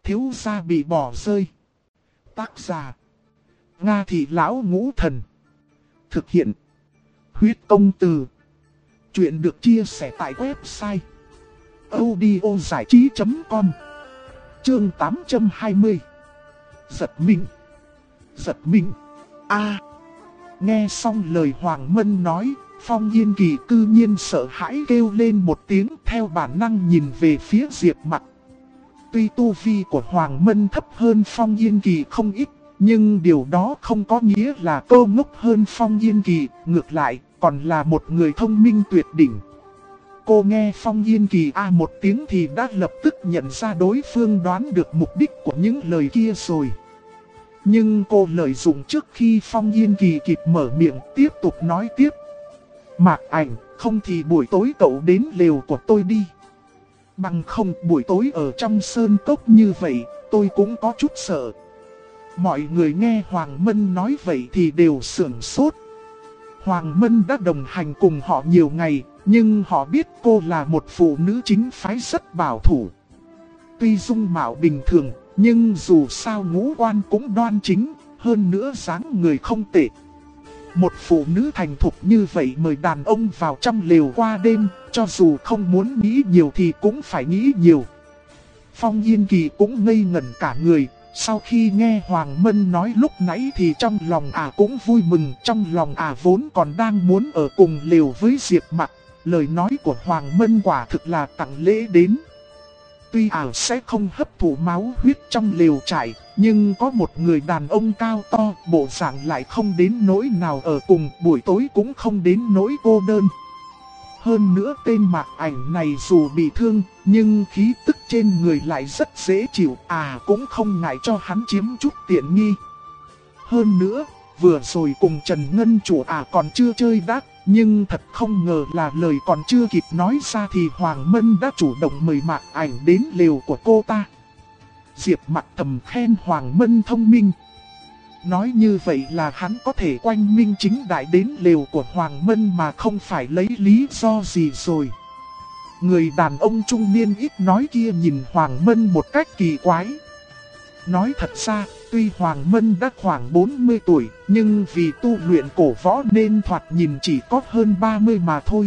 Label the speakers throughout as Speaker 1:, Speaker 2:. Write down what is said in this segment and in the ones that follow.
Speaker 1: thiếu gia bị bỏ rơi. Tác giả: Nga Thị Lão Ngũ Thần. Thực hiện: Huyết Công Từ. Chuyện được chia sẻ tại website audiozảichí.com. Chương 820. Giật mình. Giật mình. Nghe xong lời Hoàng Mân nói, Phong Yên Kỳ cư nhiên sợ hãi kêu lên một tiếng, theo bản năng nhìn về phía Diệp Mặc. Tuy tu vi của Hoàng Mân thấp hơn Phong Yên Kỳ không ít, nhưng điều đó không có nghĩa là cô ngốc hơn Phong Yên Kỳ, ngược lại, còn là một người thông minh tuyệt đỉnh. Cô nghe Phong Yên Kỳ một tiếng thì đã lập tức nhận ra đối phương đoán được mục đích của những lời kia rồi. Nhưng cô lợi dụng trước khi Phong Yên Kỳ kịp mở miệng, tiếp tục nói tiếp. Mạc Ảnh, không thì buổi tối cậu đến lều của tôi đi. Bằng không buổi tối ở trong sơn cốc như vậy, tôi cũng có chút sợ. Mọi người nghe Hoàng Mân nói vậy thì đều sửng sốt. Hoàng Mân đã đồng hành cùng họ nhiều ngày, nhưng họ biết cô là một phụ nữ chính phái rất bảo thủ. Tuy dung mạo bình thường, nhưng dù sao ngũ quan cũng đoan chính, hơn nữa dáng người không tệ. Một phụ nữ thành thục như vậy mời đàn ông vào trong lều qua đêm, cho dù không muốn nghĩ nhiều thì cũng phải nghĩ nhiều. Phong Yên Kỳ cũng ngây ngẩn cả người, sau khi nghe Hoàng Mân nói lúc nãy thì trong lòng cũng vui mừng, trong lòng vốn còn đang muốn ở cùng lều với Diệp Mặc. Lời nói của Hoàng Mân quả thực là tặng lễ đến. Tuy sẽ không hấp thụ máu huyết trong lều trại, nhưng có một người đàn ông cao to, bộ dạng lại không đến nỗi nào ở cùng, buổi tối cũng không đến nỗi cô đơn. Hơn nữa tên Mạc Ảnh này dù bị thương, nhưng khí tức trên người lại rất dễ chịu, cũng không ngại cho hắn chiếm chút tiện nghi. Hơn nữa, vừa rồi cùng Trần Ngân chủ còn chưa chơi đắt, nhưng thật không ngờ là lời còn chưa kịp nói ra thì Hoàng Mân đã chủ động mời Mạc Ảnh đến lều của cô ta. Diệp Mặc thầm khen Hoàng Mân thông minh. Nói như vậy là hắn có thể quanh minh chính đại đến lều của Hoàng Mân mà không phải lấy lý do gì rồi. Người đàn ông trung niên ít nói kia nhìn Hoàng Mân một cách kỳ quái. Nói thật ra, tuy Hoàng Mân đã khoảng 40 tuổi, nhưng vì tu luyện cổ võ nên thoạt nhìn chỉ có hơn 30 mà thôi.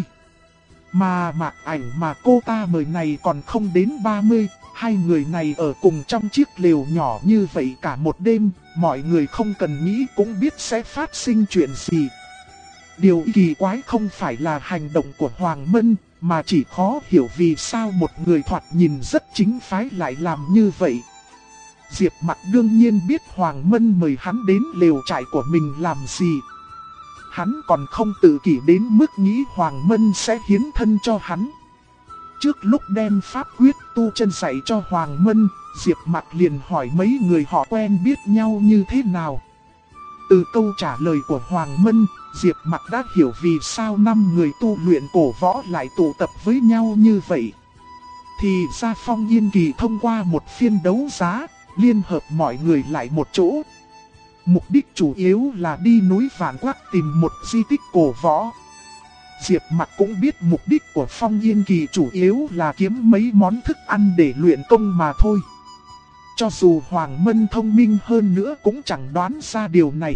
Speaker 1: Mà Mạc Ảnh mà cô ta mời này còn không đến 30, hai người này ở cùng trong chiếc lều nhỏ như vậy cả một đêm, mọi người không cần nghĩ cũng biết sẽ phát sinh chuyện gì. Điều kỳ quái không phải là hành động của Hoàng Mân, mà chỉ khó hiểu vì sao một người thoạt nhìn rất chính phái lại làm như vậy. Diệp Mặc đương nhiên biết Hoàng Mân mời hắn đến lều trại của mình làm gì. Hắn còn không tự kỷ đến mức nghĩ Hoàng Mân sẽ hiến thân cho hắn. Trước lúc đem pháp quyết tu chân dạy cho Hoàng Mân, Diệp Mặc liền hỏi mấy người họ quen biết nhau như thế nào. Từ câu trả lời của Hoàng Mân, Diệp Mặc đã hiểu vì sao 5 người tu luyện cổ võ lại tụ tập với nhau như vậy. Thì ra Phong Yên Kỳ thông qua một phiên đấu giá, liên hợp mọi người lại một chỗ. Mục đích chủ yếu là đi núi Vạn Quắc tìm một di tích cổ võ. Diệp Mặc cũng biết mục đích của Phong Yên Kỳ chủ yếu là kiếm mấy món thức ăn để luyện công mà thôi. Cho dù Hoàng Mân thông minh hơn nữa cũng chẳng đoán ra điều này.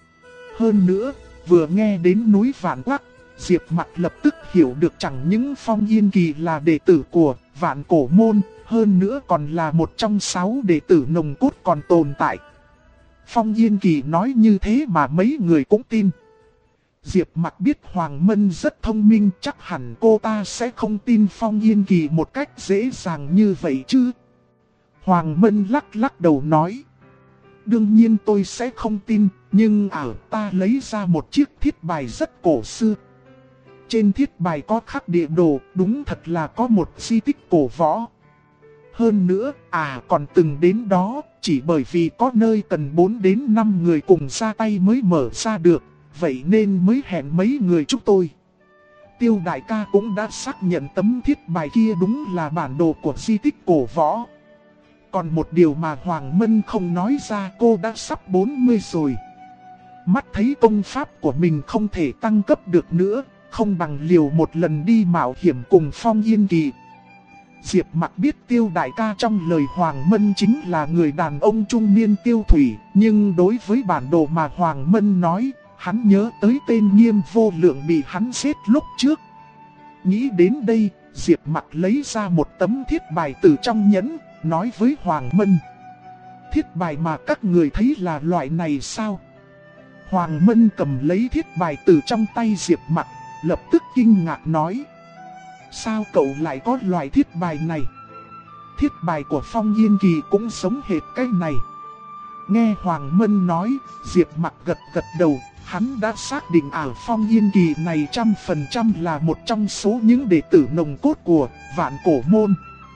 Speaker 1: Hơn nữa, vừa nghe đến núi Vạn Quắc, Diệp Mặc lập tức hiểu được chẳng những Phong Yên Kỳ là đệ tử của Vạn Cổ Môn, hơn nữa còn là một trong 6 đệ tử nòng cốt còn tồn tại. Phong Yên Kỳ nói như thế mà mấy người cũng tin. Diệp Mặc biết Hoàng Mân rất thông minh, chắc hẳn cô ta sẽ không tin Phong Yên Kỳ một cách dễ dàng như vậy chứ. Hoàng Mân lắc đầu nói. Đương nhiên tôi sẽ không tin, nhưng ta lấy ra một chiếc thiết bài rất cổ xưa. Trên thiết bài có khắc địa đồ, đúng thật là có một di tích cổ võ. Hơn nữa, còn từng đến đó, chỉ bởi vì có nơi cần 4 đến 5 người cùng ra tay mới mở ra được, vậy nên mới hẹn mấy người chúng tôi. Tiêu đại ca cũng đã xác nhận tấm thiết bài kia đúng là bản đồ của di tích cổ võ. Còn một điều mà Hoàng Mân không nói ra, cô đã sắp 40 rồi. Mắt thấy công pháp của mình không thể tăng cấp được nữa, không bằng liều một lần đi mạo hiểm cùng Phong Yên Kỳ. Diệp Mặc biết Tiêu đại ca trong lời Hoàng Mân chính là người đàn ông trung niên Tiêu Thủy, nhưng đối với bản đồ mà Hoàng Mân nói, hắn nhớ tới tên Nghiêm Vô Lượng bị hắn giết lúc trước. Nghĩ đến đây, Diệp Mặc lấy ra một tấm thiết bài từ trong nhẫn, nói với Hoàng Mân. Thiết bài mà các người thấy là loại này sao? Hoàng Mân cầm lấy thiết bài từ trong tay Diệp Mặc, lập tức kinh ngạc nói. Sao cậu lại có loại thiết bài này? Thiết bài của Phong Yên Kỳ cũng giống hệt cái này. Nghe Hoàng Mân nói, Diệp Mặc gật gật đầu, hắn đã xác định Phong Yên Kỳ này 100% là một trong số những đệ tử nòng cốt của Vạn Cổ Môn.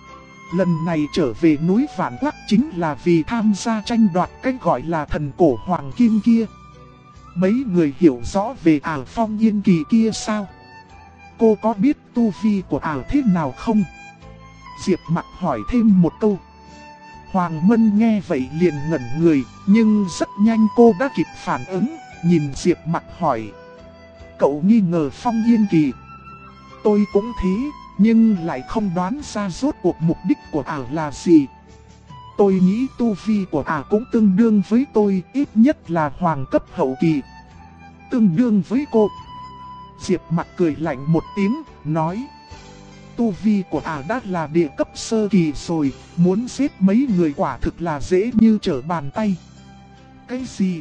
Speaker 1: Lần này trở về núi Vạn Quắc chính là vì tham gia tranh đoạt cái gọi là thần cổ hoàng kim kia. Mấy người hiểu rõ về Phong Yên Kỳ kia sao? Cô có biết tu vi của thế nào không? Diệp Mặc hỏi thêm một câu. Hoàng Mân nghe vậy liền ngẩn người, nhưng rất nhanh cô đã kịp phản ứng, nhìn Diệp Mặc hỏi. Cậu nghi ngờ Phong Yên Kỳ? Tôi cũng thế, nhưng lại không đoán ra rốt cuộc mục đích của là gì. Tôi nghĩ tu vi của cũng tương đương với tôi, ít nhất là hoàng cấp hậu kỳ. Tương đương với cô. Diệp Mặc cười lạnh một tiếng, nói. Tu vi của đã là địa cấp sơ kỳ rồi, muốn giết mấy người quả thực là dễ như trở bàn tay. Cái gì?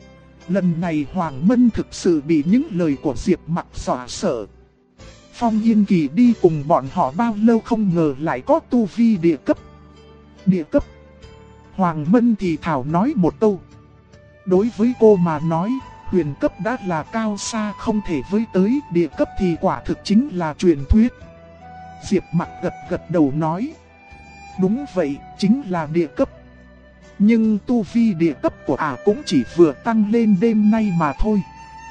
Speaker 1: Lần này Hoàng Mân thực sự bị những lời của Diệp Mặc dọa sợ. Phong Yên Kỳ đi cùng bọn họ bao lâu không ngờ lại có tu vi địa cấp. Địa cấp? Hoàng Mân thì thảo nói một câu. Đối với cô mà nói, huyền cấp đã là cao xa không thể với tới, địa cấp thì quả thực chính là truyền thuyết. Diệp Mặc gật gật đầu nói. Đúng vậy, chính là địa cấp. Nhưng tu vi địa cấp của cũng chỉ vừa tăng lên đêm nay mà thôi.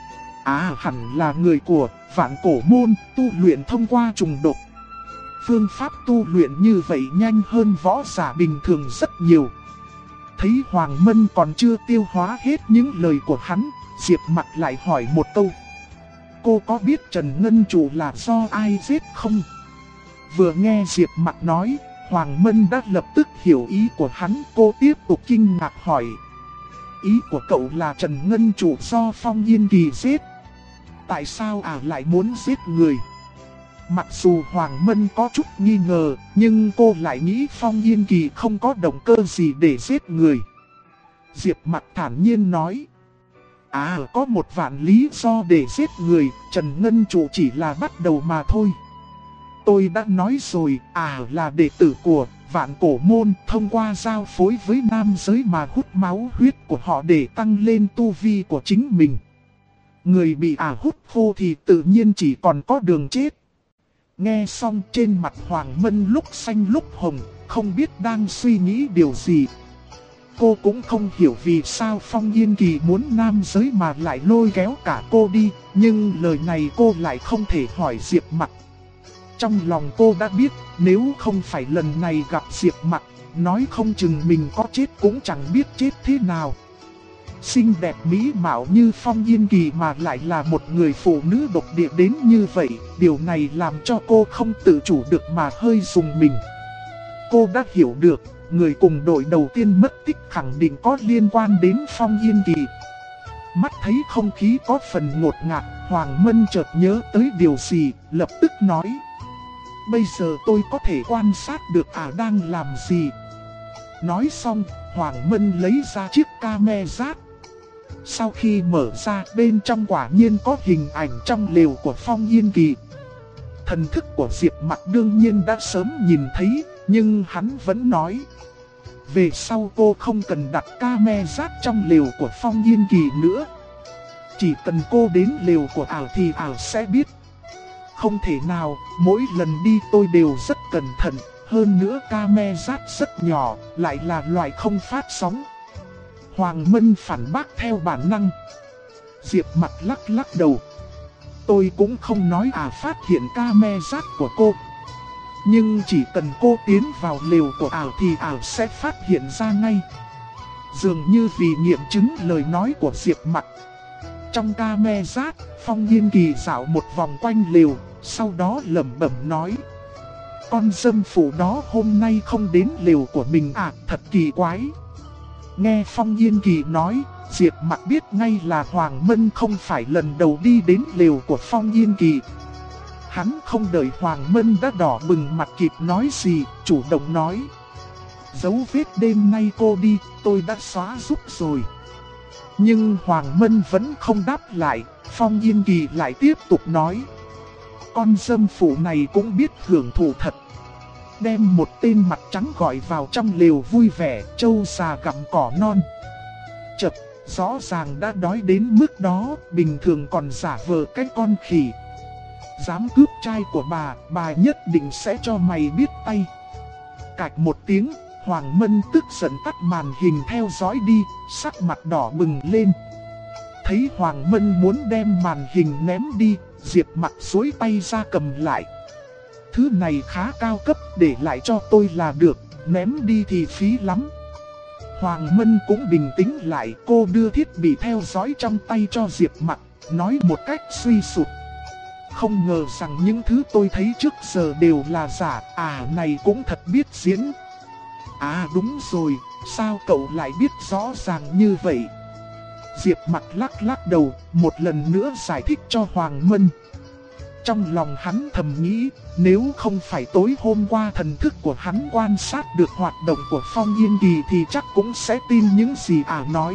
Speaker 1: Hẳn là người của Vạn Cổ Môn, tu luyện thông qua trùng độc. Phương pháp tu luyện như vậy nhanh hơn võ giả bình thường rất nhiều. Thấy Hoàng Mân còn chưa tiêu hóa hết những lời của hắn, Diệp Mặc lại hỏi một câu. Cô có biết Trần Ngân Chủ là do ai giết không? Vừa nghe Diệp Mặc nói, Hoàng Mân đã lập tức hiểu ý của hắn, cô tiếp tục kinh ngạc hỏi. Ý của cậu là Trần Ngân Chủ do Phong Yên Kỳ giết? Tại sao lại muốn giết người? Mặc dù Hoàng Mân có chút nghi ngờ, nhưng cô lại nghĩ Phong Yên Kỳ không có động cơ gì để giết người. Diệp Mặc thản nhiên nói. Có một vạn lý do để giết người, Trần Ngân Chủ chỉ là bắt đầu mà thôi. Tôi đã nói rồi, là đệ tử của Vạn Cổ Môn, thông qua giao phối với nam giới mà hút máu huyết của họ để tăng lên tu vi của chính mình. Người bị hút khô thì tự nhiên chỉ còn có đường chết. Nghe xong trên mặt Hoàng Mân lúc xanh lúc hồng, không biết đang suy nghĩ điều gì. Cô cũng không hiểu vì sao Phong Yên Kỳ muốn nam giới mà lại lôi kéo cả cô đi, nhưng lời này cô lại không thể hỏi Diệp Mặc. Trong lòng cô đã biết, nếu không phải lần này gặp Diệp Mặc, nói không chừng mình có chết cũng chẳng biết chết thế nào. Xinh đẹp mỹ mạo như Phong Yên Kỳ mà lại là một người phụ nữ độc địa đến như vậy, điều này làm cho cô không tự chủ được mà hơi rùng mình. Cô đã hiểu được, người cùng đội đầu tiên mất tích khẳng định có liên quan đến Phong Yên Kỳ. Mắt thấy không khí có phần ngột ngạt, Hoàng Mân chợt nhớ tới điều gì, lập tức nói. Bây giờ tôi có thể quan sát được đang làm gì. Nói xong, Hoàng Mân lấy ra chiếc camera. Sau khi mở ra, bên trong quả nhiên có hình ảnh trong lều của Phong Yên Kỳ. Thần thức của Diệp Mặc đương nhiên đã sớm nhìn thấy, nhưng hắn vẫn nói. Về sau cô không cần đặt camera trong lều của Phong Yên Kỳ nữa. Chỉ cần cô đến lều của thì sẽ biết. Không thể nào, mỗi lần đi tôi đều rất cẩn thận, hơn nữa camera rất nhỏ, lại là loại không phát sóng. Hoàng Mân phản bác theo bản năng. Diệp Mặc lắc lắc đầu. Tôi cũng không nói phát hiện camera của cô. Nhưng chỉ cần cô tiến vào lều của thì sẽ phát hiện ra ngay. Dường như vì nghiệm chứng lời nói của Diệp Mặc. Trong camera, Phong Yên Kỳ dạo một vòng quanh lều, sau đó lẩm bẩm nói. con dâm phụ đó hôm nay không đến lều của mình à, thật kỳ quái. Nghe Phong Yên Kỳ nói, Diệp Mặc biết ngay là Hoàng Mân không phải lần đầu đi đến lều của Phong Yên Kỳ. Hắn không đợi Hoàng Mân đã đỏ bừng mặt kịp nói gì, chủ động nói: dấu vết đêm nay cô đi, tôi đã xóa giúp rồi. Nhưng Hoàng Mân vẫn không đáp lại, Phong Yên Kỳ lại tiếp tục nói: con dâm phụ này cũng biết hưởng thụ thật. Đem một tên mặt trắng gọi vào trong lều vui vẻ, trâu già gặm cỏ non. Chật, rõ ràng đã đói đến mức đó, bình thường còn giả vờ cái con khỉ. Dám cướp trai của bà nhất định sẽ cho mày biết tay. Cạch một tiếng, Hoàng Mân tức giận tắt màn hình theo dõi đi, sắc mặt đỏ bừng lên. Thấy Hoàng Mân muốn đem màn hình ném đi, Diệp Mặc duỗi tay ra cầm lại. Thứ này khá cao cấp, để lại cho tôi là được, ném đi thì phí lắm. Hoàng Mân cũng bình tĩnh lại, cô đưa thiết bị theo dõi trong tay cho Diệp Mặc, nói một cách suy sụp: không ngờ rằng những thứ tôi thấy trước giờ đều là giả, này cũng thật biết diễn. À đúng rồi, sao cậu lại biết rõ ràng như vậy? Diệp Mặc lắc lắc đầu, một lần nữa giải thích cho Hoàng Mân. Trong lòng hắn thầm nghĩ, nếu không phải tối hôm qua thần thức của hắn quan sát được hoạt động của Phong Yên Kỳ thì chắc cũng sẽ tin những gì nói.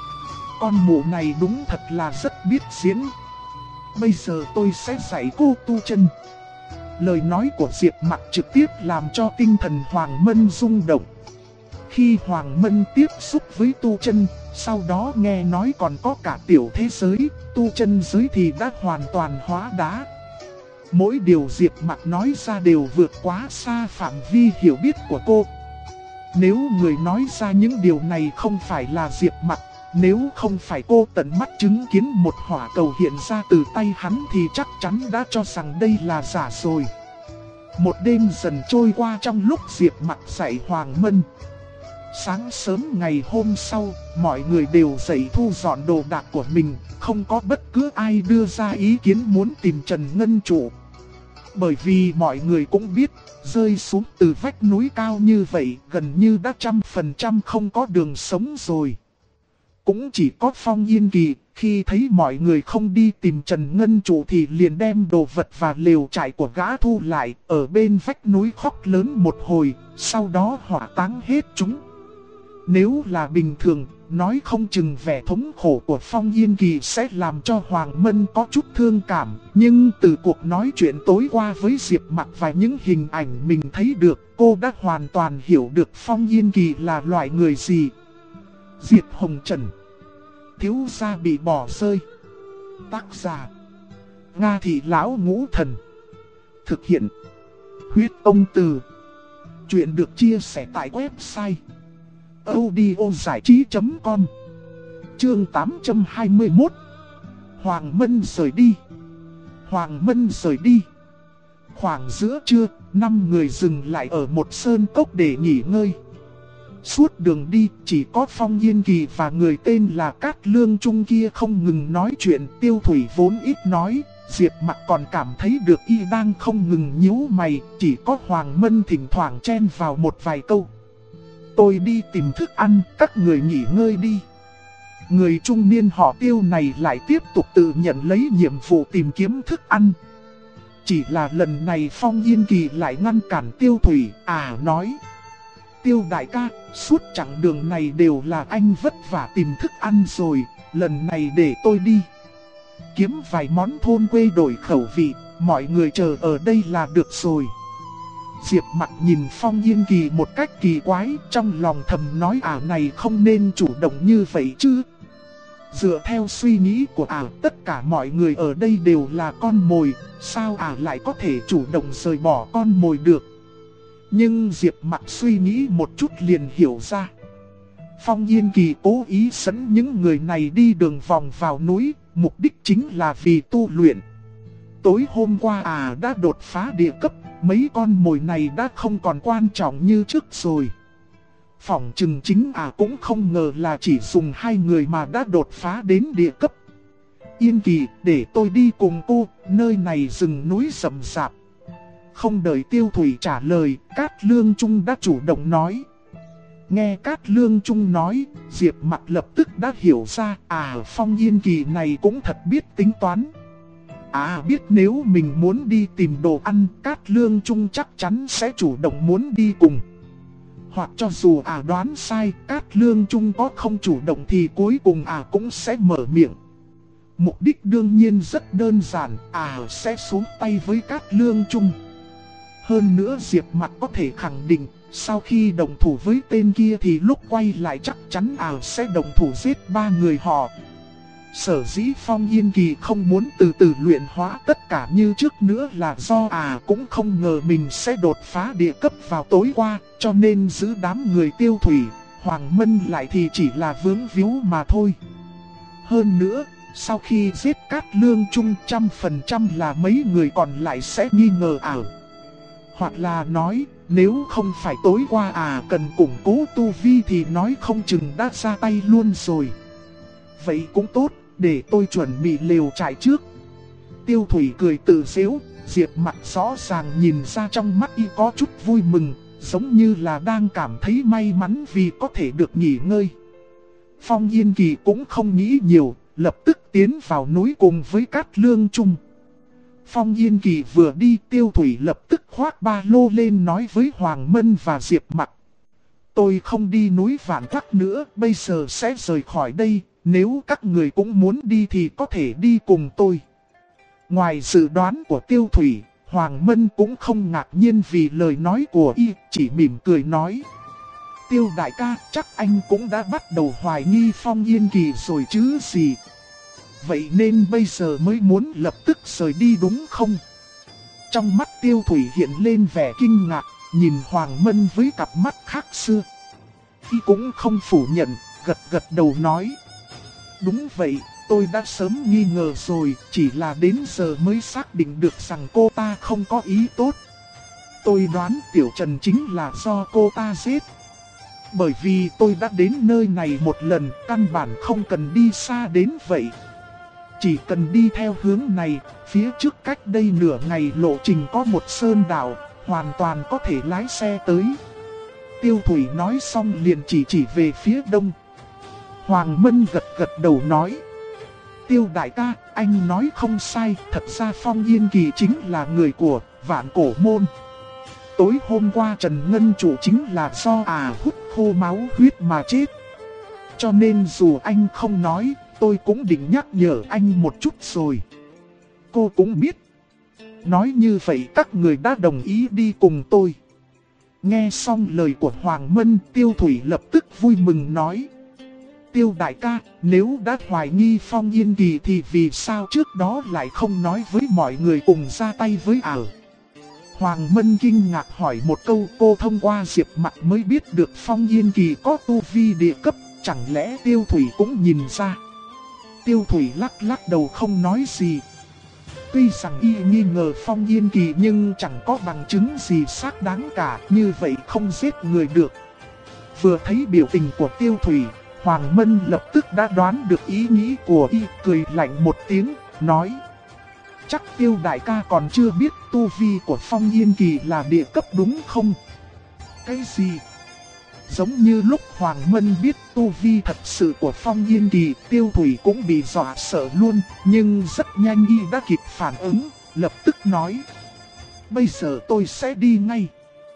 Speaker 1: Con mụ này đúng thật là rất biết diễn. Bây giờ tôi sẽ dạy cô tu chân. Lời nói của Diệp Mặc trực tiếp làm cho tinh thần Hoàng Mân rung động. Khi Hoàng Mân tiếp xúc với tu chân, sau đó nghe nói còn có cả tiểu thế giới, tu chân giới thì đã hoàn toàn hóa đá. Mỗi điều Diệp Mặc nói ra đều vượt quá xa phạm vi hiểu biết của cô. Nếu người nói ra những điều này không phải là Diệp Mặc, nếu không phải cô tận mắt chứng kiến một hỏa cầu hiện ra từ tay hắn thì chắc chắn đã cho rằng đây là giả rồi. Một đêm dần trôi qua trong lúc Diệp Mặc dạy Hoàng Mân. Sáng sớm ngày hôm sau, mọi người đều dậy thu dọn đồ đạc của mình, không có bất cứ ai đưa ra ý kiến muốn tìm Trần Ngân Trụ. Bởi vì mọi người cũng biết, rơi xuống từ vách núi cao như vậy gần như đã 100% không có đường sống rồi. Cũng chỉ có Phong Yên Kỳ, khi thấy mọi người không đi tìm Trần Ngân Trụ thì liền đem đồ vật và lều trại của gã thu lại, ở bên vách núi khóc lớn một hồi, sau đó hỏa táng hết chúng. Nếu là bình thường, nói không chừng vẻ thống khổ của Phong Yên Kỳ sẽ làm cho Hoàng Mân có chút thương cảm. Nhưng từ cuộc nói chuyện tối qua với Diệp Mặc và những hình ảnh mình thấy được, cô đã hoàn toàn hiểu được Phong Yên Kỳ là loại người gì. Diệp Hồng Trần, thiếu gia bị bỏ rơi. Tác giả: Nga Thị Lão Ngũ Thần. Thực hiện: Huyết Ông Từ. Chuyện được chia sẻ tại website audiozảichí.com. Chương 821. Hoàng Mân rời đi. Hoàng Mân rời đi. Khoảng giữa trưa, 5 người dừng lại ở một sơn cốc để nghỉ ngơi. Suốt đường đi, chỉ có Phong Yên Kỳ và người tên là Cát Lương Trung kia không ngừng nói chuyện. Tiêu Thủy vốn ít nói, Diệp Mặc còn cảm thấy được y đang không ngừng nhíu mày. Chỉ có Hoàng Mân thỉnh thoảng chen vào một vài câu. Tôi đi tìm thức ăn, các người nghỉ ngơi đi. Người trung niên họ Tiêu này lại tiếp tục tự nhận lấy nhiệm vụ tìm kiếm thức ăn. Chỉ là lần này Phong Yên Kỳ lại ngăn cản Tiêu Thủy, nói: Tiêu đại ca, suốt chặng đường này đều là anh vất vả tìm thức ăn rồi, lần này để tôi đi. Kiếm vài món thôn quê đổi khẩu vị, mọi người chờ ở đây là được rồi. Diệp Mặc nhìn Phong Yên Kỳ một cách kỳ quái, trong lòng thầm nói này không nên chủ động như vậy chứ. Dựa theo suy nghĩ của tất cả mọi người ở đây đều là con mồi, sao lại có thể chủ động rời bỏ con mồi được. Nhưng Diệp Mặc suy nghĩ một chút liền hiểu ra. Phong Yên Kỳ cố ý dẫn những người này đi đường vòng vào núi, mục đích chính là vì tu luyện. Tối hôm qua đã đột phá địa cấp, mấy con mồi này đã không còn quan trọng như trước rồi. Phỏng chừng chính cũng không ngờ là chỉ dùng 2 người mà đã đột phá đến địa cấp. Yên Kỳ, để tôi đi cùng cô, nơi này rừng núi rậm rạp. Không đợi Tiêu Thủy trả lời, Cát Lương Trung đã chủ động nói. Nghe Cát Lương Trung nói, Diệp Mặc lập tức đã hiểu ra, Phong Yên Kỳ này cũng thật biết tính toán. Biết nếu mình muốn đi tìm đồ ăn, Cát Lương Trung chắc chắn sẽ chủ động muốn đi cùng. Hoặc cho dù đoán sai, Cát Lương Trung có không chủ động thì cuối cùng cũng sẽ mở miệng. Mục đích đương nhiên rất đơn giản, sẽ xuống tay với Cát Lương Trung. Hơn nữa Diệp Mặc có thể khẳng định, sau khi đồng thủ với tên kia thì lúc quay lại chắc chắn sẽ đồng thủ giết 3 người họ. Sở dĩ Phong Yên Kỳ không muốn từ từ luyện hóa tất cả như trước nữa là do cũng không ngờ mình sẽ đột phá địa cấp vào tối qua, cho nên giữ đám người Tiêu Thủy, Hoàng Mân lại thì chỉ là vướng víu mà thôi. Hơn nữa, sau khi giết Cát Lương Trung 100% là mấy người còn lại sẽ nghi ngờ Hoặc là nói, nếu không phải tối qua cần củng cố tu vi thì nói không chừng đã ra tay luôn rồi. Vậy cũng tốt, để tôi chuẩn bị lều trại trước. Tiêu Thủy cười tự giễu, Diệp Mặc rõ ràng nhìn ra trong mắt y có chút vui mừng, giống như là đang cảm thấy may mắn vì có thể được nghỉ ngơi. Phong Yên Kỳ cũng không nghĩ nhiều, lập tức tiến vào núi cùng với Cát Lương Trung. Phong Yên Kỳ vừa đi, Tiêu Thủy lập tức khoác ba lô lên nói với Hoàng Mân và Diệp Mặc. Tôi không đi núi Vạn Quắc nữa, bây giờ sẽ rời khỏi đây, nếu các người cũng muốn đi thì có thể đi cùng tôi. Ngoài dự đoán của Tiêu Thủy, Hoàng Mân cũng không ngạc nhiên vì lời nói của y, chỉ mỉm cười nói. Tiêu đại ca, chắc anh cũng đã bắt đầu hoài nghi Phong Yên Kỳ rồi chứ gì. Vậy nên bây giờ mới muốn lập tức rời đi đúng không? Trong mắt Tiêu Thủy hiện lên vẻ kinh ngạc, nhìn Hoàng Mân với cặp mắt khác xưa. Y cũng không phủ nhận, gật đầu nói. Đúng vậy, tôi đã sớm nghi ngờ rồi, chỉ là đến giờ mới xác định được rằng cô ta không có ý tốt. Tôi đoán Tiểu Trần chính là do cô ta giết. Bởi vì tôi đã đến nơi này một lần, căn bản không cần đi xa đến vậy. Chỉ cần đi theo hướng này, phía trước cách đây nửa ngày lộ trình có một sơn đảo, hoàn toàn có thể lái xe tới. Tiêu Thủy nói xong liền chỉ về phía đông. Hoàng Mân gật đầu nói. Tiêu đại ca, anh nói không sai, thật ra Phong Yên Kỳ chính là người của Vạn Cổ Môn. Tối hôm qua Trần Ngân Chủ chính là do hút khô máu huyết mà chết. Cho nên dù anh không nói, tôi cũng định nhắc nhở anh một chút rồi. Cô cũng biết. Nói như vậy các người đã đồng ý đi cùng tôi. Nghe xong lời của Hoàng Mân, Tiêu Thủy lập tức vui mừng nói. Tiêu đại ca, nếu đã hoài nghi Phong Yên Kỳ thì vì sao trước đó lại không nói với mọi người cùng ra tay với Hoàng Mân kinh ngạc hỏi một câu, cô thông qua Diệp Mặc mới biết được Phong Yên Kỳ có tu vi địa cấp, chẳng lẽ Tiêu Thủy cũng nhìn ra. Tiêu Thủy lắc đầu không nói gì. Tuy rằng y nghi ngờ Phong Yên Kỳ nhưng chẳng có bằng chứng gì xác đáng cả, như vậy không giết người được. Vừa thấy biểu tình của Tiêu Thủy, Hoàng Mân lập tức đã đoán được ý nghĩ của y, cười lạnh một tiếng, nói. Chắc Tiêu đại ca còn chưa biết tu vi của Phong Yên Kỳ là địa cấp đúng không? Cái gì? Giống như lúc Hoàng Mân biết tu vi thật sự của Phong Yên Kỳ, Tiêu Thủy cũng bị dọa sợ luôn, nhưng rất nhanh y đã kịp phản ứng, lập tức nói. Bây giờ tôi sẽ đi ngay.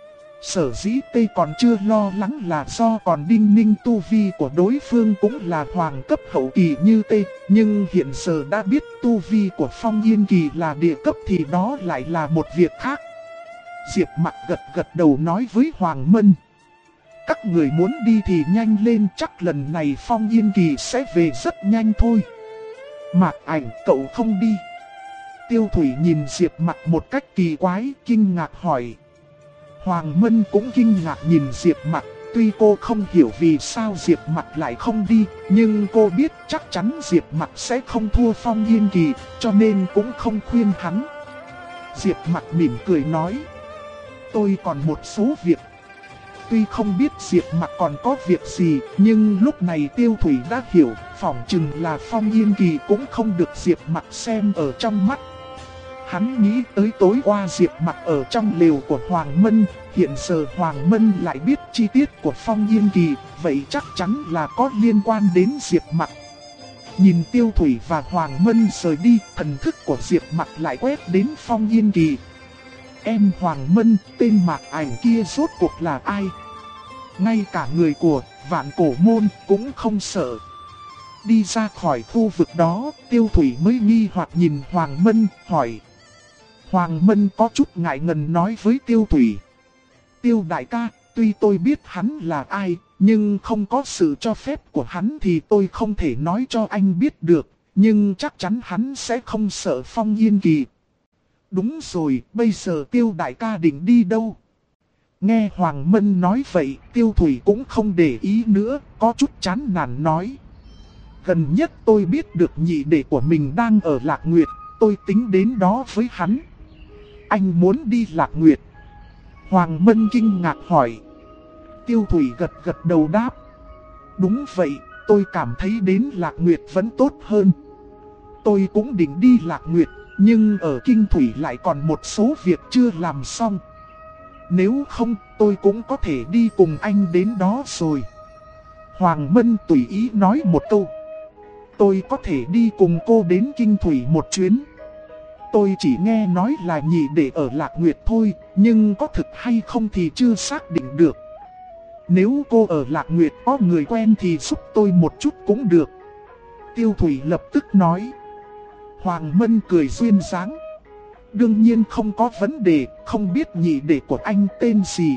Speaker 1: Sở dĩ Tê còn chưa lo lắng là do còn đinh ninh tu vi của đối phương cũng là hoàng cấp hậu kỳ như Tê, nhưng hiện giờ đã biết tu vi của Phong Yên Kỳ là địa cấp thì đó lại là một việc khác. Diệp Mặc gật đầu nói với Hoàng Mân. Các người muốn đi thì nhanh lên, chắc lần này Phong Yên Kỳ sẽ về rất nhanh thôi. Mạc Ảnh, cậu không đi. Tiêu Thủy nhìn Diệp Mặc một cách kỳ quái, kinh ngạc hỏi. Hoàng Mân cũng kinh ngạc nhìn Diệp Mặc, tuy cô không hiểu vì sao Diệp Mặc lại không đi, nhưng cô biết chắc chắn Diệp Mặc sẽ không thua Phong Yên Kỳ, cho nên cũng không khuyên hắn. Diệp Mặc mỉm cười nói, tôi còn một số việc. Tuy không biết Diệp Mặc còn có việc gì, nhưng lúc này Tiêu Thủy đã hiểu, phỏng chừng là Phong Yên Kỳ cũng không được Diệp Mặc xem ở trong mắt. Hắn nghĩ tới tối qua Diệp Mặc ở trong lều của Hoàng Mân, hiện giờ Hoàng Mân lại biết chi tiết của Phong Yên Kỳ, vậy chắc chắn là có liên quan đến Diệp Mặc. Nhìn Tiêu Thủy và Hoàng Mân rời đi, thần thức của Diệp Mặc lại quét đến Phong Yên Kỳ. Em Hoàng Mân, tên Mạc Ảnh kia rốt cuộc là ai? Ngay cả người của Vạn Cổ Môn cũng không sợ. Đi ra khỏi khu vực đó, Tiêu Thủy mới nghi hoặc nhìn Hoàng Mân, hỏi. Hoàng Mân có chút ngại ngần nói với Tiêu Thủy. Tiêu đại ca, tuy tôi biết hắn là ai, nhưng không có sự cho phép của hắn thì tôi không thể nói cho anh biết được, nhưng chắc chắn hắn sẽ không sợ Phong Yên Kỳ. Đúng rồi, bây giờ Tiêu đại ca định đi đâu? Nghe Hoàng Mân nói vậy, Tiêu Thủy cũng không để ý nữa, có chút chán nản nói. Gần nhất tôi biết được nhị đệ của mình đang ở Lạc Nguyệt, tôi tính đến đó với hắn. Anh muốn đi Lạc Nguyệt? Hoàng Mân kinh ngạc hỏi. Tiêu Thủy gật gật đầu đáp. Đúng vậy, tôi cảm thấy đến Lạc Nguyệt vẫn tốt hơn. Tôi cũng định đi Lạc Nguyệt, nhưng ở Kinh Thủy lại còn một số việc chưa làm xong. Nếu không, tôi cũng có thể đi cùng anh đến đó rồi. Hoàng Mân tùy ý nói một câu. Tôi có thể đi cùng cô đến Kinh Thủy một chuyến. Tôi chỉ nghe nói là nhị đệ ở Lạc Nguyệt thôi, nhưng có thực hay không thì chưa xác định được. Nếu cô ở Lạc Nguyệt có người quen thì giúp tôi một chút cũng được. Tiêu Thủy lập tức nói. Hoàng Mân cười duyên dáng. Đương nhiên không có vấn đề, không biết nhị đệ của anh tên gì.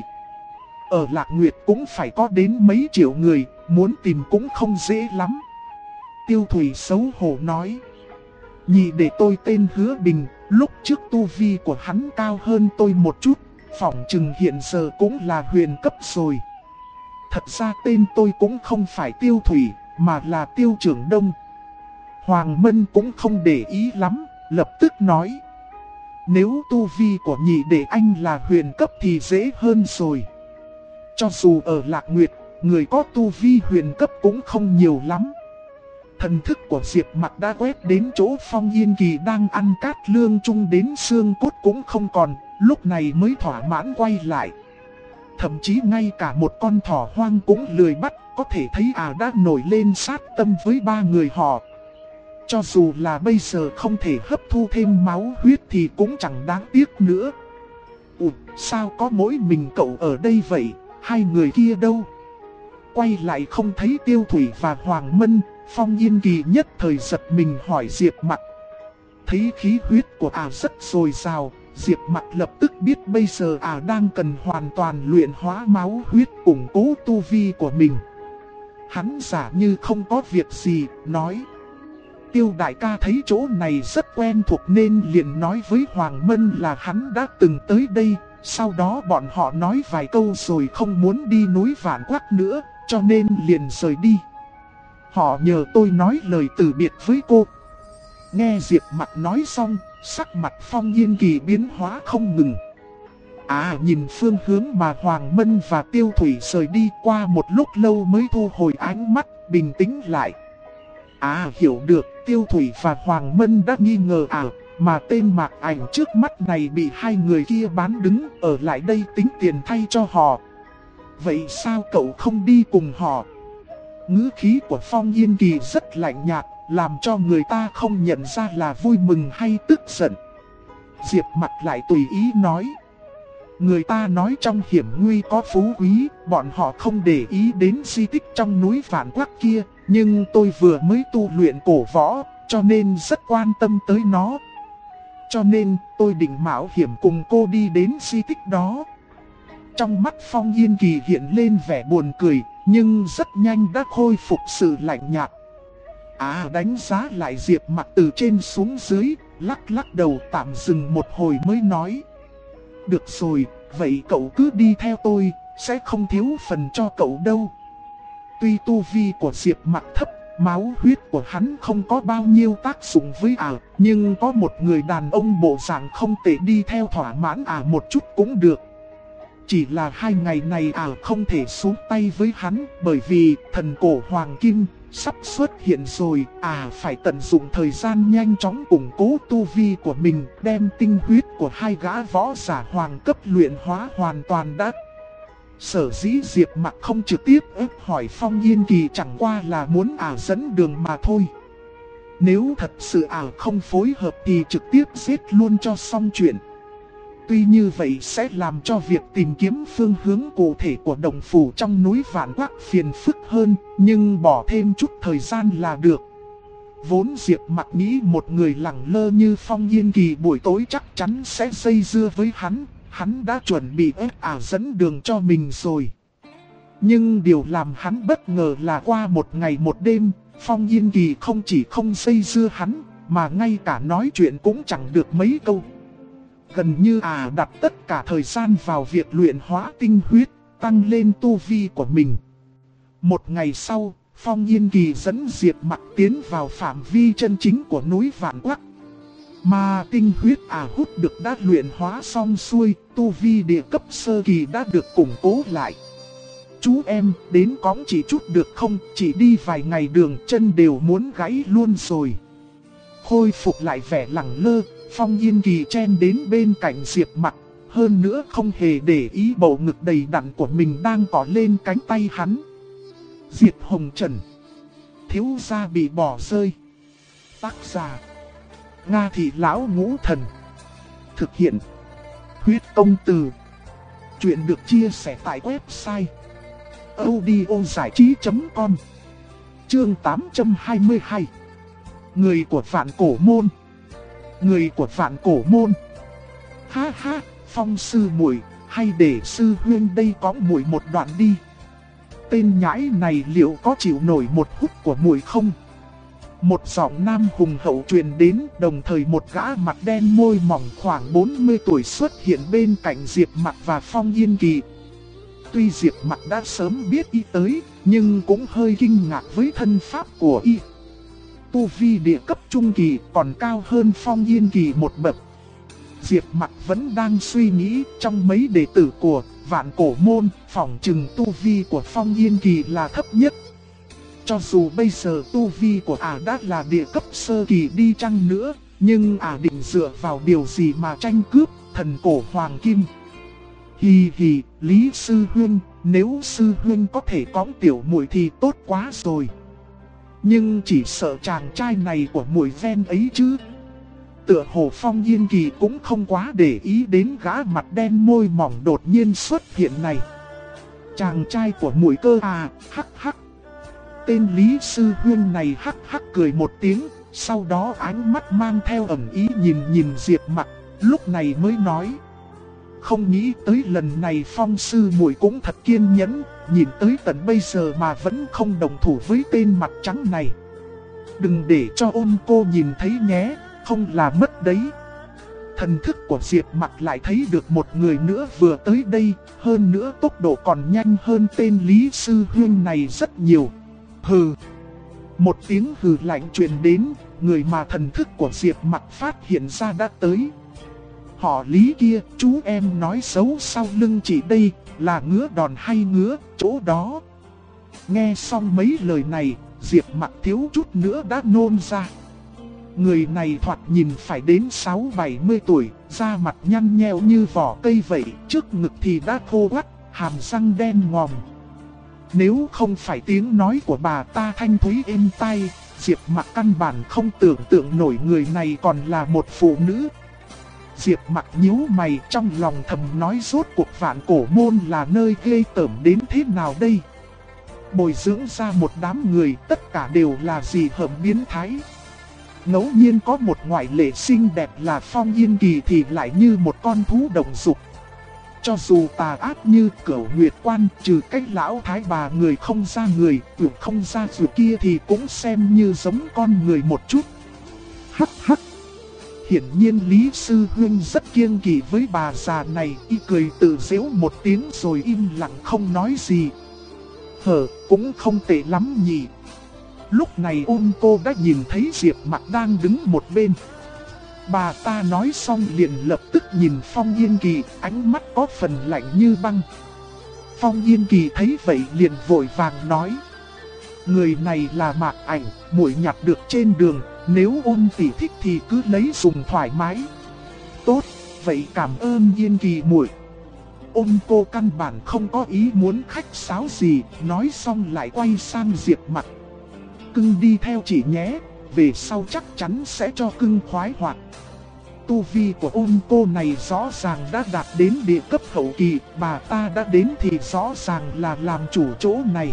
Speaker 1: Ở Lạc Nguyệt cũng phải có đến mấy triệu người, muốn tìm cũng không dễ lắm. Tiêu Thủy xấu hổ nói. Nhị đệ tôi tên Hứa Bình, lúc trước tu vi của hắn cao hơn tôi một chút, phỏng chừng hiện giờ cũng là huyền cấp rồi. Thật ra tên tôi cũng không phải Tiêu Thủy, mà là Tiêu Trưởng Đông. Hoàng Mân cũng không để ý lắm, lập tức nói. Nếu tu vi của nhị đệ anh là huyền cấp thì dễ hơn rồi. Cho dù ở Lạc Nguyệt, người có tu vi huyền cấp cũng không nhiều lắm. Thần thức của Diệp Mặc đã quét đến chỗ Phong Yên Kỳ đang ăn cát lương chung đến xương cốt cũng không còn, lúc này mới thỏa mãn quay lại. Thậm chí ngay cả một con thỏ hoang cũng lười bắt, có thể thấy đã nổi lên sát tâm với ba người họ. Cho dù là bây giờ không thể hấp thu thêm máu huyết thì cũng chẳng đáng tiếc nữa. Sao có mỗi mình cậu ở đây vậy, hai người kia đâu? Quay lại không thấy Tiêu Thủy và Hoàng Mân, Phong Yên Kỳ nhất thời giật mình hỏi Diệp Mặc. Thấy khí huyết của rất dồi dào, Diệp Mặc lập tức biết bây giờ đang cần hoàn toàn luyện hóa máu huyết củng cố tu vi của mình. Hắn giả như không có việc gì, nói. Tiêu đại ca thấy chỗ này rất quen thuộc nên liền nói với Hoàng Mân là hắn đã từng tới đây. Sau đó bọn họ nói vài câu rồi không muốn đi núi Vạn Quắc nữa, cho nên liền rời đi. Họ nhờ tôi nói lời từ biệt với cô. Nghe Diệp Mặc nói xong, sắc mặt Phong Yên Kỳ biến hóa không ngừng. Nhìn phương hướng mà Hoàng Mân và Tiêu Thủy rời đi, qua một lúc lâu mới thu hồi ánh mắt, bình tĩnh lại. Hiểu được, Tiêu Thủy và Hoàng Mân đã nghi ngờ mà tên Mạc Ảnh trước mắt này bị hai người kia bán đứng, ở lại đây tính tiền thay cho họ. Vậy sao cậu không đi cùng họ? Ngữ khí của Phong Yên Kỳ rất lạnh nhạt, làm cho người ta không nhận ra là vui mừng hay tức giận. Diệp Mặc lại tùy ý nói. Người ta nói trong hiểm nguy có phú quý, bọn họ không để ý đến di tích trong núi Vạn Quắc kia, nhưng tôi vừa mới tu luyện cổ võ, cho nên rất quan tâm tới nó. Cho nên tôi định mạo hiểm cùng cô đi đến di tích đó. Trong mắt Phong Yên Kỳ hiện lên vẻ buồn cười, nhưng rất nhanh đã khôi phục sự lạnh nhạt. Đánh giá lại Diệp Mặc từ trên xuống dưới, lắc lắc đầu tạm dừng một hồi mới nói. Được rồi, vậy cậu cứ đi theo tôi, sẽ không thiếu phần cho cậu đâu. Tuy tu vi của Diệp Mặc thấp, máu huyết của hắn không có bao nhiêu tác dụng với nhưng có một người đàn ông bộ dạng không tệ đi theo thỏa mãn một chút cũng được. Chỉ là 2 ngày này không thể xuống tay với hắn, bởi vì thần cổ Hoàng Kim sắp xuất hiện rồi. Phải tận dụng thời gian nhanh chóng củng cố tu vi của mình, đem tinh huyết của 2 gã võ giả hoàng cấp luyện hóa hoàn toàn đã. Sở dĩ Diệp Mặc không trực tiếp ép hỏi Phong Yên Kỳ chẳng qua là muốn dẫn đường mà thôi. Nếu thật sự không phối hợp thì trực tiếp giết luôn cho xong chuyện. Tuy như vậy sẽ làm cho việc tìm kiếm phương hướng cụ thể của đồng phủ trong núi Vạn Quắc phiền phức hơn, nhưng bỏ thêm chút thời gian là được. Vốn Diệp Mặc nghĩ một người lẳng lơ như Phong Yên Kỳ buổi tối chắc chắn sẽ dây dưa với hắn đã chuẩn bị ép dẫn đường cho mình rồi. Nhưng điều làm hắn bất ngờ là qua một ngày một đêm, Phong Yên Kỳ không chỉ không dây dưa hắn, mà ngay cả nói chuyện cũng chẳng được mấy câu. Gần như đặt tất cả thời gian vào việc luyện hóa tinh huyết, tăng lên tu vi của mình. Một ngày sau, Phong Yên Kỳ dẫn Diệp Mặc tiến vào phạm vi chân chính của núi Vạn Quắc. Mà tinh huyết hút được đã luyện hóa xong xuôi, tu vi địa cấp sơ kỳ đã được củng cố lại. Chú em, đến cõng chỉ chút được không, chỉ đi vài ngày đường chân đều muốn gãy luôn rồi. Khôi phục lại vẻ lẳng lơ, Phong Yên Kỳ chen đến bên cạnh Diệp Mặc, hơn nữa không hề để ý bầu ngực đầy đặn của mình đang cọ lên cánh tay hắn. Diệp Hồng Trần, thiếu gia bị bỏ rơi. Tác giả Nga Thị Lão Ngũ Thần. Thực hiện Huyết Công Từ. Chuyện được chia sẻ tại website audiozảichí.com. Chương 822. Người của Vạn Cổ Môn. Người của Vạn Cổ Môn. Ha ha, Phong sư muội, hay để sư huynh đây cõng muội một đoạn đi. Tên nhãi này liệu có chịu nổi một hút của muội không? Một giọng nam hùng hậu truyền đến, đồng thời một gã mặt đen môi mỏng khoảng 40 tuổi xuất hiện bên cạnh Diệp Mặc và Phong Yên Kỳ. Tuy Diệp Mặc đã sớm biết y tới, nhưng cũng hơi kinh ngạc với thân pháp của y. Tu vi địa cấp trung kỳ còn cao hơn Phong Yên Kỳ một bậc. Diệp Mặc vẫn đang suy nghĩ, trong mấy đệ tử của Vạn Cổ Môn, phỏng chừng tu vi của Phong Yên Kỳ là thấp nhất. Cho dù bây giờ tu vi của đã là địa cấp sơ kỳ đi chăng nữa, nhưng định dựa vào điều gì mà tranh cướp thần cổ Hoàng Kim. Hì hì, Lý Sư Huynh, nếu Sư Huynh có thể cõng tiểu muội thì tốt quá rồi. Nhưng chỉ sợ chàng trai này của muội ven ấy chứ. Tựa hồ Phong Yên Kỳ cũng không quá để ý đến gã mặt đen môi mỏng đột nhiên xuất hiện này. Chàng trai của muội cơ hắc hắc. Tên Lý Sư Huynh này hắc hắc cười một tiếng, sau đó ánh mắt mang theo ẩn ý nhìn Diệp Mặc, lúc này mới nói. Không nghĩ tới lần này Phong sư muội cũng thật kiên nhẫn, nhìn tới tận bây giờ mà vẫn không đồng thủ với tên mặt trắng này. Đừng để cho ôn cô nhìn thấy nhé, không là mất đấy. Thần thức của Diệp Mặc lại thấy được một người nữa vừa tới đây, hơn nữa tốc độ còn nhanh hơn tên Lý Sư Huynh này rất nhiều. Hừ. Một tiếng hừ lạnh truyền đến, người mà thần thức của Diệp Mặc phát hiện ra đã tới. Họ Lý kia, chú em nói xấu sau lưng chị đây, là ngứa đòn hay ngứa, chỗ đó. Nghe xong mấy lời này, Diệp Mặc thiếu chút nữa đã nôn ra. Người này thoạt nhìn phải đến 60-70 tuổi, da mặt nhăn nheo như vỏ cây vậy, trước ngực thì đã khô quắt, hàm răng đen ngòm. Nếu không phải tiếng nói của bà ta thanh thúy êm tai, Diệp Mặc căn bản không tưởng tượng nổi người này còn là một phụ nữ. Diệp Mặc nhíu mày, trong lòng thầm nói rốt cuộc Vạn Cổ Môn là nơi ghê tởm đến thế nào đây. Bồi dưỡng ra một đám người, tất cả đều là gì hợm biến thái. Ngẫu nhiên có một ngoại lệ xinh đẹp là Phong Yên Kỳ thì lại như một con thú động dục. Cho dù tà ác như Cửu Nguyệt Quan, trừ cách lão thái bà người không ra người, tưởng không ra dù kia thì cũng xem như giống con người một chút. Hắc hắc. Hiển nhiên Lý Sư Huynh rất kiêng kỵ với bà già này, y cười tự giễu một tiếng rồi im lặng không nói gì. Cũng không tệ lắm nhỉ. Lúc này ôn cô đã nhìn thấy Diệp Mặc đang đứng một bên. Bà ta nói xong liền lập tức nhìn Phong Yên Kỳ, ánh mắt có phần lạnh như băng. Phong Yên Kỳ thấy vậy liền vội vàng nói. Người này là Mạc Ảnh, muội nhặt được trên đường, nếu Ôn tỷ thích thì cứ lấy dùng thoải mái. Tốt, vậy cảm ơn Yên Kỳ muội. Ôn cô căn bản không có ý muốn khách sáo gì, nói xong lại quay sang Diệp Mặc. Cưng đi theo chị nhé, về sau chắc chắn sẽ cho cưng khoái hoạt. Tu vi của ôn cô này rõ ràng đã đạt đến địa cấp hậu kỳ, bà ta đã đến thì rõ ràng là làm chủ chỗ này.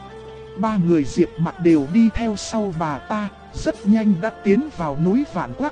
Speaker 1: Ba người Diệp Mặc đều đi theo sau bà ta, rất nhanh đã tiến vào núi Vạn Quắc.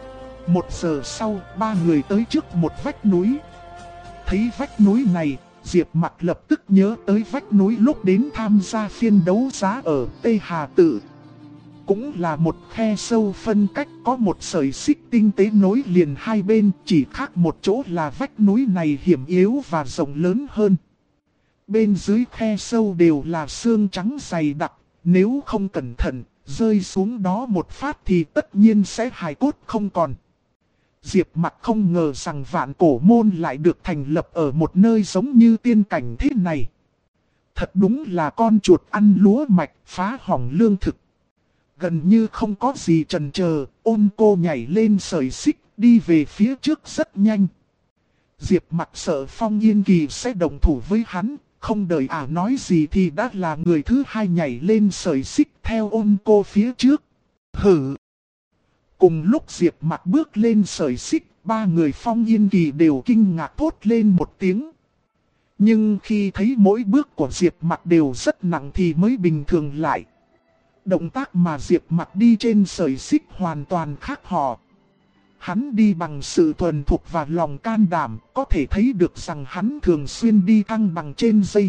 Speaker 1: 1 giờ sau, ba người tới trước một vách núi. Thấy vách núi này, Diệp Mặc lập tức nhớ tới vách núi lúc đến tham gia phiên đấu giá ở Tây Hà Tự. Cũng là một khe sâu phân cách, có một sợi xích tinh tế nối liền hai bên, chỉ khác một chỗ là vách núi này hiểm yếu và rộng lớn hơn. Bên dưới khe sâu đều là xương trắng dày đặc, nếu không cẩn thận, rơi xuống đó một phát thì tất nhiên sẽ hài cốt không còn. Diệp Mặc không ngờ rằng Vạn Cổ Môn lại được thành lập ở một nơi giống như tiên cảnh thế này. Thật đúng là con chuột ăn lúa mạch, phá hỏng lương thực. Gần như không có gì chần chờ, Ôn cô nhảy lên sợi xích, đi về phía trước rất nhanh. Diệp Mặc sợ Phong Yên Kỳ sẽ đồng thủ với hắn, không đợi nói gì thì đã là người thứ hai nhảy lên sợi xích theo Ôn cô phía trước. Hử! Cùng lúc Diệp Mặc bước lên sợi xích, ba người Phong Yên Kỳ đều kinh ngạc thốt lên một tiếng. Nhưng khi thấy mỗi bước của Diệp Mặc đều rất nặng thì mới bình thường lại. Động tác mà Diệp Mặc đi trên sợi xích hoàn toàn khác họ. Hắn đi bằng sự thuần thục và lòng can đảm, có thể thấy được rằng hắn thường xuyên đi thăng bằng trên dây.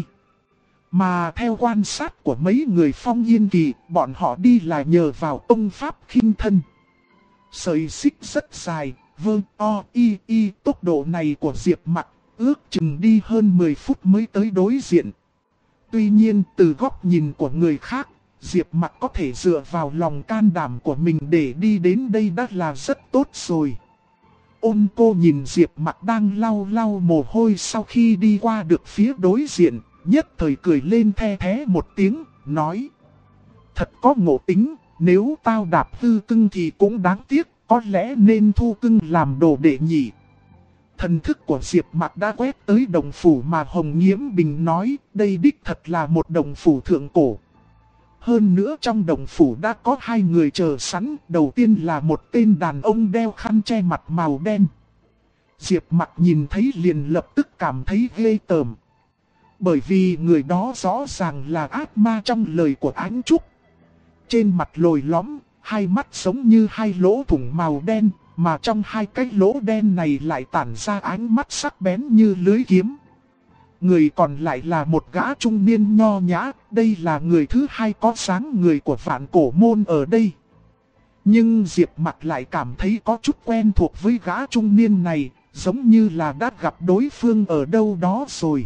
Speaker 1: Mà theo quan sát của mấy người Phong Yên Kỳ, bọn họ đi là nhờ vào công pháp khinh thân. Sợi xích rất dài, tốc độ này của Diệp Mặc ước chừng đi hơn 10 phút mới tới đối diện. Tuy nhiên từ góc nhìn của người khác, Diệp Mặc có thể dựa vào lòng can đảm của mình để đi đến đây đã là rất tốt rồi. Ôn cô nhìn Diệp Mặc đang lau lau mồ hôi sau khi đi qua được phía đối diện, nhất thời cười lên the thé một tiếng, nói. Thật có ngộ tính, nếu tao đạp hư cưng thì cũng đáng tiếc, có lẽ nên thu cưng làm đồ đệ nhỉ. Thần thức của Diệp Mặc đã quét tới đồng phủ mà Hồng Nghiễm Bình nói, đây đích thật là một đồng phủ thượng cổ. Hơn nữa trong đồng phủ đã có hai người chờ sẵn, đầu tiên là một tên đàn ông đeo khăn che mặt màu đen. Diệp Mặc nhìn thấy liền lập tức cảm thấy ghê tởm. Bởi vì người đó rõ ràng là ác ma trong lời của Ánh Trúc. Trên mặt lồi lõm, hai mắt giống như hai lỗ thủng màu đen, mà trong hai cái lỗ đen này lại tản ra ánh mắt sắc bén như lưới kiếm. Người còn lại là một gã trung niên nho nhã, đây là người thứ hai có dáng người của Vạn Cổ Môn ở đây. Nhưng Diệp Mặc lại cảm thấy có chút quen thuộc với gã trung niên này, giống như là đã gặp đối phương ở đâu đó rồi.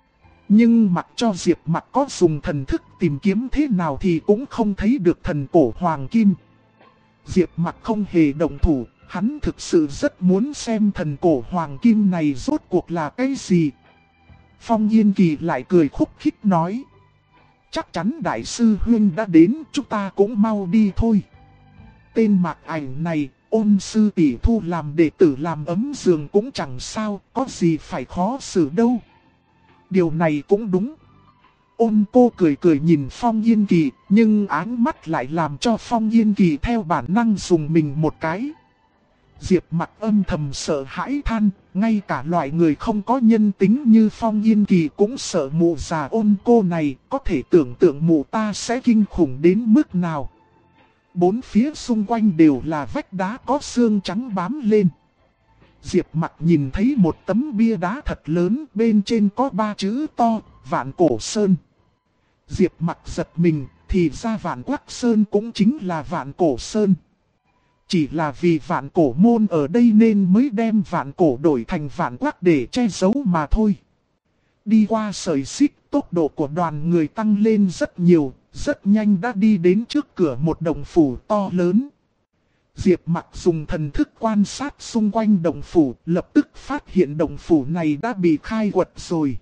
Speaker 1: Nhưng mặc cho Diệp Mặc có dùng thần thức tìm kiếm thế nào thì cũng không thấy được thần cổ hoàng kim. Diệp Mặc không hề động thủ, hắn thực sự rất muốn xem thần cổ hoàng kim này rốt cuộc là cái gì. Phong Yên Kỳ lại cười khúc khích nói. Chắc chắn đại sư Huynh đã đến, chúng ta cũng mau đi thôi. Tên Mạc Ảnh này, Ôn sư tỷ thu làm đệ tử làm ấm giường cũng chẳng sao, có gì phải khó xử đâu. Điều này cũng đúng. Ôn cô cười cười nhìn Phong Yên Kỳ, nhưng áng mắt lại làm cho Phong Yên Kỳ theo bản năng dùng mình một cái. Diệp Mặc âm thầm sợ hãi than, ngay cả loại người không có nhân tính như Phong Yên Kỳ cũng sợ mụ già Ôn cô này, có thể tưởng tượng mụ ta sẽ kinh khủng đến mức nào. Bốn phía xung quanh đều là vách đá có xương trắng bám lên. Diệp Mặc nhìn thấy một tấm bia đá thật lớn, bên trên có 3 chữ to, Vạn Cổ Sơn. Diệp Mặc giật mình, thì ra Vạn Quắc Sơn cũng chính là Vạn Cổ Sơn. Chỉ là vì Vạn Cổ Môn ở đây nên mới đem Vạn Cổ đổi thành Vạn Quắc để che giấu mà thôi. Đi qua sợi xích, tốc độ của đoàn người tăng lên rất nhiều, rất nhanh đã đi đến trước cửa một động phủ to lớn. Diệp Mặc dùng thần thức quan sát xung quanh động phủ, lập tức phát hiện động phủ này đã bị khai quật rồi.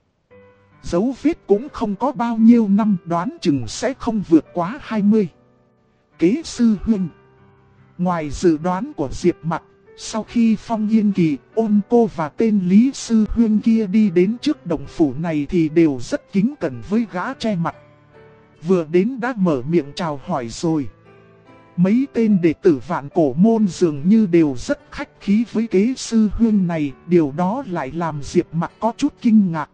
Speaker 1: Dấu vết cũng không có bao nhiêu năm, đoán chừng sẽ không vượt quá 20. Kế sư huynh. Ngoài dự đoán của Diệp Mặc, sau khi Phong Yên Kỳ, Ôn Cô và tên Lý sư huynh kia đi đến trước động phủ này thì đều rất kính cẩn với gã che mặt. Vừa đến đã mở miệng chào hỏi rồi. Mấy tên đệ tử Vạn Cổ môn dường như đều rất khách khí với kế sư huynh này, điều đó lại làm Diệp Mặc có chút kinh ngạc.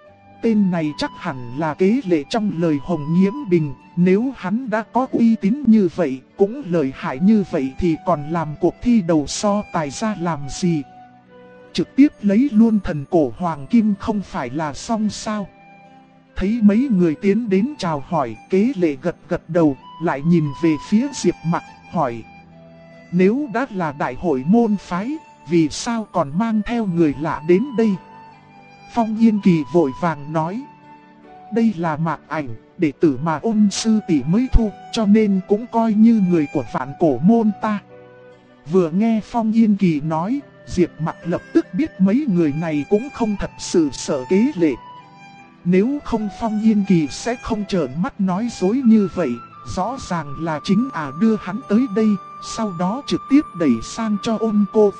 Speaker 1: Tên này chắc hẳn là kế lệ trong lời Hồng Nhiễm Bình, nếu hắn đã có uy tín như vậy, cũng lợi hại như vậy thì còn làm cuộc thi đầu so tài ra làm gì? Trực tiếp lấy luôn thần cổ hoàng kim không phải là xong sao? Thấy mấy người tiến đến chào hỏi, kế lệ gật gật đầu, lại nhìn về phía Diệp Mặc, hỏi. Nếu đã là đại hội môn phái, vì sao còn mang theo người lạ đến đây? Phong Yên Kỳ vội vàng nói. Đây là Mạc Ảnh, đệ tử mà Ôn sư tỷ mới thu, cho nên cũng coi như người của Vạn Cổ môn ta. Vừa nghe Phong Yên Kỳ nói, Diệp Mặc lập tức biết mấy người này cũng không thật sự sợ kế lệ. Nếu không Phong Yên Kỳ sẽ không trợn mắt nói dối như vậy, rõ ràng là chính đưa hắn tới đây, sau đó trực tiếp đẩy sang cho Ôn Cô.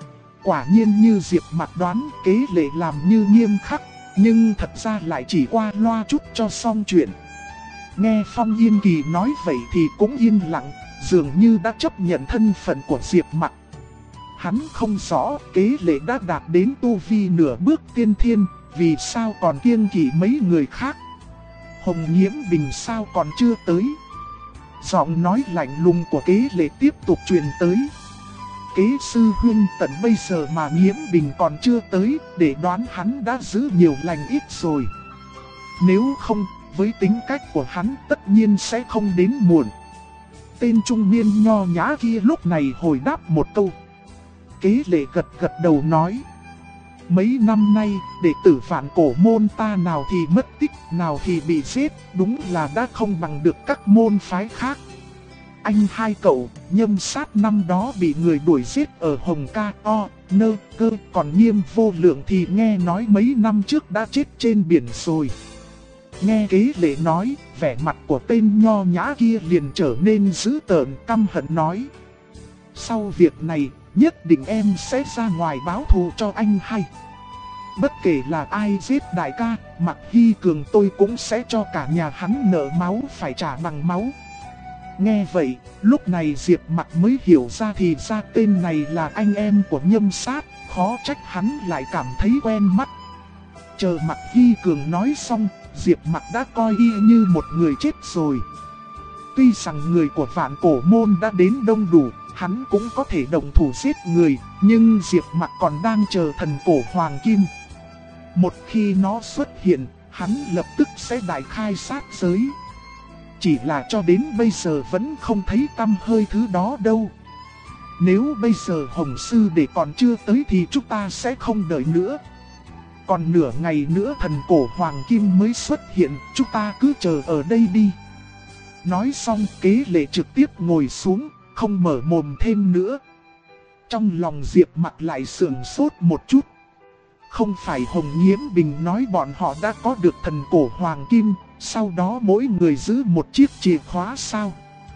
Speaker 1: Quả nhiên như Diệp Mặc đoán, kế lệ làm như nghiêm khắc, nhưng thật ra lại chỉ qua loa chút cho xong chuyện. Nghe Phong Yên Kỳ nói vậy thì cũng yên lặng, dường như đã chấp nhận thân phận của Diệp Mặc. Hắn không rõ kế lệ đã đạt đến tu vi nửa bước tiên thiên, vì sao còn kiêng kỵ mấy người khác. Hồng Nhiễm Bình sao còn chưa tới? Giọng nói lạnh lùng của kế lệ tiếp tục truyền tới. Kế sư huynh tận bây giờ mà Nhiễm Bình còn chưa tới, để đoán hắn đã giữ nhiều lành ít rồi. Nếu không, với tính cách của hắn tất nhiên sẽ không đến muộn. Tên trung niên nho nhã kia lúc này hồi đáp một câu. Kế lệ gật gật đầu nói. Mấy năm nay, đệ tử Vạn Cổ môn ta nào thì mất tích, nào thì bị giết, đúng là đã không bằng được các môn phái khác. Anh hai cậu, Nhâm Sát năm đó bị người đuổi giết ở Hồng Ca O, Nơ Cơ, còn Nghiêm Vô Lượng thì nghe nói mấy năm trước đã chết trên biển rồi. Nghe kế lệ nói, vẻ mặt của tên nho nhã kia liền trở nên dữ tợn căm hận nói. Sau việc này, nhất định em sẽ ra ngoài báo thù cho anh hay. Bất kể là ai giết đại ca, Mạc Hy Cường tôi cũng sẽ cho cả nhà hắn nợ máu phải trả bằng máu. Nghe vậy, lúc này Diệp Mặc mới hiểu ra thì ra tên này là anh em của Nhâm Sát, khó trách hắn lại cảm thấy quen mắt. Chờ Mạc Hy Cường nói xong, Diệp Mặc đã coi y như một người chết rồi. Tuy rằng người của Vạn Cổ môn đã đến đông đủ, hắn cũng có thể động thủ giết người, nhưng Diệp Mặc còn đang chờ thần cổ hoàng kim. Một khi nó xuất hiện, hắn lập tức sẽ đại khai sát giới. Chỉ là cho đến bây giờ vẫn không thấy tăm hơi thứ đó đâu. Nếu bây giờ Hồng Sư Đệ còn chưa tới thì chúng ta sẽ không đợi nữa. Còn nửa ngày nữa thần cổ hoàng kim mới xuất hiện, chúng ta cứ chờ ở đây đi. Nói xong kế lệ trực tiếp ngồi xuống, không mở mồm thêm nữa. Trong lòng Diệp Mặc lại sườn sốt một chút. Không phải Hồng Nhiễm Bình nói bọn họ đã có được thần cổ hoàng kim, sau đó mỗi người giữ một chiếc chìa khóa sao?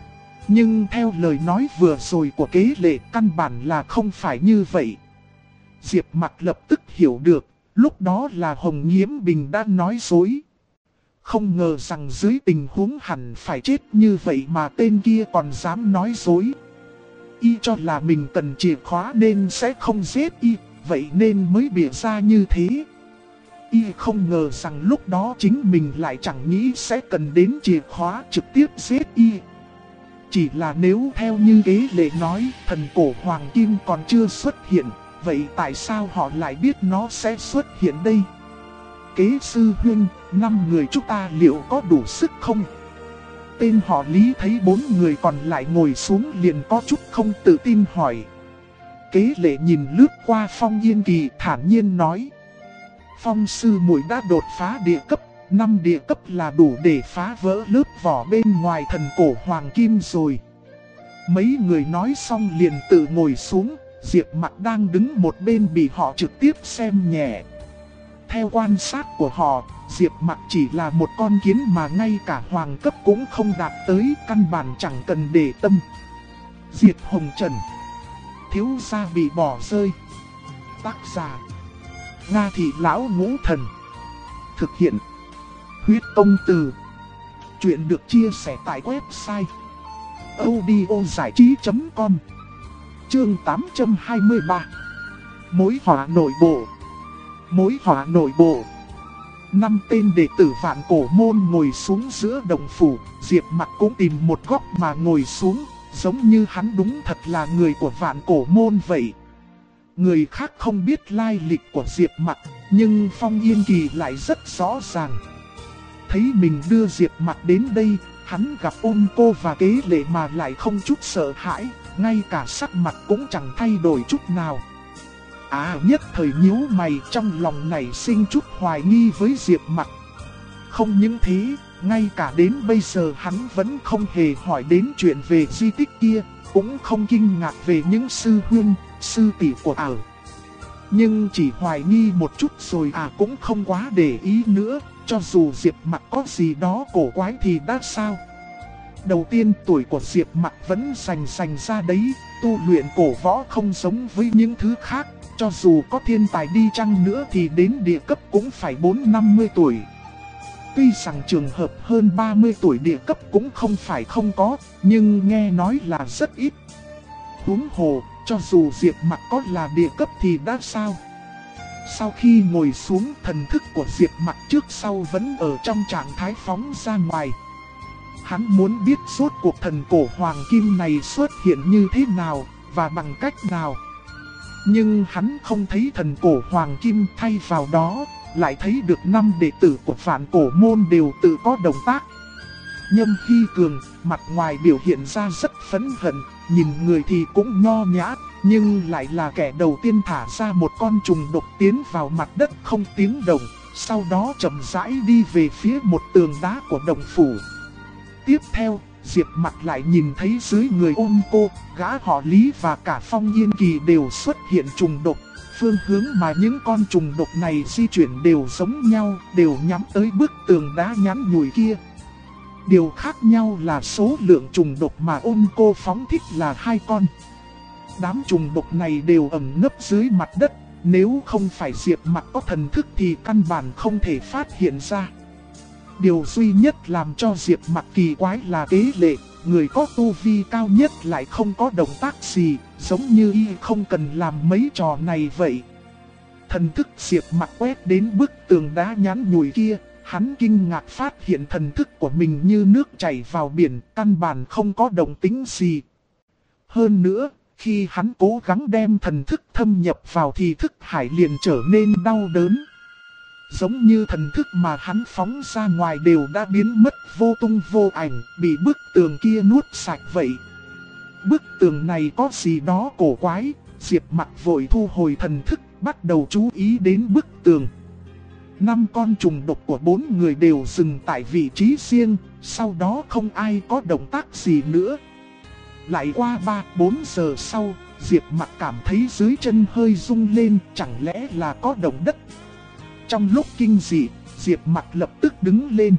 Speaker 1: Nhưng theo lời nói vừa rồi của kế lệ căn bản là không phải như vậy. Diệp Mặc lập tức hiểu được, lúc đó là Hồng Nhiễm Bình đã nói dối. Không ngờ rằng dưới tình huống hẳn phải chết như vậy mà tên kia còn dám nói dối. Y cho là mình cần chìa khóa nên sẽ không giết y, vậy nên mới bịa ra như thế. Y không ngờ rằng lúc đó chính mình lại chẳng nghĩ sẽ cần đến chìa khóa trực tiếp giết y. Chỉ là nếu theo như kế lệ nói, thần cổ hoàng kim còn chưa xuất hiện, vậy tại sao họ lại biết nó sẽ xuất hiện đây? Kế sư huynh, 5 người chúng ta liệu có đủ sức không? Tên họ Lý thấy 4 người còn lại ngồi xuống liền có chút không tự tin hỏi. Kế lệ nhìn lướt qua Phong Yên Kỳ thản nhiên nói. Phong sư muội đã đột phá địa cấp, 5 địa cấp là đủ để phá vỡ lớp vỏ bên ngoài thần cổ hoàng kim rồi. Mấy người nói xong liền tự ngồi xuống, Diệp Mặc đang đứng một bên bị họ trực tiếp xem nhẹ. Theo quan sát của họ, Diệp Mặc chỉ là một con kiến mà ngay cả hoàng cấp cũng không đạt tới, căn bản chẳng cần để tâm. Diệp Hồng Trần, thiếu gia bị bỏ rơi. Tác giả: Nga Thị Lão Ngũ Thần. Thực hiện: Huyết Công Từ. Chuyện được chia sẻ tại website audiozảichí.com. Chương 823. Mối họa nội bộ. Mối họa nội bộ. 5 tên đệ tử Vạn Cổ Môn ngồi xuống giữa động phủ. Diệp Mặc cũng tìm một góc mà ngồi xuống, giống như hắn đúng thật là người của Vạn Cổ Môn vậy. Người khác không biết lai lịch của Diệp Mặc, nhưng Phong Yên Kỳ lại rất rõ ràng. Thấy mình đưa Diệp Mặc đến đây, hắn gặp Ôn Cô và Kế Lệ mà lại không chút sợ hãi, ngay cả sắc mặt cũng chẳng thay đổi chút nào. Nhất thời nhíu mày, trong lòng nảy sinh chút hoài nghi với Diệp Mặc. Không những thế, ngay cả đến bây giờ hắn vẫn không hề hỏi đến chuyện về di tích kia, cũng không kinh ngạc về những sư huynh, sư tỷ của Nhưng chỉ hoài nghi một chút rồi cũng không quá để ý nữa, cho dù Diệp Mặc có gì đó cổ quái thì đã sao. Đầu tiên tuổi của Diệp Mặc vẫn sành ra đấy, tu luyện cổ võ không giống với những thứ khác, cho dù có thiên tài đi chăng nữa thì đến địa cấp cũng phải 4-50 tuổi. Tuy rằng trường hợp hơn 30 tuổi địa cấp cũng không phải không có, nhưng nghe nói là rất ít. Huống hồ, cho dù Diệp Mặc có là địa cấp thì đã sao? Sau khi ngồi xuống, thần thức của Diệp Mặc trước sau vẫn ở trong trạng thái phóng ra ngoài. Hắn muốn biết rốt cuộc thần cổ hoàng kim này xuất hiện như thế nào, và bằng cách nào. Nhưng hắn không thấy thần cổ hoàng kim, thay vào đó, lại thấy được 5 đệ tử của Vạn Cổ Môn đều tự có động tác. Nhâm Hy Cường, mặt ngoài biểu hiện ra rất phẫn hận, nhìn người thì cũng nho nhã, nhưng lại là kẻ đầu tiên thả ra một con trùng độc tiến vào mặt đất không tiếng động, sau đó chậm rãi đi về phía một tường đá của động phủ. Tiếp theo, Diệp Mặc lại nhìn thấy dưới người Ôn Cô, gã họ Lý và cả Phong Yên Kỳ đều xuất hiện trùng độc. Phương hướng mà những con trùng độc này di chuyển đều giống nhau, đều nhắm tới bức tường đá nhắn nhủi kia. Điều khác nhau là số lượng trùng độc mà Ôn Cô phóng thích là 2 con. Đám trùng độc này đều ẩn nấp dưới mặt đất, nếu không phải Diệp Mặc có thần thức thì căn bản không thể phát hiện ra. Điều duy nhất làm cho Diệp Mặc kỳ quái là Kế Lệ, người có tu vi cao nhất lại không có động tác gì, giống như y không cần làm mấy trò này vậy. Thần thức Diệp Mặc quét đến bức tường đá nhắn nhủi kia, hắn kinh ngạc phát hiện thần thức của mình như nước chảy vào biển, căn bản không có động tĩnh gì. Hơn nữa, khi hắn cố gắng đem thần thức thâm nhập vào thì thức hải liền trở nên đau đớn. Giống như thần thức mà hắn phóng ra ngoài đều đã biến mất vô tung vô ảnh, bị bức tường kia nuốt sạch vậy. Bức tường này có gì đó cổ quái, Diệp Mặc vội thu hồi thần thức, bắt đầu chú ý đến bức tường. 5 con trùng độc của 4 người đều dừng tại vị trí riêng, sau đó không ai có động tác gì nữa. Lại qua 3-4 giờ sau, Diệp Mặc cảm thấy dưới chân hơi rung lên, chẳng lẽ là có động đất. Trong lúc kinh dị, Diệp Mặc lập tức đứng lên.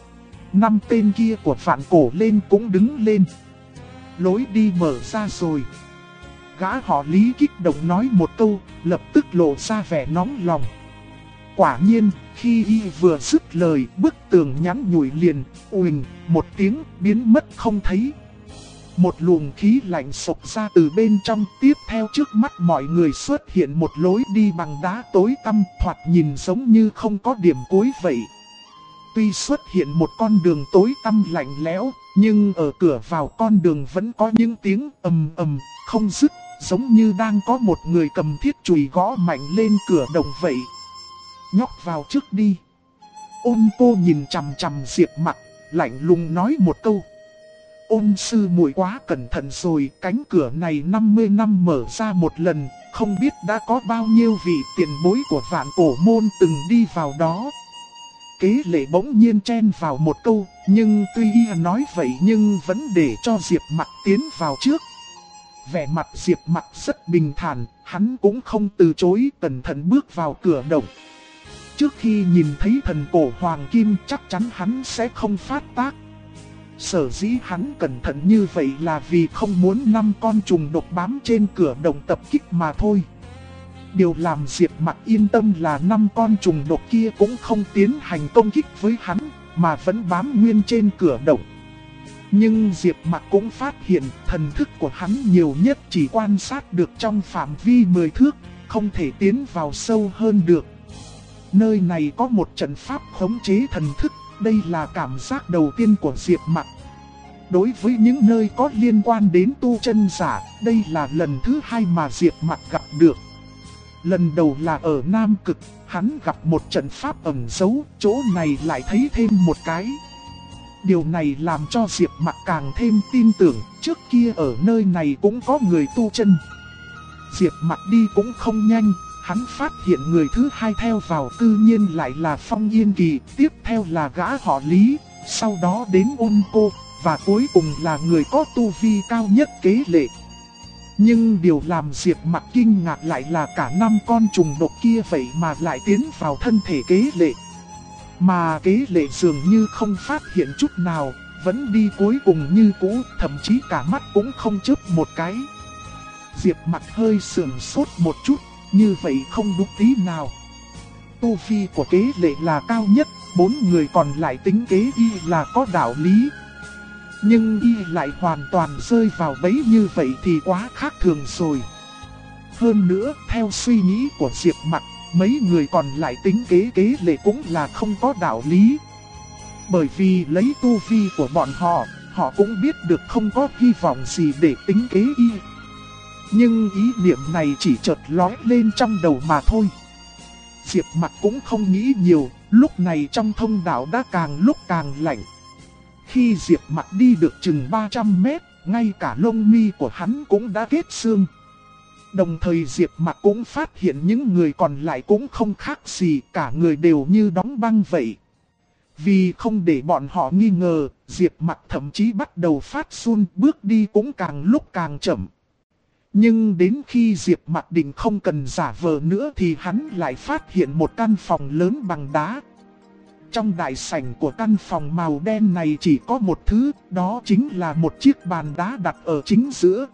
Speaker 1: 5 tên kia của Vạn Cổ lên cũng đứng lên. Lối đi mở ra rồi. Gã họ Lý kích động nói một câu, lập tức lộ ra vẻ nóng lòng. Quả nhiên, khi y vừa dứt lời, bức tường nhắn nhủi liền, uỳnh, một tiếng biến mất không thấy. Một luồng khí lạnh sộc ra từ bên trong, tiếp theo trước mắt mọi người xuất hiện một lối đi bằng đá tối tăm, thoạt nhìn giống như không có điểm cuối vậy. Tuy xuất hiện một con đường tối tăm lạnh lẽo, nhưng ở cửa vào con đường vẫn có những tiếng ầm ầm, không dứt, giống như đang có một người cầm thiết chùy gõ mạnh lên cửa động vậy. Nhóc vào trước đi. Ôn Cô nhìn chằm chằm Diệp Mặc, lạnh lùng nói một câu. Ôn sư muội quá cẩn thận rồi, cánh cửa này 50 năm mở ra một lần, không biết đã có bao nhiêu vị tiền bối của Vạn Cổ Môn từng đi vào đó. Kế Lệ bỗng nhiên chen vào một câu, nhưng tuy y nói vậy nhưng vẫn để cho Diệp Mặc tiến vào trước. Vẻ mặt Diệp Mặc rất bình thản, hắn cũng không từ chối, cẩn thận bước vào cửa động. Trước khi nhìn thấy thần cổ hoàng kim chắc chắn hắn sẽ không phát tác. Sở dĩ hắn cẩn thận như vậy là vì không muốn 5 con trùng độc bám trên cửa động tập kích mà thôi. Điều làm Diệp Mặc yên tâm là 5 con trùng độc kia cũng không tiến hành công kích với hắn, mà vẫn bám nguyên trên cửa động. Nhưng Diệp Mặc cũng phát hiện thần thức của hắn nhiều nhất chỉ quan sát được trong phạm vi 10 thước, không thể tiến vào sâu hơn được. Nơi này có một trận pháp khống chế thần thức, đây là cảm giác đầu tiên của Diệp Mặc. Đối với những nơi có liên quan đến tu chân giả, đây là lần thứ 2 mà Diệp Mặc gặp được. Lần đầu là ở Nam Cực, hắn gặp một trận pháp ẩn giấu, chỗ này lại thấy thêm một cái. Điều này làm cho Diệp Mặc càng thêm tin tưởng, trước kia ở nơi này cũng có người tu chân. Diệp Mặc đi cũng không nhanh, hắn phát hiện người thứ 2 theo vào cư nhiên lại là Phong Yên Kỳ, tiếp theo là gã họ Lý, sau đó đến Ôn Cô, và cuối cùng là người có tu vi cao nhất Kế Lệ. Nhưng điều làm Diệp Mặc kinh ngạc lại là cả 5 con trùng độc kia vậy mà lại tiến vào thân thể Kế Lệ. Mà Kế Lệ dường như không phát hiện chút nào, vẫn đi cuối cùng như cũ, thậm chí cả mắt cũng không chớp một cái. Diệp Mặc hơi sườn sốt một chút, như vậy không đúng tí nào. Tu vi của Kế Lệ là cao nhất, 4 người còn lại tính kế y là có đạo lý. Nhưng y lại hoàn toàn rơi vào bẫy như vậy thì quá khác thường rồi. Hơn nữa, theo suy nghĩ của Diệp Mặc, mấy người còn lại tính kế Kế Lệ cũng là không có đạo lý. Bởi vì lấy tu vi của bọn họ, họ cũng biết được không có hy vọng gì để tính kế y. Nhưng ý niệm này chỉ chợt lóe lên trong đầu mà thôi. Diệp Mặc cũng không nghĩ nhiều, lúc này trong thông đạo đã càng lúc càng lạnh. Khi Diệp Mặc đi được chừng 300 mét, ngay cả lông mi của hắn cũng đã kết xương. Đồng thời Diệp Mặc cũng phát hiện những người còn lại cũng không khác gì, cả người đều như đóng băng vậy. Vì không để bọn họ nghi ngờ, Diệp Mặc thậm chí bắt đầu phát run, bước đi cũng càng lúc càng chậm. Nhưng đến khi Diệp Mặc định không cần giả vờ nữa thì hắn lại phát hiện một căn phòng lớn bằng đá. Trong đại sảnh của căn phòng màu đen này chỉ có một thứ, đó chính là một chiếc bàn đá đặt ở chính giữa.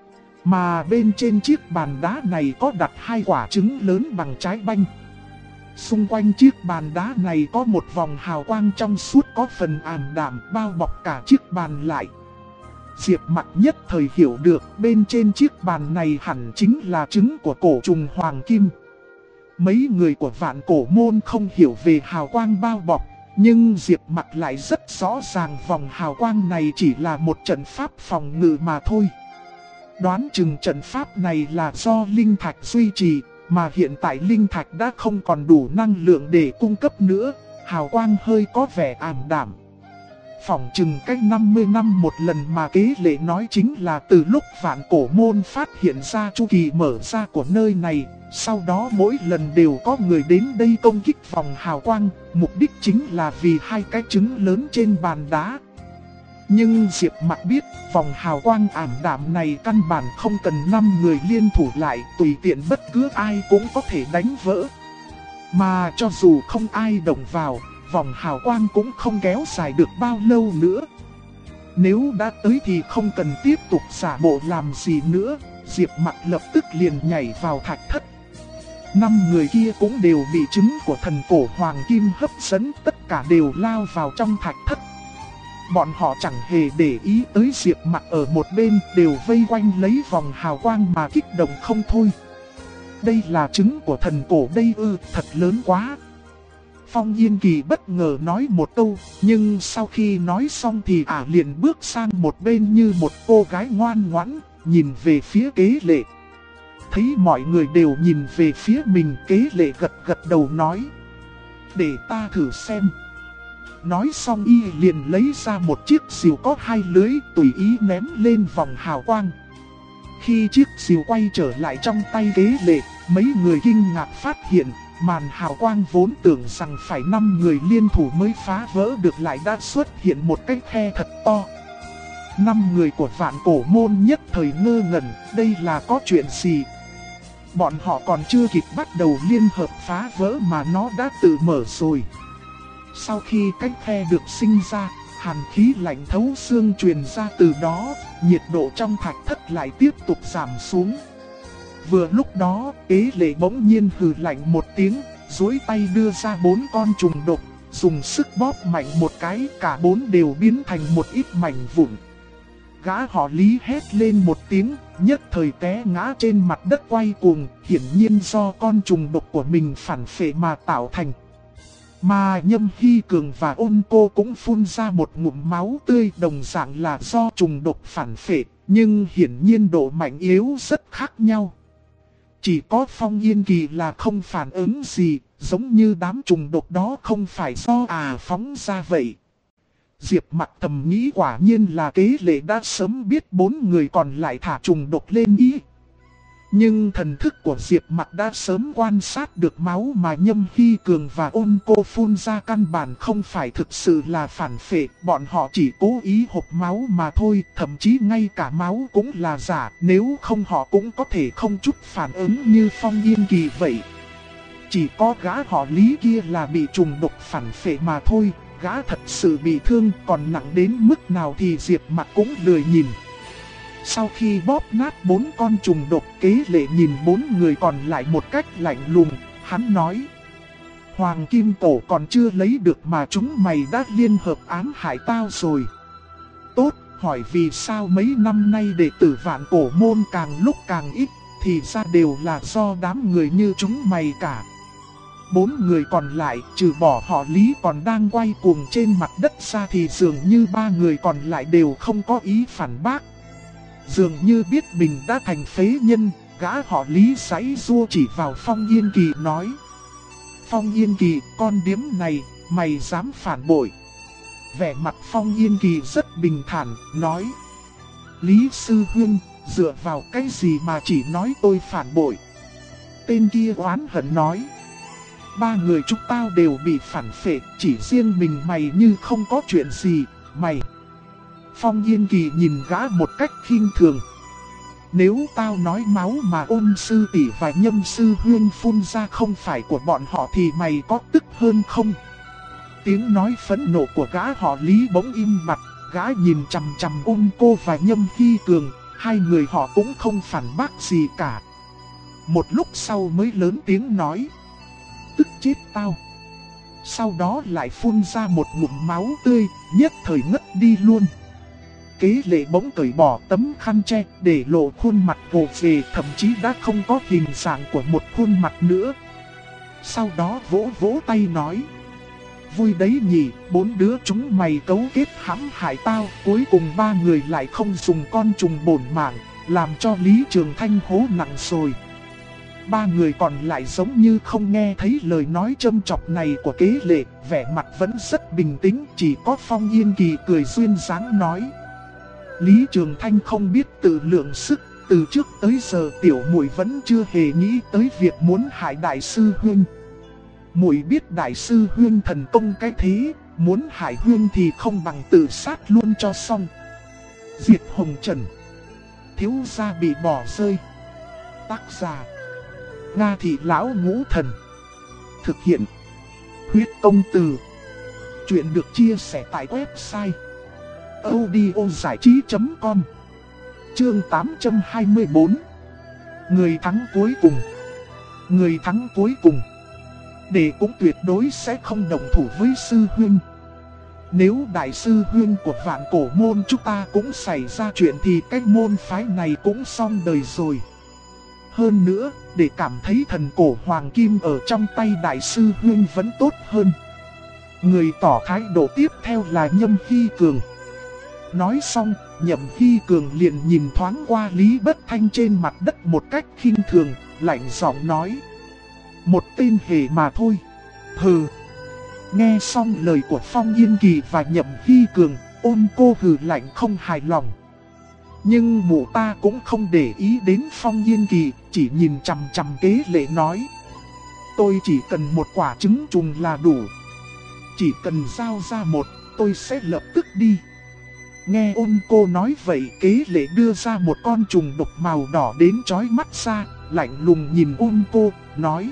Speaker 1: Mà bên trên chiếc bàn đá này có đặt 2 quả trứng lớn bằng trái banh. Xung quanh chiếc bàn đá này có một vòng hào quang trong suốt có phần ảm đạm bao bọc cả chiếc bàn lại. Diệp Mặc nhất thời hiểu được bên trên chiếc bàn này hẳn chính là trứng của cổ trùng hoàng kim. Mấy người của Vạn Cổ Môn không hiểu về hào quang bao bọc, nhưng Diệp Mặc lại rất rõ ràng vòng hào quang này chỉ là một trận pháp phòng ngự mà thôi. Đoán chừng trận pháp này là do linh thạch duy trì, mà hiện tại linh thạch đã không còn đủ năng lượng để cung cấp nữa, hào quang hơi có vẻ ảm đạm. Phỏng chừng cách 50 năm một lần mà Kế Lệ nói chính là từ lúc Vạn Cổ Môn phát hiện ra chu kỳ mở ra của nơi này, sau đó mỗi lần đều có người đến đây công kích vòng hào quang, mục đích chính là vì 2 cái trứng lớn trên bàn đá. Nhưng Diệp Mặc biết, vòng hào quang ảm đạm này căn bản không cần 5 người liên thủ lại, tùy tiện bất cứ ai cũng có thể đánh vỡ. Mà cho dù không ai động vào, vòng hào quang cũng không kéo dài được bao lâu nữa. Nếu đã tới thì không cần tiếp tục giả bộ làm gì nữa, Diệp Mặc lập tức liền nhảy vào thạch thất. 5 người kia cũng đều bị trứng của thần cổ hoàng kim hấp dẫn, tất cả đều lao vào trong thạch thất. Bọn họ chẳng hề để ý tới Diệp Mặc ở một bên, đều vây quanh lấy vòng hào quang mà kích động không thôi. Đây là trứng của thần cổ đây ư, thật lớn quá. Phong Yên Kỳ bất ngờ nói một câu, nhưng sau khi nói xong thì ả liền bước sang một bên như một cô gái ngoan ngoãn, nhìn về phía Kế Lệ. Thấy mọi người đều nhìn về phía mình, Kế Lệ gật gật đầu nói: để ta thử xem. Nói xong y liền lấy ra một chiếc rìu có 2 lưới, tùy ý ném lên vòng hào quang. Khi chiếc rìu quay trở lại trong tay Kế Lệ, mấy người kinh ngạc phát hiện, Màn hào quang vốn tưởng rằng phải 5 người liên thủ mới phá vỡ được lại đã xuất hiện một cái khe thật to. 5 người của Vạn Cổ Môn nhất thời ngơ ngẩn, đây là có chuyện gì? Bọn họ còn chưa kịp bắt đầu liên hợp phá vỡ mà nó đã tự mở rồi. Sau khi cái khe được sinh ra, hàn khí lạnh thấu xương truyền ra từ đó, nhiệt độ trong thạch thất lại tiếp tục giảm xuống. Vừa lúc đó, Ế Lệ bỗng nhiên hừ lạnh một tiếng, duỗi tay đưa ra 4 con trùng độc, dùng sức bóp mạnh một cái, cả 4 đều biến thành một ít mảnh vụn. Gã họ Lý hét lên một tiếng, nhất thời té ngã trên mặt đất quay cuồng, hiển nhiên do con trùng độc của mình phản phệ mà tạo thành. Mà Nhâm Hy Cường và Ôn Cô cũng phun ra một ngụm máu tươi, đồng dạng là do trùng độc phản phệ, nhưng hiển nhiên độ mạnh yếu rất khác nhau. Chỉ có Phong Yên Kỳ là không phản ứng gì, giống như đám trùng độc đó không phải do phóng ra vậy. Diệp Mặc thầm nghĩ quả nhiên là Kế Lệ đã sớm biết 4 người còn lại thả trùng độc lên ý. Nhưng thần thức của Diệp Mặc đã sớm quan sát được máu mà Nhâm Hy Cường và Ôn Cô phun ra căn bản không phải thực sự là phản phệ, bọn họ chỉ cố ý hộp máu mà thôi, thậm chí ngay cả máu cũng là giả, nếu không họ cũng có thể không chút phản ứng như Phong Yên Kỳ vậy. Chỉ có gã họ Lý kia là bị trùng độc phản phệ mà thôi, gã thật sự bị thương, còn nặng đến mức nào thì Diệp Mặc cũng lười nhìn. Sau khi bóp nát 4 con trùng độc, Kế Lệ nhìn 4 người còn lại một cách lạnh lùng, hắn nói: Hoàng Kim Cổ còn chưa lấy được mà chúng mày đã liên hợp ám hại tao rồi. Tốt, hỏi vì sao mấy năm nay đệ tử Vạn Cổ Môn càng lúc càng ít, thì ra đều là do đám người như chúng mày cả. 4 người còn lại, trừ bỏ họ Lý còn đang quay cuồng trên mặt đất ra thì dường như 3 người còn lại đều không có ý phản bác. Dường như biết mình đã thành phế nhân, gã họ Lý giãy giụa chỉ vào Phong Yên Kỳ nói: Phong Yên Kỳ, con điếm này, mày dám phản bội? Vẻ mặt Phong Yên Kỳ rất bình thản, nói: Lý sư huynh, dựa vào cái gì mà chỉ nói tôi phản bội? Tên kia oán hận nói: 3 người chúng tao đều bị phản phệ, chỉ riêng mình mày như không có chuyện gì, mày. Phong Yên Kỳ nhìn gã một cách khinh thường: Nếu tao nói máu mà Ôn sư tỷ và Nhâm sư huynh phun ra không phải của bọn họ thì mày có tức hơn không? Tiếng nói phẫn nộ của gã họ Lý bỗng im bặt, gã nhìn chằm chằm Ôn Cô và Nhâm Hy Cường, hai người họ cũng không phản bác gì cả. Một lúc sau mới lớn tiếng nói: Tức chết tao. Sau đó lại phun ra một ngụm máu tươi, nhất thời ngất đi luôn. Kế Lệ bỗng cởi bỏ tấm khăn che để lộ khuôn mặt gồ ghề, thậm chí đã không có hình dạng của một khuôn mặt nữa. Sau đó vỗ vỗ tay nói: Vui đấy nhỉ, 4 đứa chúng mày cấu kết hãm hại tao, cuối cùng 3 người lại không dùng con trùng bổn mạng, làm cho Lý Trường Thanh hố nặng rồi. 3 người còn lại giống như không nghe thấy lời nói châm chọc này của Kế Lệ, vẻ mặt vẫn rất bình tĩnh, chỉ có Phong Yên Kỳ cười duyên dáng nói: Lý Trường Thanh không biết tự lượng sức, từ trước tới giờ tiểu muội vẫn chưa hề nghĩ tới việc muốn hại đại sư huynh. Muội biết đại sư huynh thần công cái thế, muốn hại huynh thì không bằng tự sát luôn cho xong. Diệt Hồng Trần, thiếu gia bị bỏ rơi. Tác giả: Nga Thị Lão Ngũ Thần. Thực hiện: Huyết Công Từ. Chuyện được chia sẻ tại website audiozảichí.com. Chương 824. Người thắng cuối cùng. Người thắng cuối cùng. Đệ cũng tuyệt đối sẽ không đồng thủ với sư huynh. Nếu đại sư huynh của Vạn Cổ Môn chúng ta cũng xảy ra chuyện thì cái môn phái này cũng xong đời rồi. Hơn nữa, để cảm thấy thần cổ hoàng kim ở trong tay đại sư huynh vẫn tốt hơn. Người tỏ thái độ tiếp theo là Nhâm Hy Cường. Nói xong, Nhâm Hy Cường liền nhìn thoáng qua Lý Bất Thanh trên mặt đất một cách khinh thường, lạnh giọng nói: Một tên hề mà thôi. Hừ. Nghe xong lời của Phong Yên Kỳ và Nhâm Hy Cường, Ôn Cô hừ lạnh không hài lòng. Nhưng mụ ta cũng không để ý đến Phong Yên Kỳ, chỉ nhìn chằm chằm Kế Lệ nói: tôi chỉ cần một quả trứng trùng là đủ. Chỉ cần giao ra một, tôi sẽ lập tức đi. Nghe Ôn Cô nói vậy, Kế Lệ đưa ra một con trùng độc màu đỏ đến chói mắt ra, lạnh lùng nhìn Ôn Cô, nói: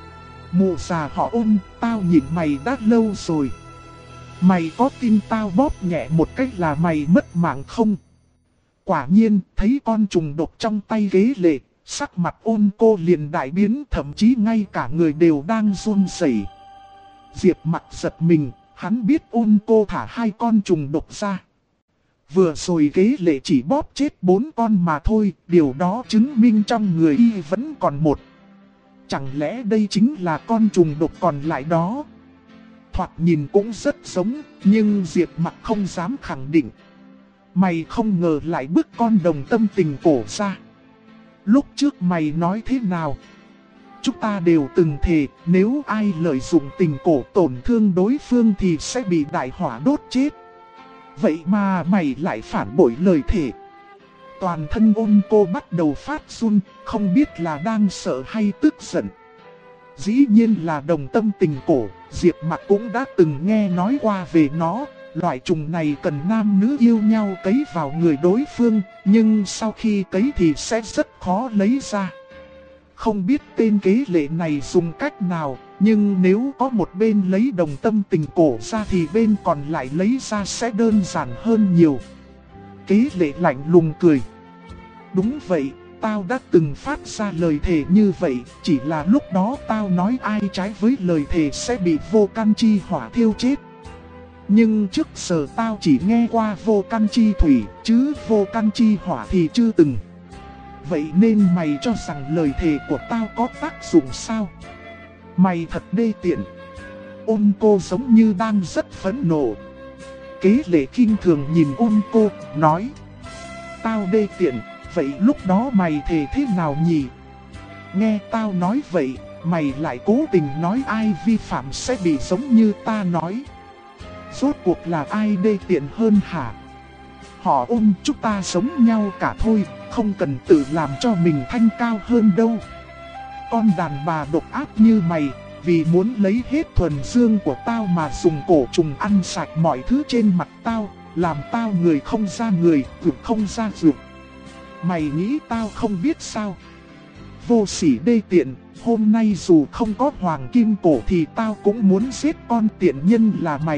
Speaker 1: Mụ già họ Ôn, tao nhìn mày đã lâu rồi. Mày có tin tao bóp nhẹ một cách là mày mất mạng không? Quả nhiên, thấy con trùng độc trong tay Kế Lệ, sắc mặt Ôn Cô liền đại biến, thậm chí ngay cả người đều đang run rẩy. Diệp Mặc giật mình, hắn biết Ôn Cô thả 2 con trùng độc ra. Vừa rồi Kế Lệ chỉ bóp chết 4 con mà thôi, điều đó chứng minh trong người y vẫn còn một. Chẳng lẽ đây chính là con trùng độc còn lại đó? Thoạt nhìn cũng rất giống, nhưng Diệp Mặc không dám khẳng định. Mày không ngờ lại bức con đồng tâm tình cổ ra. Lúc trước mày nói thế nào? Chúng ta đều từng thề, nếu ai lợi dụng tình cổ tổn thương đối phương thì sẽ bị đại hỏa đốt chết. Vậy mà mày lại phản bội lời thề. Toàn thân Ôn Cô bắt đầu phát run, không biết là đang sợ hay tức giận. Dĩ nhiên là đồng tâm tình cổ, Diệp Mặc cũng đã từng nghe nói qua về nó. Loại trùng này cần nam nữ yêu nhau cấy vào người đối phương, nhưng sau khi cấy thì sẽ rất khó lấy ra. Không biết tên Kế Lệ này dùng cách nào, nhưng nếu có một bên lấy đồng tâm tình cổ ra thì bên còn lại lấy ra sẽ đơn giản hơn nhiều. Kế Lệ lạnh lùng cười. Đúng vậy, tao đã từng phát ra lời thề như vậy, chỉ là lúc đó tao nói ai trái với lời thề sẽ bị vô can chi hỏa thiêu chết. Nhưng trước giờ tao chỉ nghe qua vô can chi thủy, chứ vô can chi hỏa thì chưa từng. Vậy nên mày cho rằng lời thề của tao có tác dụng sao? Mày thật đê tiện. Ôn Cô giống như đang rất phẫn nộ. Kế Lệ khinh thường nhìn Ôn Cô, nói: Tao đê tiện, vậy lúc đó mày thề thế nào nhỉ? Nghe tao nói vậy, mày lại cố tình nói ai vi phạm sẽ bị giống như ta nói. Rốt cuộc là ai đê tiện hơn hả? Họ Ôn, chúng ta giống nhau cả thôi, không cần tự làm cho mình thanh cao hơn đâu. Con đàn bà độc ác như mày, vì muốn lấy hết thuần dương của tao mà dùng cổ trùng ăn sạch mọi thứ trên mặt tao, làm tao người không ra người, ruột không ra ruột. Mày nghĩ tao không biết sao? Vô sỉ đê tiện, hôm nay dù không có hoàng kim cổ thì tao cũng muốn giết con tiện nhân là mày.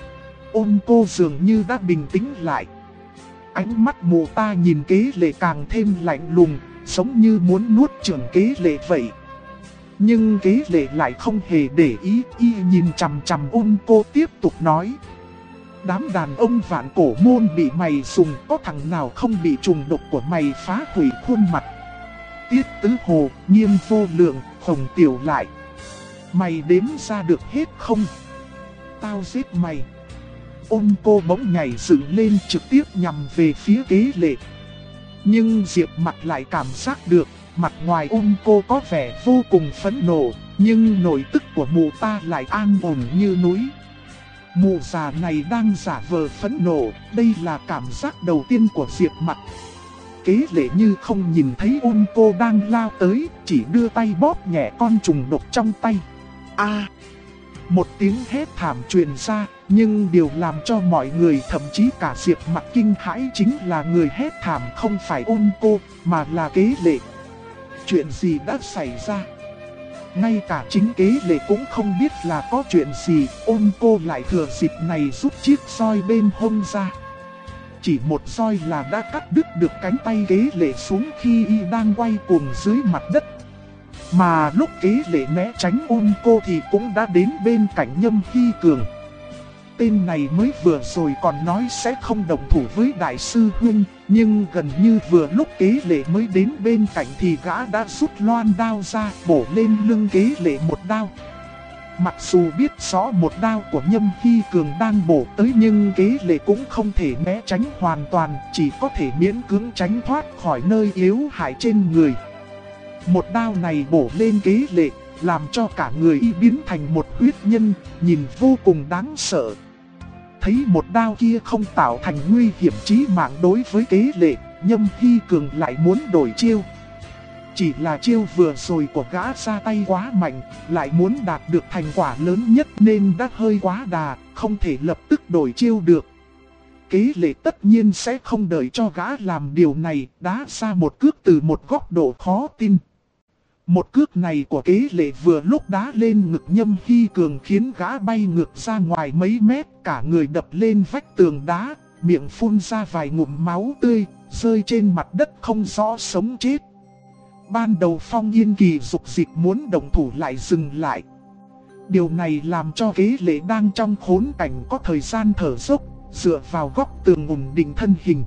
Speaker 1: Ôn Cô dường như đã bình tĩnh lại. Ánh mắt mụ ta nhìn Kế Lệ càng thêm lạnh lùng, giống như muốn nuốt chửng Kế Lệ vậy. Nhưng Kế Lệ lại không hề để ý, y nhìn chằm chằm Ôn Cô tiếp tục nói: Đám đàn ông vạn cổ môn bị mày dùng, có thằng nào không bị trùng độc của mày phá hủy khuôn mặt? Tiết Tứ Hồ, Nghiêm Vô Lượng, Khổng Tiểu Lại. Mày đếm ra được hết không? Tao giết mày. Ôn Cô bỗng nhảy dựng lên trực tiếp nhằm về phía Kế Lệ. Nhưng Diệp Mặc lại cảm giác được, mặt ngoài Ôn Cô có vẻ vô cùng phẫn nộ, nhưng nội tức của mụ ta lại an ổn như núi. Mụ già này đang giả vờ phẫn nộ, đây là cảm giác đầu tiên của Diệp Mặc. Kế Lệ như không nhìn thấy Ôn Cô đang lao tới, chỉ đưa tay bóp nhẹ con trùng độc trong tay. A! Một tiếng hét thảm truyền ra, nhưng điều làm cho mọi người thậm chí cả Diệp Mặc kinh hãi chính là người hét thảm không phải Ôn Cô, mà là Kế Lệ. Chuyện gì đã xảy ra? Ngay cả chính Kế Lệ cũng không biết là có chuyện gì, Ôn Cô lại thừa dịp này rút chiếc roi bên hông ra. Chỉ một roi là đã cắt đứt được cánh tay Kế Lệ xuống khi y đang quay cuồng dưới mặt đất. Mà lúc Kế Lệ né tránh Ôn Cô thì cũng đã đến bên cạnh Nhâm Hy Cường. Tên này mới vừa rồi còn nói sẽ không đồng thủ với Đại sư Huynh, nhưng gần như vừa lúc Kế Lệ mới đến bên cạnh thì gã đã rút loan đao ra, bổ lên lưng Kế Lệ một đao. Mặc dù biết rõ một đao của Nhâm Hy Cường đang bổ tới nhưng Kế Lệ cũng không thể né tránh hoàn toàn, chỉ có thể miễn cưỡng tránh thoát khỏi nơi yếu hại trên người. Một đao này bổ lên Kế Lệ, làm cho cả người y biến thành một huyết nhân, nhìn vô cùng đáng sợ. Thấy một đao kia không tạo thành nguy hiểm chí mạng đối với Kế Lệ, Nhâm Hy Cường lại muốn đổi chiêu. Chỉ là chiêu vừa rồi của gã ra tay quá mạnh, lại muốn đạt được thành quả lớn nhất nên đã hơi quá đà, không thể lập tức đổi chiêu được. Kế lệ tất nhiên sẽ không đợi cho gã làm điều này, đá ra một cước từ một góc độ khó tin. Một cước này của kế lệ vừa lúc đá lên ngực Nhâm Hy Cường khiến gã bay ngược ra ngoài mấy mét, cả người đập lên vách tường đá, miệng phun ra vài ngụm máu tươi, rơi trên mặt đất không rõ sống chết. Ban đầu Phong Yên Kỳ dục dịch muốn động thủ lại dừng lại. Điều này làm cho kế lệ đang trong khốn cảnh có thời gian thở dốc, dựa vào góc tường ổn định thân hình.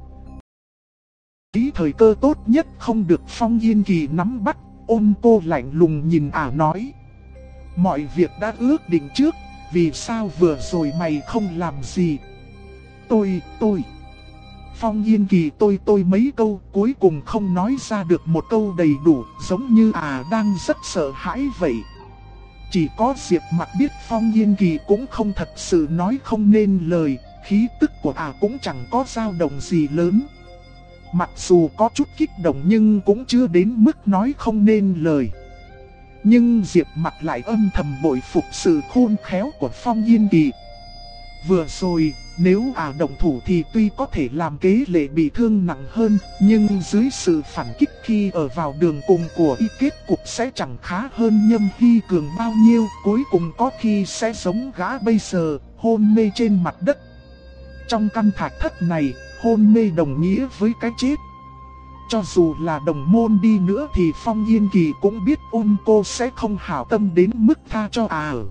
Speaker 1: Ý thời cơ tốt nhất không được Phong Yên Kỳ nắm bắt, Ôn Cô lạnh lùng nhìn ả nói. Mọi việc đã ước định trước, vì sao vừa rồi mày không làm gì? Tôi... Phong Yên Kỳ tôi mấy câu cuối cùng không nói ra được một câu đầy đủ, giống như đang rất sợ hãi vậy. Chỉ có Diệp Mặc biết Phong Yên Kỳ cũng không thật sự nói không nên lời, khí tức của cũng chẳng có dao động gì lớn. Mặc dù có chút kích động nhưng cũng chưa đến mức nói không nên lời. Nhưng Diệp Mặc lại âm thầm bội phục sự khôn khéo của Phong Yên Kỳ. Vừa rồi, nếu động thủ thì tuy có thể làm kế lệ bị thương nặng hơn, nhưng dưới sự phản kích khi ở vào đường cùng của y kết cục sẽ chẳng khá hơn Nhâm Hy Cường bao nhiêu, cuối cùng có khi sẽ giống gã bây giờ, hôn mê trên mặt đất. Trong căn thạch thất này, hôn mê đồng nghĩa với cái chết. Cho dù là đồng môn đi nữa thì Phong Yên Kỳ cũng biết Ôn Cô sẽ không hảo tâm đến mức tha cho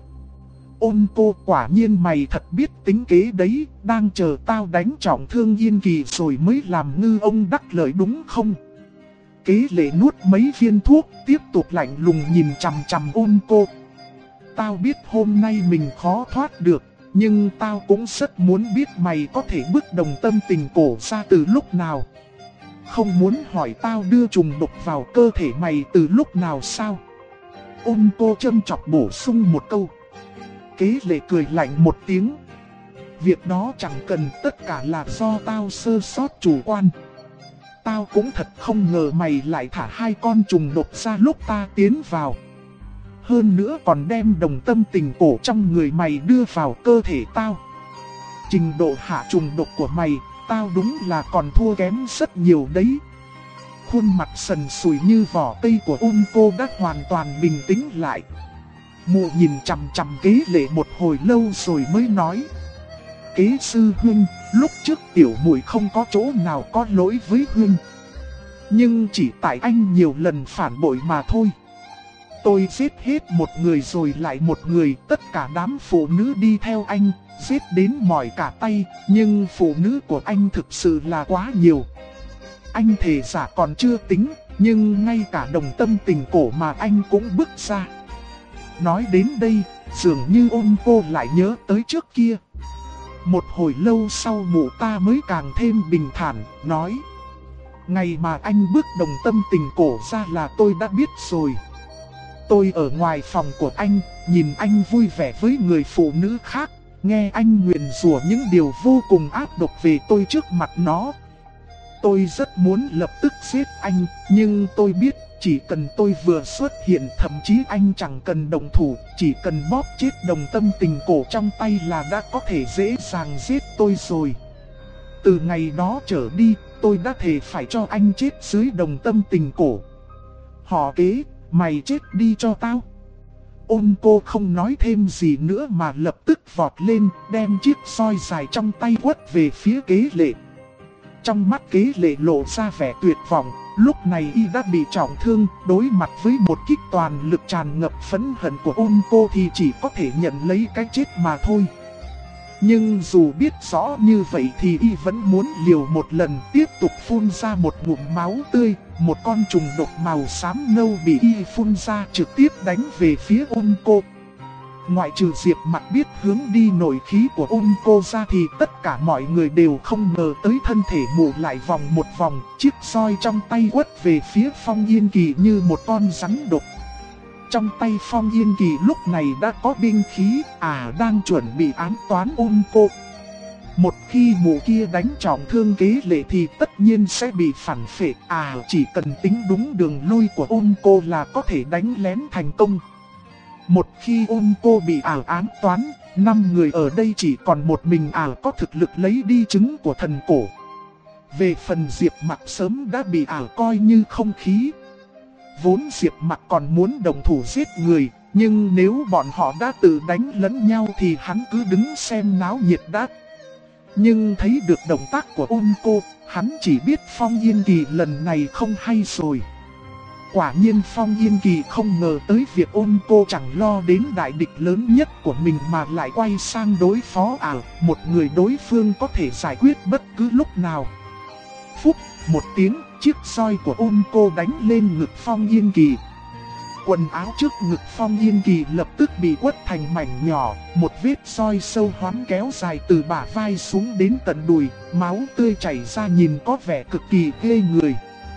Speaker 1: Ôn Cô, quả nhiên mày thật biết tính kế đấy, đang chờ tao đánh trọng thương Yên Kỳ rồi mới làm ngư ông đắc lợi đúng không? Kế lệ nuốt mấy viên thuốc, tiếp tục lạnh lùng nhìn chằm chằm Ôn Cô. Tao biết hôm nay mình khó thoát được, nhưng tao cũng rất muốn biết mày có thể bước Đồng Tâm Tình Cổ ra từ lúc nào. Không muốn hỏi tao đưa trùng độc vào cơ thể mày từ lúc nào sao? Ôn Cô châm chọc bổ sung một câu. Kế lệ cười lạnh một tiếng. Việc đó chẳng cần, tất cả là do tao sơ sót chủ quan. Tao cũng thật không ngờ mày lại thả 2 con trùng độc ra lúc ta tiến vào. Hơn nữa còn đem Đồng Tâm Tình Cổ trong người mày đưa vào cơ thể tao. Trình độ hạ trùng độc của mày, tao đúng là còn thua kém rất nhiều đấy. Khuôn mặt sần sùi như vỏ cây của Ôn Cô đã hoàn toàn bình tĩnh lại. Mụ nhìn chằm chằm kế lệ một hồi lâu rồi mới nói. Kế sư huynh, lúc trước tiểu muội không có chỗ nào có lỗi với huynh. Nhưng chỉ tại anh nhiều lần phản bội mà thôi. Tôi giết hết một người rồi lại một người, tất cả đám phụ nữ đi theo anh, giết đến mỏi cả tay, nhưng phụ nữ của anh thực sự là quá nhiều. Anh thề giả còn chưa tính, nhưng ngay cả Đồng Tâm Tình Cổ mà anh cũng bước ra. Nói đến đây, dường như Ôn Cô lại nhớ tới trước kia. Một hồi lâu sau mụ ta mới càng thêm bình thản, nói. Ngày mà anh bước Đồng Tâm Tình Cổ ra là tôi đã biết rồi. Tôi ở ngoài phòng của anh, nhìn anh vui vẻ với người phụ nữ khác, nghe anh nguyền rủa những điều vô cùng ác độc về tôi trước mặt nó. Tôi rất muốn lập tức giết anh, nhưng tôi biết chỉ cần tôi vừa xuất hiện, thậm chí anh chẳng cần động thủ, chỉ cần bóp chết Đồng Tâm Tình Cổ trong tay là đã có thể dễ dàng giết tôi rồi. Từ ngày đó trở đi, tôi đã thề phải cho anh chết dưới Đồng Tâm Tình Cổ. Họ Kế, mày chết đi cho tao. Ôn Cô không nói thêm gì nữa mà lập tức vọt lên, đem chiếc roi dài trong tay quất về phía Kế lệ. Trong mắt Kế lệ lộ ra vẻ tuyệt vọng, lúc này y đã bị trọng thương, đối mặt với một kích toàn lực tràn ngập phẫn hận của Ôn Cô thì chỉ có thể nhận lấy cái chết mà thôi. Nhưng dù biết rõ như vậy thì y vẫn muốn liều một lần, tiếp tục phun ra một ngụm máu tươi, một con trùng độc màu xám nâu bị y phun ra trực tiếp đánh về phía Ôn Cô. Ngoại trừ Diệp Mặc biết hướng đi nổi khí của Ôn Cô ra thì tất cả mọi người đều không ngờ tới thân thể mụ lại vòng một vòng, chiếc roi trong tay quất về phía Phong Yên Kỳ như một con rắn độc. Trong tay Phong Yên Kỳ lúc này đã có binh khí, đang chuẩn bị ám toán Ôn Cô. Một khi mụ kia đánh trọng thương Kế Lệ thì tất nhiên sẽ bị phản phệ. Chỉ cần tính đúng đường lui của Ôn Cô là có thể đánh lén thành công. Một khi Ôn Cô bị ám toán, 5 người ở đây chỉ còn một mình có thực lực lấy đi trứng của thần cổ. Về phần Diệp Mặc sớm đã bị coi như không khí. Vốn Diệp Mặc còn muốn đồng thủ giết người, nhưng nếu bọn họ đã tự đánh lẫn nhau thì hắn cứ đứng xem náo nhiệt đã. Nhưng thấy được động tác của Ôn Cô, hắn chỉ biết Phong Yên Kỳ lần này không hay rồi. Quả nhiên Phong Yên Kỳ không ngờ tới việc Ôn Cô chẳng lo đến đại địch lớn nhất của mình mà lại quay sang đối phó một người đối phương có thể giải quyết bất cứ lúc nào. Phúc, một tiếng, chiếc roi của Ôn Cô đánh lên ngực Phong Yên Kỳ. Quần áo trước ngực Phong Yên Kỳ lập tức bị quất thành mảnh nhỏ, một vết roi sâu hoắm kéo dài từ bả vai xuống đến tận đùi, máu tươi chảy ra nhìn có vẻ cực kỳ ghê người.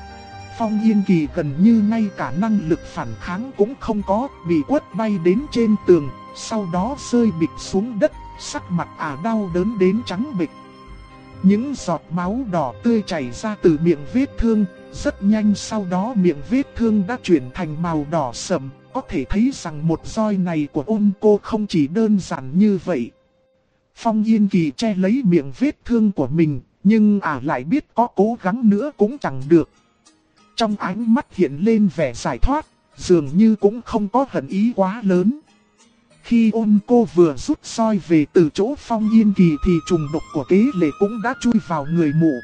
Speaker 1: Phong Yên Kỳ gần như ngay cả năng lực phản kháng cũng không có, bị quất bay đến trên tường, sau đó rơi bịch xuống đất, sắc mặt đau đớn đến trắng bệch. Những giọt máu đỏ tươi chảy ra từ miệng vết thương, rất nhanh sau đó miệng vết thương đã chuyển thành màu đỏ sẫm, có thể thấy rằng một roi này của Ôn Cô không chỉ đơn giản như vậy. Phong Yên Kỳ che lấy miệng vết thương của mình, nhưng lại biết có cố gắng nữa cũng chẳng được. Trong ánh mắt hiện lên vẻ giải thoát, dường như cũng không có hận ý quá lớn. Khi Ôn Cô vừa rút roi về từ chỗ Phong Yên Kỳ thì trùng độc của Kế Lệ cũng đã chui vào người mụ.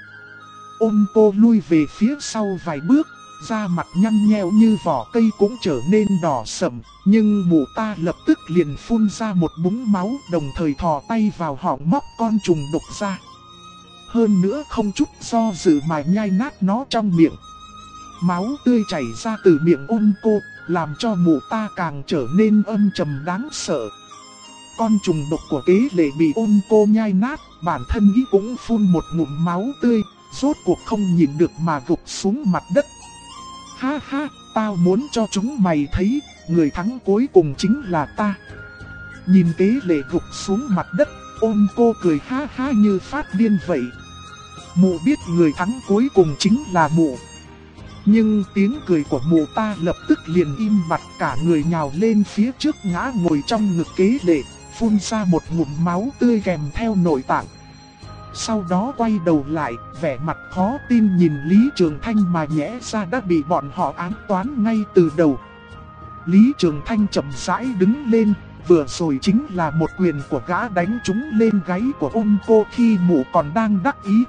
Speaker 1: Ôn Cô lui về phía sau vài bước, da mặt nhăn nheo như vỏ cây cũng trở nên đỏ sẫm, nhưng mụ ta lập tức liền phun ra một búng máu, đồng thời thò tay vào họng móc con trùng độc ra. Hơn nữa không chút do dự mà nhai nát nó trong miệng. Máu tươi chảy ra từ miệng Ôn Cô, làm cho mụ ta càng trở nên âm trầm đáng sợ. Con trùng độc của Kế Lệ bị Ôn Cô nhai nát, bản thân ý cũng phun một ngụm máu tươi, rốt cuộc không nhìn được mà gục xuống mặt đất. Ha ha, tao muốn cho chúng mày thấy, người thắng cuối cùng chính là ta. Nhìn Kế Lệ gục xuống mặt đất, Ôn Cô cười ha ha như phát điên vậy. Mụ biết người thắng cuối cùng chính là mụ. Nhưng tiếng cười của mụ ta lập tức liền im bặt, cả người nhào lên phía trước ngã ngồi trong ngực Kế Lệ, phun ra một ngụm máu tươi kèm theo nội tạng. Sau đó quay đầu lại, vẻ mặt khó tin nhìn Lý Trường Thanh mà nhẽ ra đã bị bọn họ ám toán ngay từ đầu. Lý Trường Thanh chậm rãi đứng lên, vừa rồi chính là một quyền của gã đánh trúng lên gáy của Ôn Cô khi mụ còn đang đắc ý.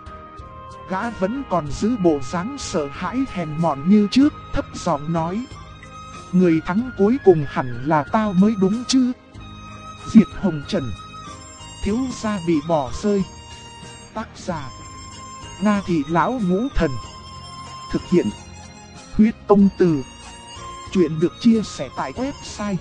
Speaker 1: Gã vẫn còn giữ bộ dáng sợ hãi hèn mọn như trước, thấp giọng nói: người thắng cuối cùng hẳn là tao mới đúng chứ. Diệt Hồng Trần. Thiếu gia bị bỏ rơi. Tác giả: Nga Thị Lão Ngũ Thần. Thực hiện: Huyết Công Từ. Chuyện được chia sẻ tại website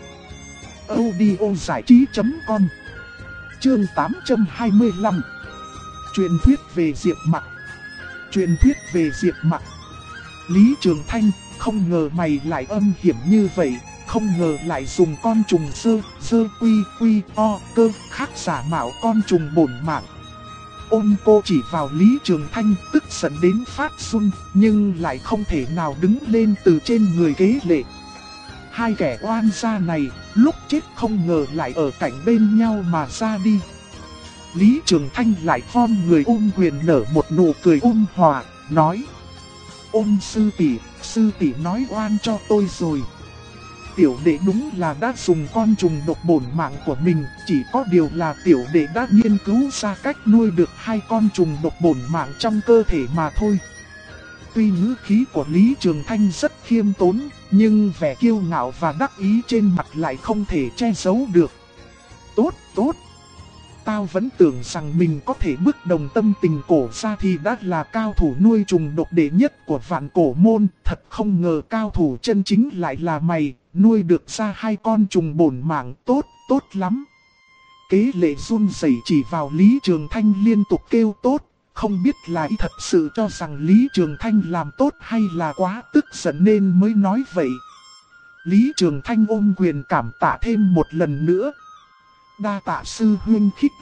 Speaker 1: audiozảichí.com. Chương 825. Truyền thuyết về Diệp Mặc. Truyền thuyết về Diệp Mặc. Lý Trường Thanh, không ngờ mày lại âm hiểm như vậy, không ngờ lại dùng con trùng dơ quy o cơ khác giả mạo con trùng bổn mạng. Ôn Cô chỉ vào Lý Trường Thanh tức giận đến phát run, nhưng lại không thể nào đứng lên từ trên người Kế Lệ. Hai kẻ oan gia này, lúc chết không ngờ lại ở cạnh bên nhau mà ra đi. Lý Trường Thanh lại khom người ôm quyền nở một nụ cười hòa, nói: Ôn sư tỷ nói oan cho tôi rồi. Tiểu đệ đúng là đã dùng con trùng độc bổn mạng của mình, chỉ có điều là tiểu đệ đã nghiên cứu ra cách nuôi được hai con trùng độc bổn mạng trong cơ thể mà thôi. Tuy ngữ khí của Lý Trường Thanh rất khiêm tốn, nhưng vẻ kiêu ngạo và đắc ý trên mặt lại không thể che giấu được. Tốt. Tao vẫn tưởng rằng mình có thể bước đồng tâm tình cổ ra thì đã là cao thủ nuôi trùng độc đệ nhất của Vạn Cổ Môn. Thật không ngờ cao thủ chân chính lại là mày, nuôi được ra hai con trùng bổn mạng, tốt lắm. Kế Lệ run rẩy chỉ vào Lý Trường Thanh liên tục kêu tốt. Không biết là y thật sự cho rằng Lý Trường Thanh làm tốt hay là quá tức giận nên mới nói vậy. Lý Trường Thanh ôm quyền cảm tạ thêm một lần nữa. Đa tạ sư huynh khích lệ,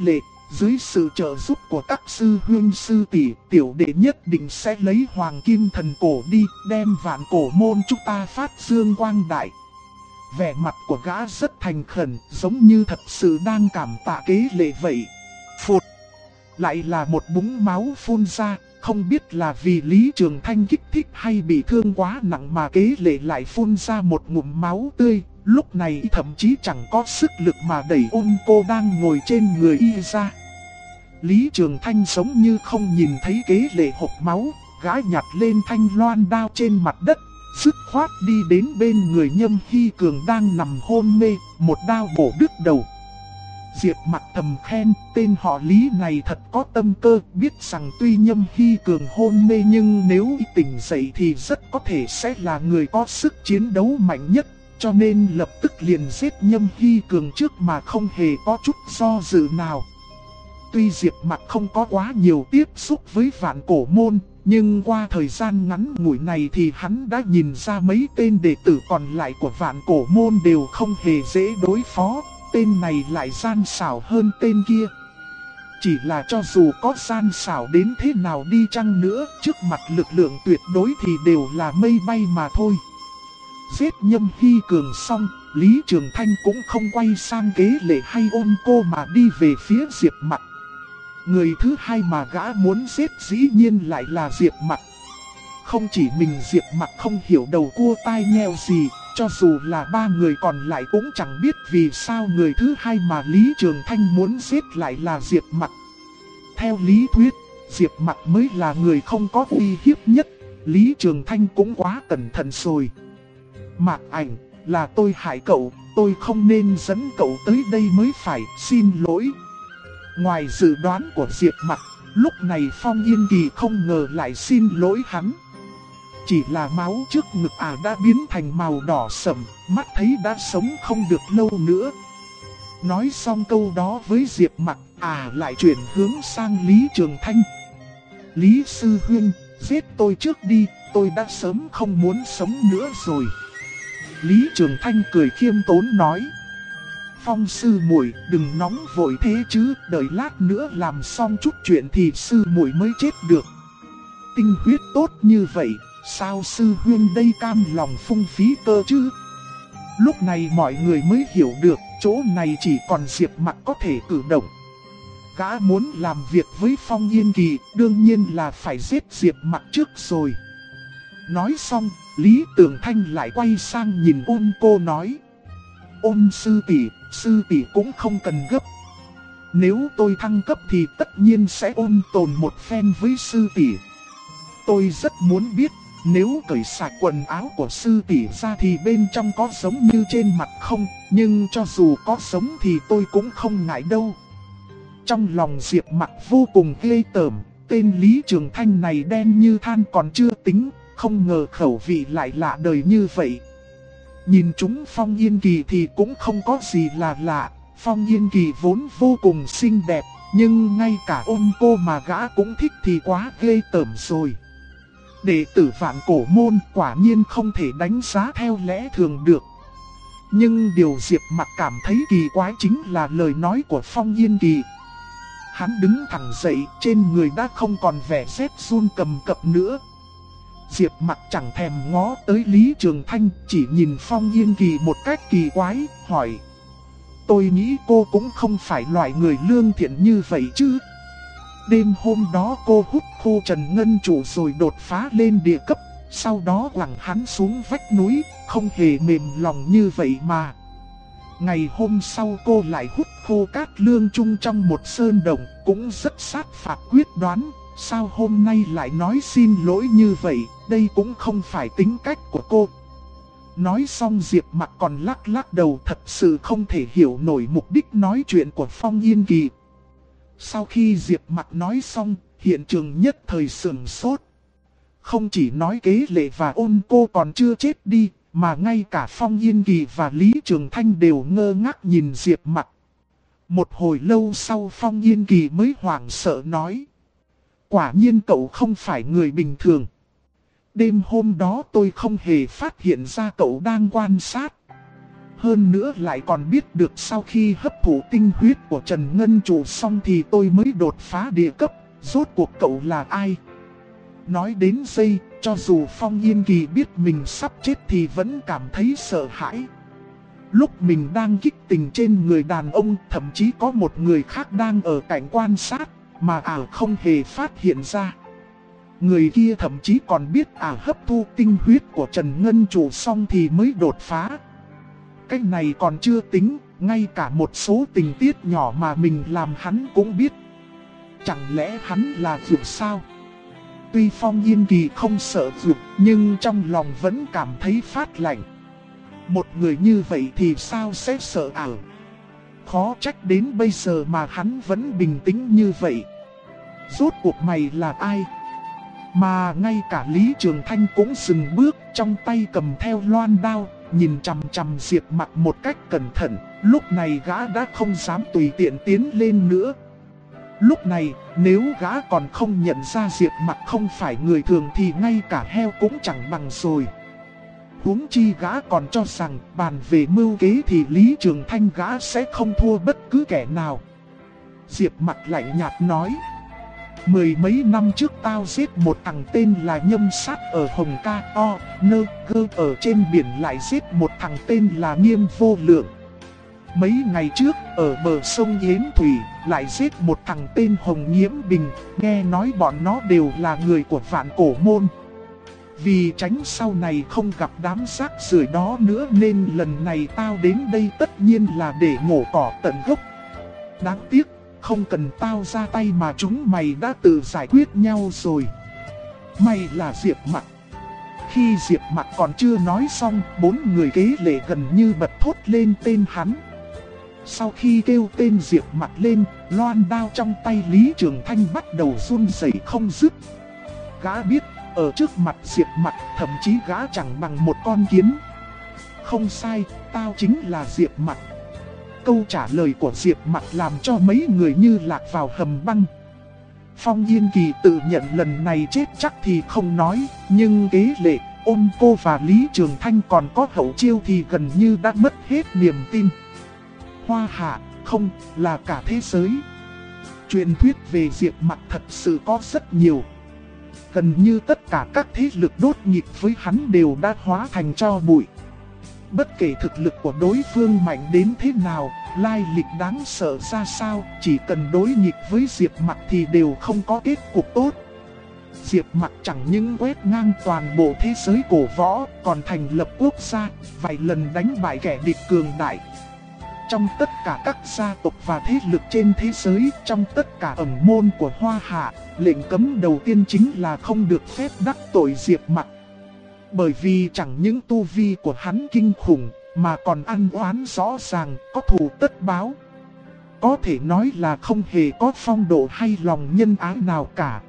Speaker 1: Dưới sự trợ giúp của các sư huynh sư tỷ, tiểu đệ nhất định sẽ lấy hoàng kim thần cổ đi, đem vạn cổ môn chúng ta phát dương quang đại. Vẻ mặt của gã rất thành khẩn, giống như thật sự đang cảm tạ Kế Lệ vậy. Phụt! Lại là một búng máu phun ra, không biết là vì Lý Trường Thanh kích thích hay bị thương quá nặng mà Kế Lệ lại phun ra một ngụm máu tươi. Lúc này thậm chí chẳng có sức lực mà đẩy Ôn Cô đang ngồi trên người y ra. Lý Trường Thanh giống như không nhìn thấy Kế Lệ hộc máu, gã nhặt lên thanh loan đao trên mặt đất, dứt khoát đi đến bên người Nhâm Hy Cường đang nằm hôn mê, một đao bổ đứt đầu. Diệp Mặc thầm khen, tên họ Lý này thật có tâm cơ, biết rằng tuy Nhâm Hy Cường hôn mê nhưng nếu tỉnh dậy thì rất có thể sẽ là người có sức chiến đấu mạnh nhất, cho nên lập tức liền giết Nhâm Hy Cường trước mà không hề có chút do dự nào. Tuy Diệp Mặc không có quá nhiều tiếp xúc với vạn cổ môn, nhưng qua thời gian ngắn ngủi này thì hắn đã nhìn ra mấy tên đệ tử còn lại của vạn cổ môn đều không hề dễ đối phó. Tên này lại gian xảo hơn tên kia. Chỉ là cho dù có gian xảo đến thế nào đi chăng nữa, trước mặt lực lượng tuyệt đối thì đều là mây bay mà thôi. Giết Nhâm Hy Cường xong, Lý Trường Thanh cũng không quay sang Kế Lệ hay Ôn Cô mà đi về phía Diệp Mặc. Người thứ hai mà gã muốn giết dĩ nhiên lại là Diệp Mặc. Không chỉ mình Diệp Mặc không hiểu đầu cua tai nheo gì, cho dù là ba người còn lại cũng chẳng biết vì sao người thứ hai mà Lý Trường Thanh muốn giết lại là Diệp Mặc. Theo lý thuyết, Diệp Mặc mới là người không có uy hiếp nhất, Lý Trường Thanh cũng quá cẩn thận rồi. Mạc Ảnh, là tôi hại cậu, tôi không nên dẫn cậu tới đây mới phải, xin lỗi. Ngoài dự đoán của Diệp Mặc, lúc này Phong Yên Kỳ không ngờ lại xin lỗi hắn. Chỉ là máu trước ngực đã biến thành màu đỏ sẫm, mắt thấy đã sống không được lâu nữa. Nói xong câu đó với Diệp Mặc, lại chuyển hướng sang Lý Trường Thanh. Lý sư huynh, giết tôi trước đi, tôi đã sớm không muốn sống nữa rồi. Lý Trường Thanh cười khiêm tốn nói. Phong sư muội, đừng nóng vội thế chứ, đợi lát nữa làm xong chút chuyện thì sư muội mới chết được. Tinh huyết tốt như vậy, sao sư huynh đây cam lòng phung phí cơ chứ? Lúc này mọi người mới hiểu được, chỗ này chỉ còn Diệp Mặc có thể cử động. Gã muốn làm việc với Phong Yên Kỳ, đương nhiên là phải giết Diệp Mặc trước rồi. Nói xong, Lý Trường Thanh lại quay sang nhìn Ôn Cô nói. Ôn sư tỷ cũng không cần gấp. Nếu tôi thăng cấp thì tất nhiên sẽ ôn tồn một phen với sư tỷ. Tôi rất muốn biết, nếu cởi sạch quần áo của sư tỷ ra thì bên trong có giống như trên mặt không, nhưng cho dù có giống thì tôi cũng không ngại đâu. Trong lòng Diệp Mặc vô cùng ghê tởm, tên Lý Trường Thanh này đen như than còn chưa tính, không ngờ khẩu vị lại lạ đời như vậy. Nhìn chúng Phong Yên Kỳ thì cũng không có gì là lạ, Phong Yên Kỳ vốn vô cùng xinh đẹp, nhưng ngay cả Ôn Cô mà gã cũng thích thì quá ghê tởm rồi. Đệ tử vạn cổ môn quả nhiên không thể đánh giá theo lẽ thường được. Nhưng điều Diệp Mặc cảm thấy kỳ quái chính là lời nói của Phong Yên Kỳ. Hắn đứng thẳng dậy, trên người đã không còn vẻ rét run cầm cập nữa. Diệp Mặc chẳng thèm ngó tới Lý Trường Thanh, chỉ nhìn Phong Yên Kỳ một cách kỳ quái, hỏi. Tôi nghĩ cô cũng không phải loại người lương thiện như vậy chứ. Đêm hôm đó cô hút khô Trần Ngân Chủ rồi đột phá lên địa cấp, sau đó quẳng hắn xuống vách núi, không hề mềm lòng như vậy mà. Ngày hôm sau cô lại hút khô Cát Lương Trung trong một sơn động, cũng rất sát phạt quyết đoán. Sao hôm nay lại nói xin lỗi như vậy, đây cũng không phải tính cách của cô. Nói xong Diệp Mặc còn lắc lắc đầu, thật sự không thể hiểu nổi mục đích nói chuyện của Phong Yên Kỳ. Sau khi Diệp Mặc nói xong, hiện trường nhất thời sửng sốt. Không chỉ nói Kế Lệ và Ôn Cô còn chưa chết đi, mà ngay cả Phong Yên Kỳ và Lý Trường Thanh đều ngơ ngác nhìn Diệp Mặc. Một hồi lâu sau Phong Yên Kỳ mới hoảng sợ nói. Quả nhiên cậu không phải người bình thường. Đêm hôm đó tôi không hề phát hiện ra cậu đang quan sát. Hơn nữa lại còn biết được sau khi hấp thụ tinh huyết của Trần Ngân Chủ xong thì tôi mới đột phá địa cấp. Rốt cuộc cậu là ai? Nói đến đây, cho dù Phong Yên Kỳ biết mình sắp chết thì vẫn cảm thấy sợ hãi. Lúc mình đang kích tình trên người đàn ông, thậm chí có một người khác đang ở cạnh quan sát, mà không hề phát hiện ra. Người kia thậm chí còn biết hấp thu tinh huyết của Trần Ngân Chủ xong thì mới đột phá. Cái này còn chưa tính, ngay cả một số tình tiết nhỏ mà mình làm hắn cũng biết. Chẳng lẽ hắn là Dược sao? Tuy Phong Yên Kỳ không sợ Dược, nhưng trong lòng vẫn cảm thấy phát lạnh. Một người như vậy thì sao sẽ sợ ảo? Khó trách đến bây giờ mà hắn vẫn bình tĩnh như vậy. Rốt cuộc mày là ai? Mà ngay cả Lý Trường Thanh cũng dừng bước, trong tay cầm theo loan đao, nhìn chằm chằm Diệp Mặc một cách cẩn thận. Lúc này gã đã không dám tùy tiện tiến lên nữa. Lúc này, nếu gã còn không nhận ra Diệp Mặc không phải người thường thì ngay cả heo cũng chẳng bằng rồi. Huống chi gã còn cho rằng bàn về mưu kế thì Lý Trường Thanh gã sẽ không thua bất cứ kẻ nào. Diệp Mặc lạnh nhạt nói: Mười mấy năm trước tao giết một thằng tên là Nhâm Sát ở Hồng Ca O, Nơ, Gơ ở trên biển lại giết một thằng tên là Nghiêm Vô Lượng. Mấy ngày trước, ở bờ sông Yến Thủy, lại giết một thằng tên Hồng Nhiễm Bình, nghe nói bọn nó đều là người của Vạn Cổ Môn. Vì tránh sau này không gặp đám rác rưởi đó nữa nên lần này tao đến đây tất nhiên là để nhổ cỏ tận gốc. Đáng tiếc, không cần tao ra tay mà chúng mày đã tự giải quyết nhau rồi. Mày là Diệp Mặc. Khi Diệp Mặc còn chưa nói xong, bốn người kế lệ gần như bật thốt lên tên hắn. Sau khi kêu tên Diệp Mặc lên, loan đao trong tay Lý Trường Thanh bắt đầu run rẩy không dứt. Gã biết, ở trước mặt Diệp Mặc, thậm chí gã chẳng bằng một con kiến. Không sai, tao chính là Diệp Mặc. Câu trả lời của Diệp Mặc làm cho mấy người như lạc vào hầm băng. Phong Yên Kỳ tự nhận lần này chết chắc thì không nói, nhưng kế lệ, Ôn Cô và Lý Trường Thanh còn có hậu chiêu thì gần như đã mất hết niềm tin. Hoa Hạ, không, là cả thế giới. Truyền thuyết về Diệp Mặc thật sự có rất nhiều. Gần như tất cả các thế lực đốt nghịch với hắn đều đã hóa thành tro bụi. Bất kể thực lực của đối phương mạnh đến thế nào, lai lịch đáng sợ ra sao, chỉ cần đối nghịch với Diệp Mặc thì đều không có kết cục tốt. Diệp Mặc chẳng những quét ngang toàn bộ thế giới cổ võ, còn thành lập quốc gia, vài lần đánh bại kẻ địch cường đại. Trong tất cả các gia tộc và thế lực trên thế giới, trong tất cả ẩn môn của Hoa Hạ, lệnh cấm đầu tiên chính là không được phép đắc tội Diệp Mặc. Bởi vì chẳng những tu vi của hắn kinh khủng, mà còn ăn oán rõ ràng, có thù tất báo. Có thể nói là không hề có phong độ hay lòng nhân ái nào cả.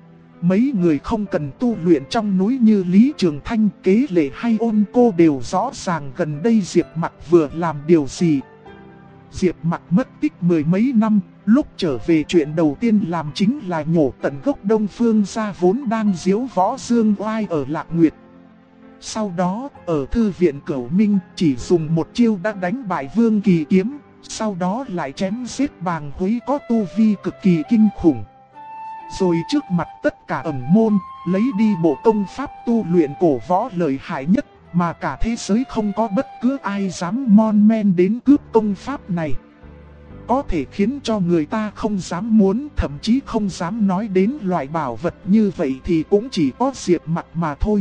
Speaker 1: Mấy người không cần tu luyện trong núi như Lý Trường Thanh, Kế Lệ hay Ôn Cô đều rõ ràng gần đây Diệp Mặc vừa làm điều gì. Diệp Mặc mất tích mười mấy năm, lúc trở về chuyện đầu tiên làm chính là nhổ tận gốc Đông Phương gia vốn đang diếu võ dương oai ở Lạc Nguyệt. Sau đó, ở Thư viện Cửu Minh chỉ dùng một chiêu đã đánh bại Vương Kỳ Kiếm, sau đó lại chém giết Bàng Húy có tu vi cực kỳ kinh khủng. Rồi trước mặt tất cả ẩn môn, lấy đi bộ công pháp tu luyện cổ võ lợi hại nhất, mà cả thế giới không có bất cứ ai dám mon men đến cướp công pháp này. Có thể khiến cho người ta không dám muốn, thậm chí không dám nói đến loại bảo vật như vậy thì cũng chỉ có Diệp Mặc mà thôi.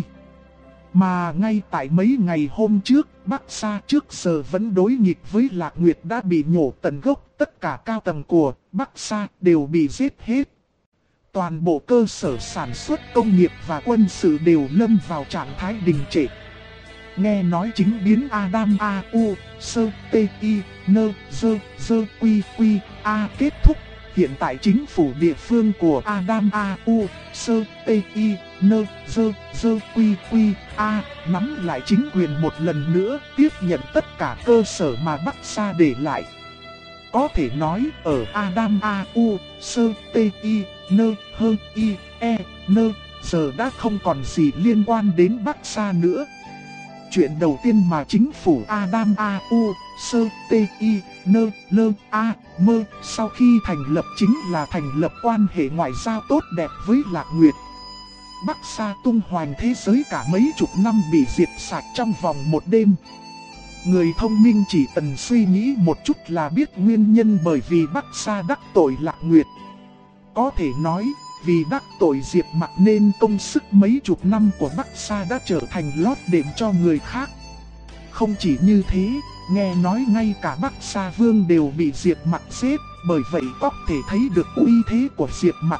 Speaker 1: Mà ngay tại mấy ngày hôm trước, Bắc Sa trước giờ vẫn đối nghịch với Lạc Nguyệt đã bị nhổ tận gốc, tất cả cao tầng của Bắc Sa đều bị giết hết. Toàn bộ cơ sở sản xuất công nghiệp và quân sự đều lâm vào trạng thái đình trệ. Nghe nói chính biến Adam A U Sơ T I Nơ Dơ Dơ Quy Quy A kết thúc. Hiện tại chính phủ địa phương của Adam A U Sơ T I Nơ Dơ Dơ Quy Quy A nắm lại chính quyền một lần nữa, tiếp nhận tất cả cơ sở mà Bắc Sa để lại. Có thể nói ở Adam A U Sơ T I Nơ Hơ I E Nơ giờ đã không còn gì liên quan đến Bắc Sa nữa. chuyện đầu tiên mà chính phủ Adam A.U. Sơ T.I. Nơ Lơ A. Mơ sau khi thành lập chính là thành lập quan hệ ngoại giao tốt đẹp với Lạc Nguyệt. Bắc Sa tung hoành thế giới cả mấy chục năm bị diệt sạch trong vòng một đêm. Người thông minh chỉ cần suy nghĩ một chút là biết nguyên nhân bởi vì Bắc Sa đắc tội Lạc Nguyệt. Có thể nói, vì đắc tội Diệp Mặc nên công sức mấy chục năm của Bắc Sa đã trở thành lót đệm cho người khác. Không chỉ như thế, nghe nói ngay cả Bắc Sa Vương đều bị Diệp Mặc giết, bởi vậy có thể thấy được uy thế của Diệp Mặc.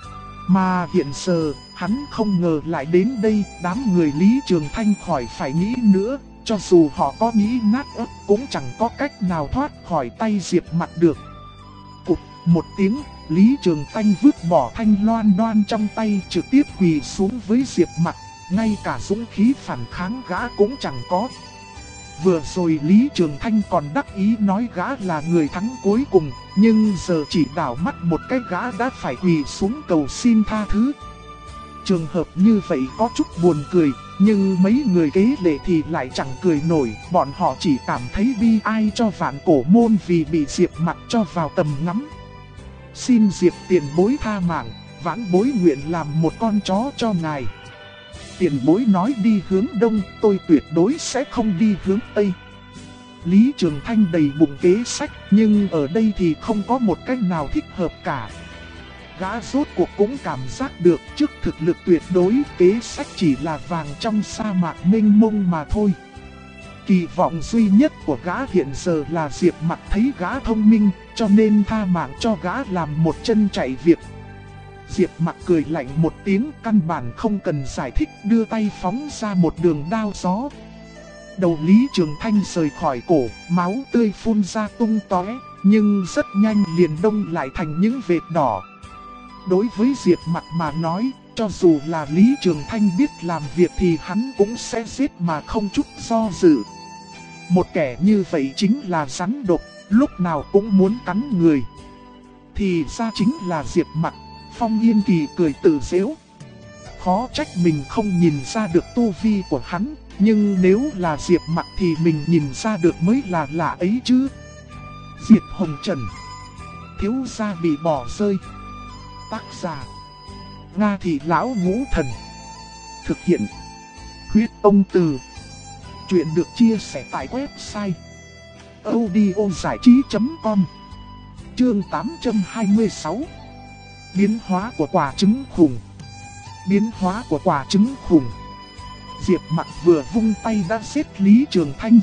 Speaker 1: Mà hiện giờ, hắn không ngờ lại đến đây, đám người Lý Trường Thanh khỏi phải nghĩ nữa, cho dù họ có nghĩ nát ấp cũng chẳng có cách nào thoát khỏi tay Diệp Mặc được. Cục một tiếng, Lý Trường Thanh vứt bỏ thanh loan đoan trong tay trực tiếp quỳ xuống với Diệp Mặc, ngay cả dũng khí phản kháng gã cũng chẳng có. Vừa rồi Lý Trường Thanh còn đắc ý nói gã là người thắng cuối cùng, nhưng giờ chỉ đảo mắt một cái gã đã phải quỳ xuống cầu xin tha thứ. Trường hợp như vậy có chút buồn cười, nhưng mấy người kế lệ thì lại chẳng cười nổi, bọn họ chỉ cảm thấy bi ai cho Vạn Cổ Môn vì bị Diệp Mặc cho vào tầm ngắm. Xin Diệp tiền bối tha mạng, vãn bối nguyện làm một con chó cho ngài. Tiền bối nói đi hướng đông, tôi tuyệt đối sẽ không đi hướng tây. Lý Trường Thanh đầy bụng kế sách, nhưng ở đây thì không có một cách nào thích hợp cả. Gã rốt cuộc cũng cảm giác được trước thực lực tuyệt đối, kế sách chỉ là vàng trong sa mạc mênh mông mà thôi. Kỳ vọng duy nhất của gã hiện giờ là Diệp Mặc thấy gã thông minh, cho nên tha mạng cho gã làm một chân chạy việc. Diệp Mặc cười lạnh một tiếng, căn bản không cần giải thích, đưa tay phóng ra một đường đao gió. Đầu Lý Trường Thanh rời khỏi cổ, máu tươi phun ra tung tóe, nhưng rất nhanh liền đông lại thành những vệt đỏ. Đối với Diệp Mặc mà nói, cho dù là Lý Trường Thanh biết làm việc thì hắn cũng sẽ giết mà không chút do dự. Một kẻ như vậy chính là rắn độc, lúc nào cũng muốn cắn người. Thì ra chính là Diệp Mặc. Phong Yên Kỳ cười tự giễu. Khó trách mình không nhìn ra được tu vi của hắn, nhưng nếu là Diệp Mặc thì mình nhìn ra được mới là lạ ấy chứ. Diệp Hồng Trần. Thiếu gia bị bỏ rơi. Tác giả: Nga Thị Lão Ngũ Thần. Thực hiện: Huyết Ông Từ. Chuyện được chia sẻ tại website audiozảichí.com. Chương 826. Biến hóa của quả trứng khủng. Biến hóa của quả trứng khủng. Diệp Mặc vừa vung tay đã giết Lý Trường Thanh.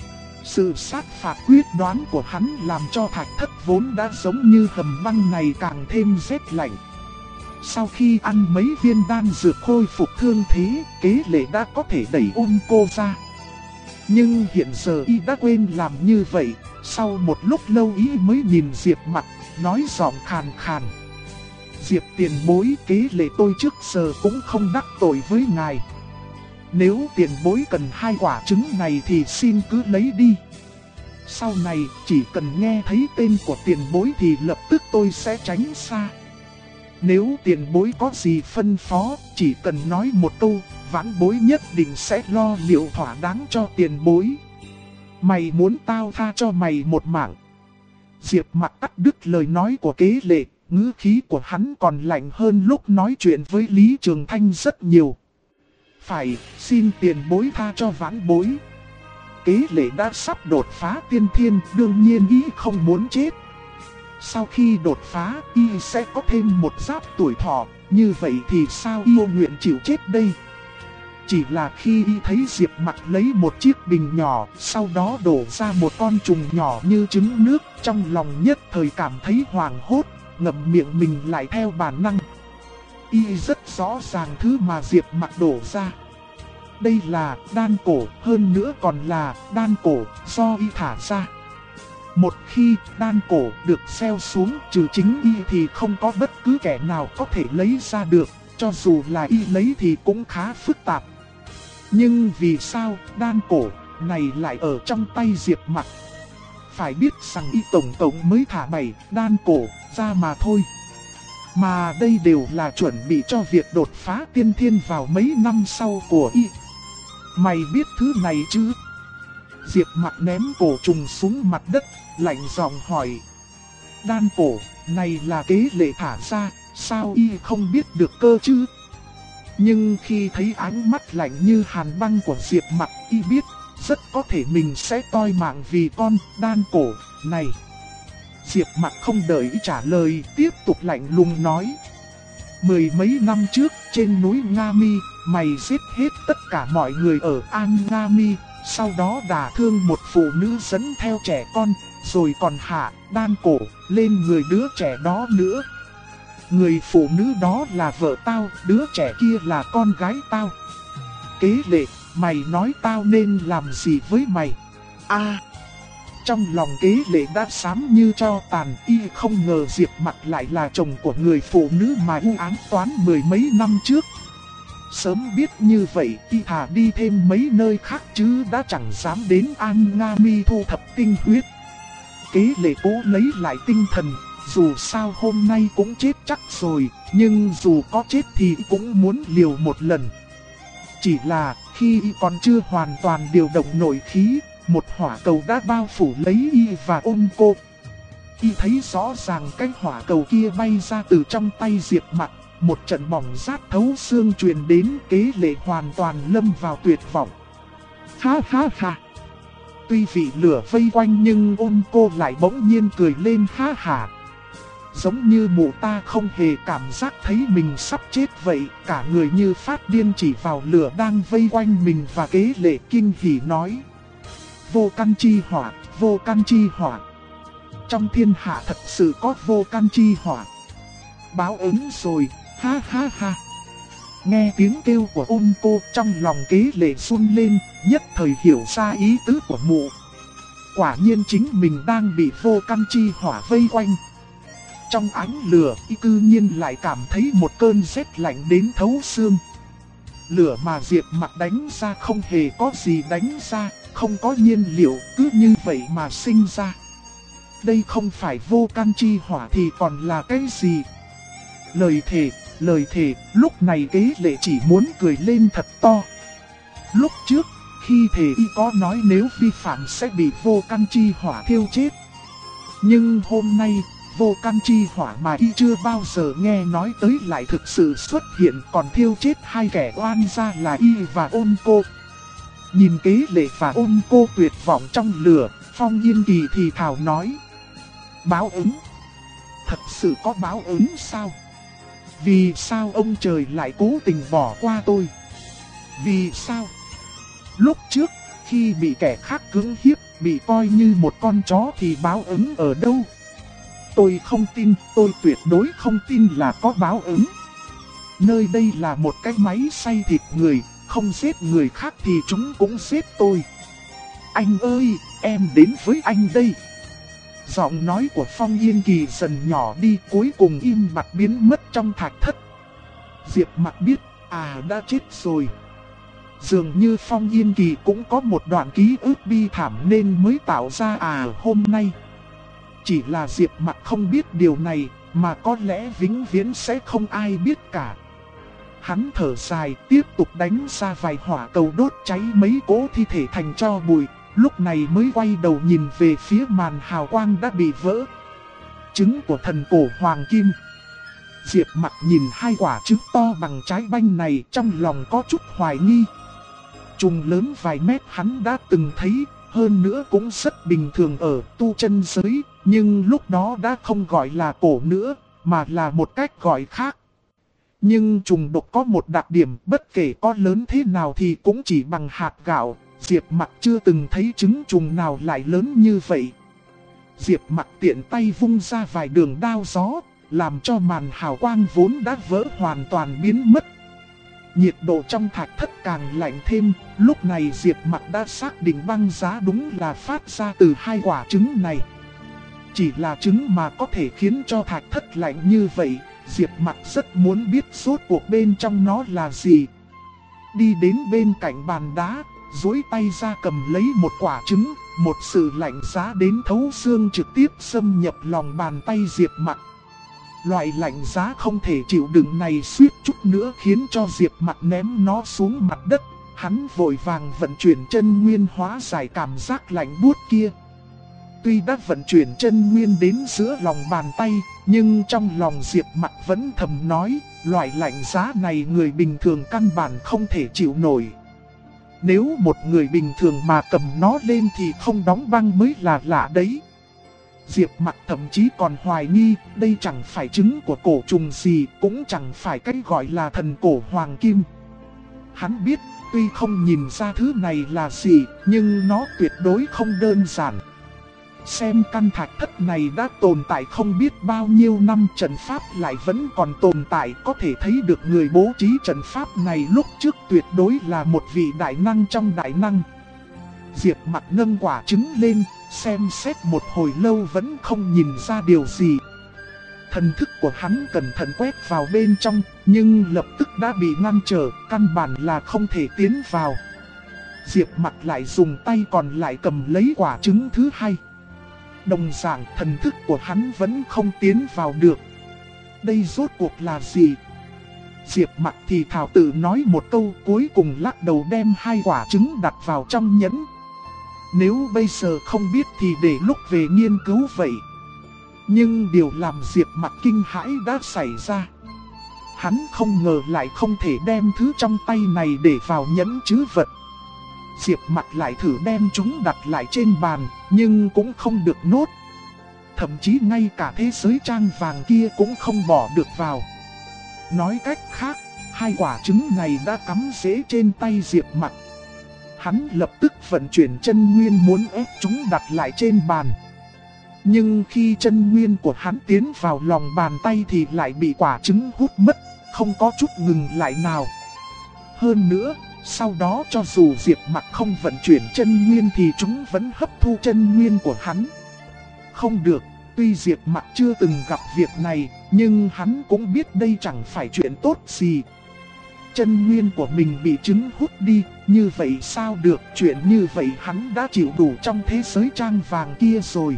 Speaker 1: Sự sát phạt quyết đoán của hắn làm cho thạch thất vốn đã giống như hầm băng này càng thêm rét lạnh. Sau khi ăn mấy viên đan dược khôi phục thương thế, kế lệ đã có thể đẩy ôn cô ra. Nhưng hiện giờ y đã quên làm như vậy, sau một lúc lâu y mới nhìn Diệp Mặc, nói giọng khàn khàn. Diệp tiền bối, kế lệ tôi trước giờ cũng không đắc tội với ngài. Nếu tiền bối cần 2 quả trứng này thì xin cứ lấy đi. Sau này chỉ cần nghe thấy tên của tiền bối thì lập tức tôi sẽ tránh xa. Nếu tiền bối có gì phân phó, chỉ cần nói một câu, vãn bối nhất định sẽ lo liệu thỏa đáng cho tiền bối. Mày muốn tao tha cho mày một mạng. Diệp Mặc cắt đứt lời nói của kế lệ, ngữ khí của hắn còn lạnh hơn lúc nói chuyện với Lý Trường Thanh rất nhiều. Phải, xin tiền bối tha cho vãn bối. Kế lệ đã sắp đột phá tiên thiên, đương nhiên y không muốn chết. Sau khi đột phá, y sẽ có thêm một giáp tuổi thọ, như vậy thì sao y nguyện chịu chết đây? Chỉ là khi y thấy Diệp Mặc lấy một chiếc bình nhỏ, sau đó đổ ra một con trùng nhỏ như trứng nước, trong lòng nhất thời cảm thấy hoảng hốt, ngậm miệng mình lại theo bản năng. Y rất rõ ràng thứ mà Diệp Mặc đổ ra. Đây là đan cổ, hơn nữa còn là đan cổ do y thả ra. Một khi đan cổ được gieo xuống, trừ chính y thì không có bất cứ kẻ nào có thể lấy ra được, cho dù là y lấy thì cũng khá phức tạp. Nhưng vì sao đan cổ này lại ở trong tay Diệp Mặc? Phải biết rằng y tổng cộng mới thả 7 đan cổ ra mà thôi. Mà đây đều là chuẩn bị cho việc đột phá tiên thiên vào mấy năm sau của y. Mày biết thứ này chứ? Diệp Mặc ném cổ trùng xuống mặt đất, lạnh giọng hỏi. Đan cổ, này là kế lệ thả ra, sao y không biết được cơ chứ? Nhưng khi thấy ánh mắt lạnh như hàn băng của Diệp Mặc, y biết rất có thể mình sẽ toi mạng vì con đan cổ này. Diệp Mặc không đợi y trả lời, tiếp tục lạnh lùng nói. 10 mấy năm trước, trên núi Nga Mi, mày giết hết tất cả mọi người ở An Nga Mi, sau đó đả thương một phụ nữ dẫn theo trẻ con, rồi còn hạ đan cổ lên người đứa trẻ đó nữa. Người phụ nữ đó là vợ tao, đứa trẻ kia là con gái tao. Kế lệ, mày nói tao nên làm gì với mày? Trong lòng kế lệ đã xám như tro tàn, y không ngờ Diệp Mặc lại là chồng của người phụ nữ mà u ám toán 10 mấy năm trước. Sớm biết như vậy, y thà đi thêm mấy nơi khác chứ đã chẳng dám đến An Nga Mi thu thập tinh huyết. Kế lệ cố lấy lại tinh thần, dù sao hôm nay cũng chết chắc rồi, nhưng dù có chết thì cũng muốn liều một lần. Chỉ là khi y còn chưa hoàn toàn điều động nội khí, một hỏa cầu đã bao phủ lấy y và ôm cô. Y thấy rõ ràng cái hỏa cầu kia bay ra từ trong tay Diệp Mặc, một trận bỏng rát thấu xương truyền đến, kế lệ hoàn toàn lâm vào tuyệt vọng. Ha ha ha! Tuy vị lửa vây quanh nhưng ôm cô lại bỗng nhiên cười lên ha hả. Giống như mụ ta không hề cảm giác thấy mình sắp chết vậy, cả người như phát điên chỉ vào lửa đang vây quanh mình và kế lệ kinh hỉ nói. Vô căn chi hỏa, vô căn chi hỏa. Trong thiên hạ thật sự có vô căn chi hỏa. Báo ứng rồi, ha ha ha. Nghe tiếng kêu của ôm cô, trong lòng kế lệ run lên, nhất thời hiểu ra ý tứ của mụ. Quả nhiên chính mình đang bị vô căn chi hỏa vây quanh. Trong ánh lửa, y cư nhiên lại cảm thấy một cơn rét lạnh đến thấu xương. Lửa mà Diệp Mặc đánh ra không hề có gì đánh ra, không có nhiên liệu, cứ như vậy mà sinh ra. Đây không phải vô căn chi hỏa thì còn là cái gì? Lời thề, lúc này kế lệ chỉ muốn cười lên thật to. Lúc trước, khi thề y có nói nếu vi phạm sẽ bị vô căn chi hỏa thiêu chết. Nhưng hôm nay, vô căn chi hỏa mà y chưa bao giờ nghe nói tới lại thực sự xuất hiện, còn thiêu chết hai kẻ oan gia là y và ôn cô. Nhìn kế lệ và ôn cô tuyệt vọng trong lửa, Phong Yên Kỳ thì thào nói. Báo ứng? Thật sự có báo ứng sao? Vì sao ông trời lại cố tình bỏ qua tôi? Vì sao? Lúc trước, khi bị kẻ khác cưỡng hiếp, bị coi như một con chó thì báo ứng ở đâu? Tôi không tin, tôi tuyệt đối không tin là có báo ứng. Nơi đây là một cái máy xay thịt người, không giết người khác thì chúng cũng giết tôi. Anh ơi, em đến với anh đây. Giọng nói của Phong Yên Kỳ dần nhỏ đi, cuối cùng im bặt biến mất trong thạch thất. Diệp Mặc biết, đã chết rồi. Dường như Phong Yên Kỳ cũng có một đoạn ký ức bi thảm nên mới tạo ra hôm nay. Chỉ là Diệp Mặc không biết điều này, mà có lẽ vĩnh viễn sẽ không ai biết cả. Hắn thở dài, tiếp tục đánh ra vài hỏa cầu đốt cháy mấy cỗ thi thể thành tro bụi, lúc này mới quay đầu nhìn về phía màn hào quang đã bị vỡ. Trứng của thần cổ hoàng kim. Diệp Mặc nhìn hai quả trứng to bằng trái banh này, trong lòng có chút hoài nghi. Trùng lớn vài mét hắn đã từng thấy, hơn nữa cũng rất bình thường ở tu chân giới, nhưng lúc đó đã không gọi là cổ nữa, mà là một cách gọi khác. Nhưng trùng độc có một đặc điểm, bất kể có lớn thế nào thì cũng chỉ bằng hạt gạo. Diệp Mặc chưa từng thấy trứng trùng nào lại lớn như vậy. Diệp Mặc tiện tay vung ra vài đường đao gió, làm cho màn hào quang vốn đã vỡ hoàn toàn biến mất. Nhiệt độ trong thạch thất càng lạnh thêm, lúc này Diệp Mặc đã xác định băng giá đúng là phát ra từ hai quả trứng này. Chỉ là trứng mà có thể khiến cho thạch thất lạnh như vậy, Diệp Mặc rất muốn biết rốt cuộc bên trong nó là gì. Đi đến bên cạnh bàn đá, duỗi tay ra cầm lấy một quả trứng, một sự lạnh giá đến thấu xương trực tiếp xâm nhập lòng bàn tay Diệp Mặc. Loại lạnh giá không thể chịu đựng này suýt chút nữa khiến cho Diệp Mặc ném nó xuống mặt đất, Hắn vội vàng vận chuyển chân nguyên hóa giải cảm giác lạnh buốt kia. Tuy đã vận chuyển chân nguyên đến giữa lòng bàn tay, nhưng trong lòng Diệp Mặc vẫn thầm nói, loại lạnh giá này người bình thường căn bản không thể chịu nổi. Nếu một người bình thường mà cầm nó lên thì không đóng băng mới là lạ đấy. Diệp Mặc thậm chí còn hoài nghi, đây chẳng phải trứng của cổ trùng gì, cũng chẳng phải cái gọi là thần cổ hoàng kim. Hắn biết, tuy không nhìn ra thứ này là gì, nhưng nó tuyệt đối không đơn giản. Xem căn thạch thất này đã tồn tại không biết bao nhiêu năm, trận pháp lại vẫn còn tồn tại, có thể thấy được người bố trí trận pháp này lúc trước tuyệt đối là một vị đại năng trong đại năng. Diệp Mặc nâng quả trứng lên, xem xét một hồi lâu vẫn không nhìn ra điều gì. Thần thức của hắn cẩn thận quét vào bên trong, nhưng lập tức đã bị ngăn trở, căn bản là không thể tiến vào. Diệp Mặc lại dùng tay còn lại cầm lấy quả trứng thứ hai. Đồng dạng thần thức của hắn vẫn không tiến vào được. Đây rốt cuộc là gì? Diệp Mặc thì thào tự nói một câu, cuối cùng lắc đầu đem hai quả trứng đặt vào trong nhẫn. Nếu bây giờ không biết thì để lúc về nghiên cứu vậy. Nhưng điều làm Diệp Mặc kinh hãi đã xảy ra. Hắn không ngờ lại không thể đem thứ trong tay này để vào nhẫn trữ vật. Diệp Mặc lại thử đem chúng đặt lại trên bàn, nhưng cũng không được nốt. Thậm chí ngay cả thế giới trang vàng kia cũng không bỏ được vào. Nói cách khác, hai quả trứng này đã cắm rễ trên tay Diệp Mặc. Hắn lập tức vận chuyển chân nguyên muốn ép chúng đặt lại trên bàn. Nhưng khi chân nguyên của hắn tiến vào lòng bàn tay thì lại bị quả trứng hút mất, không có chút ngừng lại nào. Hơn nữa, sau đó cho dù Diệp Mặc không vận chuyển chân nguyên thì chúng vẫn hấp thu chân nguyên của hắn. Không được, tuy Diệp Mặc chưa từng gặp việc này, nhưng hắn cũng biết đây chẳng phải chuyện tốt gì. Chân nguyên của mình bị trứng hút đi, như vậy sao được, chuyện như vậy hắn đã chịu đủ trong thế giới trang vàng kia rồi.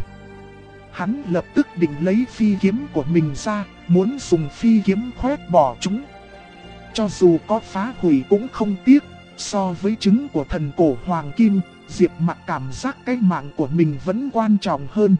Speaker 1: Hắn lập tức định lấy phi kiếm của mình ra, muốn dùng phi kiếm khoét bỏ chúng. Cho dù có phá hủy cũng không tiếc, so với trứng của thần cổ hoàng kim, Diệp Mặc cảm giác cái mạng của mình vẫn quan trọng hơn.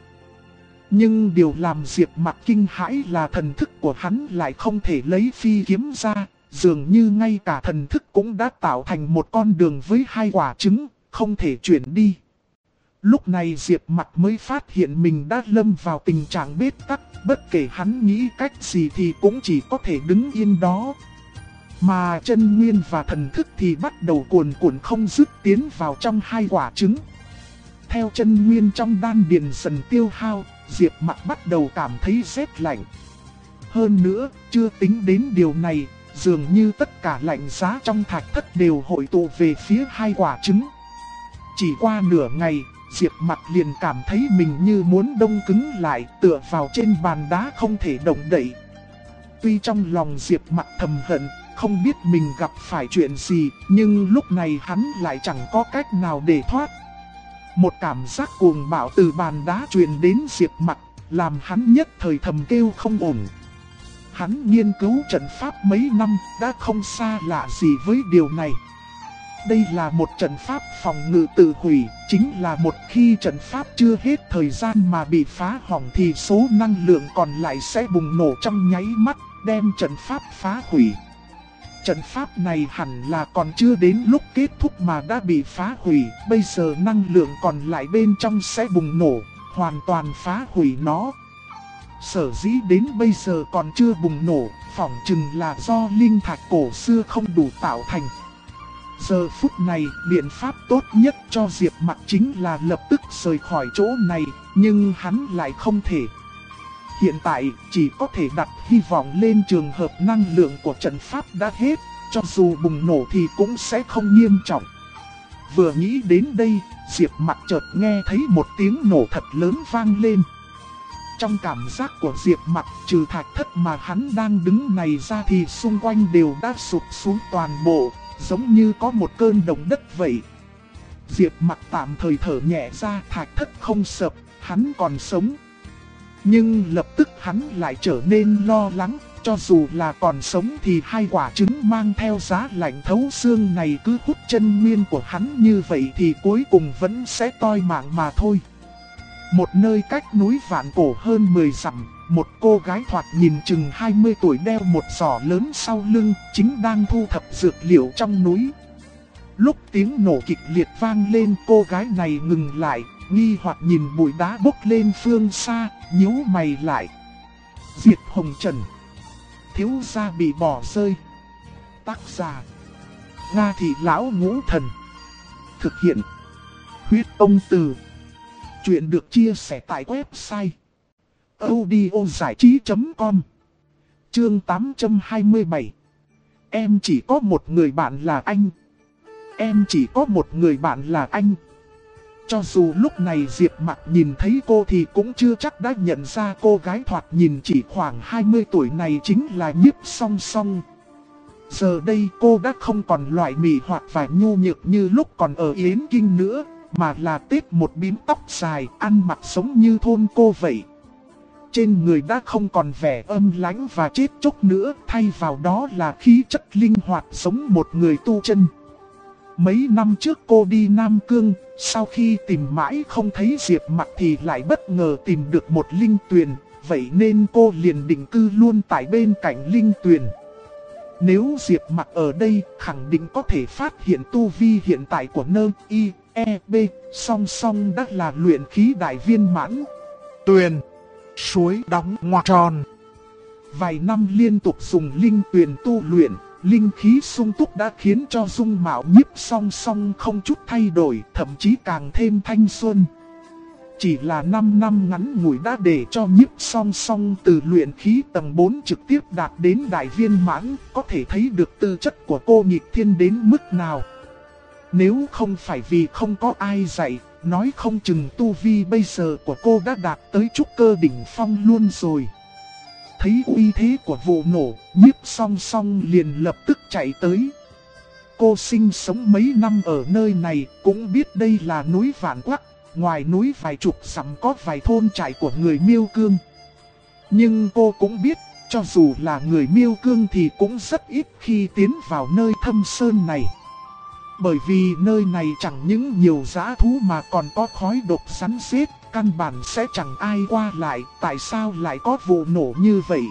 Speaker 1: Nhưng điều làm Diệp Mặc kinh hãi là thần thức của hắn lại không thể lấy phi kiếm ra, dường như ngay cả thần thức cũng đã tạo thành một con đường với hai quả trứng, không thể chuyển đi. Lúc này Diệp Mặc mới phát hiện mình đã lâm vào tình trạng bế tắc, bất kể hắn nghĩ cách gì thì cũng chỉ có thể đứng yên đó. Mà chân nguyên và thần thức thì bắt đầu cuồn cuộn không dứt tiến vào trong hai quả trứng. Theo chân nguyên trong đan điền dần tiêu hao, Diệp Mặc bắt đầu cảm thấy rét lạnh. Hơn nữa, chưa tính đến điều này, dường như tất cả lạnh giá trong thạch thất đều hội tụ về phía hai quả trứng. Chỉ qua nửa ngày, Diệp Mặc liền cảm thấy mình như muốn đông cứng lại, tựa vào trên bàn đá không thể động đậy. Tuy trong lòng Diệp Mặc thầm hận, không biết mình gặp phải chuyện gì, nhưng lúc này hắn lại chẳng có cách nào để thoát. Một cảm giác cuồng bạo từ bàn đá truyền đến Diệp Mặc, làm hắn nhất thời thầm kêu không ổn. Hắn nghiên cứu trận pháp mấy năm, đã không xa lạ gì với điều này. Đây là một trận pháp phòng ngự tự hủy, chính là một khi trận pháp chưa hết thời gian mà bị phá hỏng thì số năng lượng còn lại sẽ bùng nổ trong nháy mắt, đem trận pháp phá hủy. Trận pháp này hẳn là còn chưa đến lúc kết thúc mà đã bị phá hủy, bây giờ năng lượng còn lại bên trong sẽ bùng nổ, hoàn toàn phá hủy nó. Sở dĩ đến bây giờ còn chưa bùng nổ, phỏng chừng là do linh thạch cổ xưa không đủ tạo thành. Giờ phút này, biện pháp tốt nhất cho Diệp Mặc chính là lập tức rời khỏi chỗ này, nhưng hắn lại không thể. Hiện tại, chỉ có thể đặt hy vọng lên trường hợp năng lượng của trận pháp đã hết, cho dù bùng nổ thì cũng sẽ không nghiêm trọng. Vừa nghĩ đến đây, Diệp Mặc chợt nghe thấy một tiếng nổ thật lớn vang lên. Trong cảm giác của Diệp Mặc, trừ thạch thất mà hắn đang đứng này ra thì xung quanh đều đã sụp xuống toàn bộ, giống như có một cơn động đất vậy. Diệp Mặc tạm thời thở nhẹ ra, thạch thất không sập, hắn còn sống. Nhưng lập tức hắn lại trở nên lo lắng, Cho dù là còn sống thì hai quả trứng mang theo giá lạnh thấu xương này cứ hút chân nguyên của hắn như vậy thì cuối cùng vẫn sẽ toi mạng mà thôi. Một nơi cách núi Vạn Cổ hơn 10 dặm, một cô gái thoạt nhìn chừng 20 tuổi đeo một giỏ lớn sau lưng, chính đang thu thập dược liệu trong núi. Lúc tiếng nổ kịch liệt vang lên, cô gái này ngừng lại, nghi hoặc nhìn bụi đá bốc lên phương xa, nhíu mày lại. Diệt Hồng Trần, thiếu gia bị bỏ rơi. Tác giả: Nga Thị Lão Ngũ Thần. Thực hiện: Huyết Ông Từ. Chuyện được chia sẻ tại website audiozảichí.com. Chương 827. Em chỉ có một người bạn là anh. Em chỉ có một người bạn là anh. Cho dù lúc này Diệp Mặc nhìn thấy cô thì cũng chưa chắc đã nhận ra cô gái thoạt nhìn chỉ khoảng 20 tuổi này chính là Nhiếp Song Song. Giờ đây cô đã không còn loại mị hoặc và nhu nhược như lúc còn ở Yến Kinh nữa, mà là tết một bím tóc dài, ăn mặc giống như thôn cô vậy. Trên người đã không còn vẻ âm lãnh và chết chóc nữa, thay vào đó là khí chất linh hoạt giống một người tu chân. Mấy năm trước cô đi Nam Cương, sau khi tìm mãi không thấy Diệp Mặc thì lại bất ngờ tìm được một linh tuyền, vậy nên cô liền định cư luôn tại bên cạnh linh tuyền. Nếu Diệp Mặc ở đây, khẳng định có thể phát hiện tu vi hiện tại của Nơ, Y, E, B, Song Song đã là luyện khí đại viên mãn. Tuyền, suối đóng ngoặc tròn. Vài năm liên tục dùng linh tuyền tu luyện, linh khí sung túc đã khiến cho dung mạo Nhiếp Song Song không chút thay đổi, thậm chí càng thêm thanh xuân. Chỉ là 5 năm ngắn ngủi đã để cho Nhiếp Song Song từ luyện khí tầng 4 trực tiếp đạt đến đại viên mãn, có thể thấy được tư chất của cô nghịch thiên đến mức nào. Nếu không phải vì không có ai dạy, nói không chừng tu vi bây giờ của cô đã đạt tới trúc cơ đỉnh phong luôn rồi. Thấy uy thế của vụ nổ, Nhiếp Song Song liền lập tức chạy tới. Cô sinh sống mấy năm ở nơi này, cũng biết đây là núi Vạn Quắc, ngoài núi vài chục dặm có vài thôn trại của người Miêu Cương. Nhưng cô cũng biết, cho dù là người Miêu Cương thì cũng rất ít khi tiến vào nơi thâm sơn này. Bởi vì nơi này chẳng những nhiều dã thú mà còn có khói độc rắn rết, căn bản sẽ chẳng ai qua lại, tại sao lại có vụ nổ như vậy?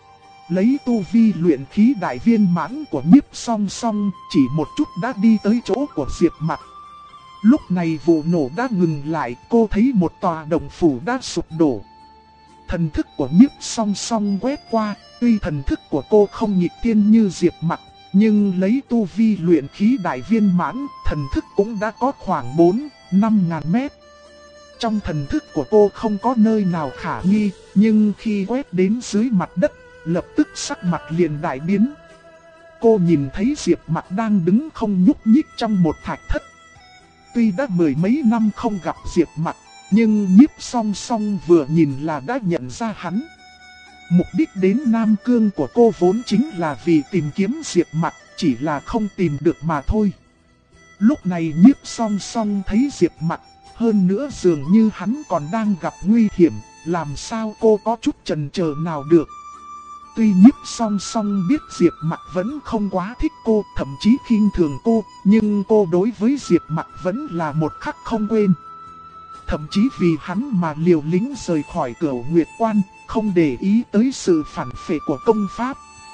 Speaker 1: Lấy tu vi luyện khí đại viên mãn của Nhiếp Song Song, chỉ một chút đã đi tới chỗ của Diệp Mặc. Lúc này vụ nổ đã ngừng lại, cô thấy một tòa động phủ đã sụp đổ. Thần thức của Nhiếp Song Song quét qua, tuy thần thức của cô không nghịch thiên như Diệp Mặc, nhưng lấy tu vi luyện khí đại viên mãn, thần thức cũng đã có khoảng 4-5 ngàn mét. Trong thần thức của cô không có nơi nào khả nghi, nhưng khi quét đến dưới mặt đất, lập tức sắc mặt liền đại biến. Cô nhìn thấy Diệp Mặc đang đứng không nhúc nhích trong một thạch thất. Tuy đã mười mấy năm không gặp Diệp Mặc, nhưng Nhiếp Song Song vừa nhìn là đã nhận ra hắn. Mục đích đến Nam Cương của cô vốn chính là vì tìm kiếm Diệp Mặc, chỉ là không tìm được mà thôi. Lúc này Nhiếp Song Song thấy Diệp Mặc, hơn nữa dường như hắn còn đang gặp nguy hiểm, làm sao cô có chút chần chờ nào được. Tuy Nhiếp Song Song biết Diệp Mặc vẫn không quá thích cô, thậm chí khinh thường cô, nhưng cô đối với Diệp Mặc vẫn là một khắc không quên. Thậm chí vì hắn mà liều lĩnh rời khỏi Cửu Nguyệt Quan, không để ý tới sự phản phệ của công pháp.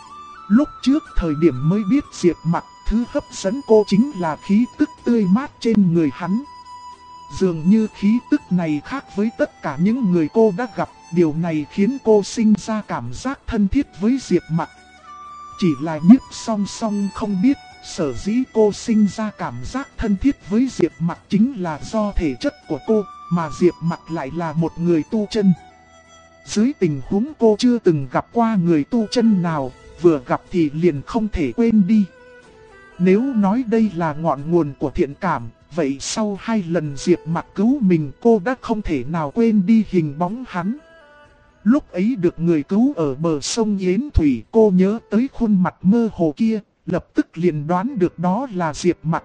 Speaker 1: Lúc trước thời điểm mới biết Diệp Mặc, thứ hấp dẫn cô chính là khí tức tươi mát trên người hắn. Dường như khí tức này khác với tất cả những người cô đã gặp, điều này khiến cô sinh ra cảm giác thân thiết với Diệp Mặc. Chỉ là Nhiếp Song Song không biết, sở dĩ cô sinh ra cảm giác thân thiết với Diệp Mặc chính là do thể chất của cô, mà Diệp Mặc lại là một người tu chân. Dưới tình huống cô chưa từng gặp qua người tu chân nào, vừa gặp thì liền không thể quên đi. Nếu nói đây là ngọn nguồn của thiện cảm, vậy sau 2 lần Diệp Mặc cứu mình cô đã không thể nào quên đi hình bóng hắn. Lúc ấy được người cứu ở bờ sông Yến Thủy, cô nhớ tới khuôn mặt mơ hồ kia, lập tức liền đoán được đó là Diệp Mặc.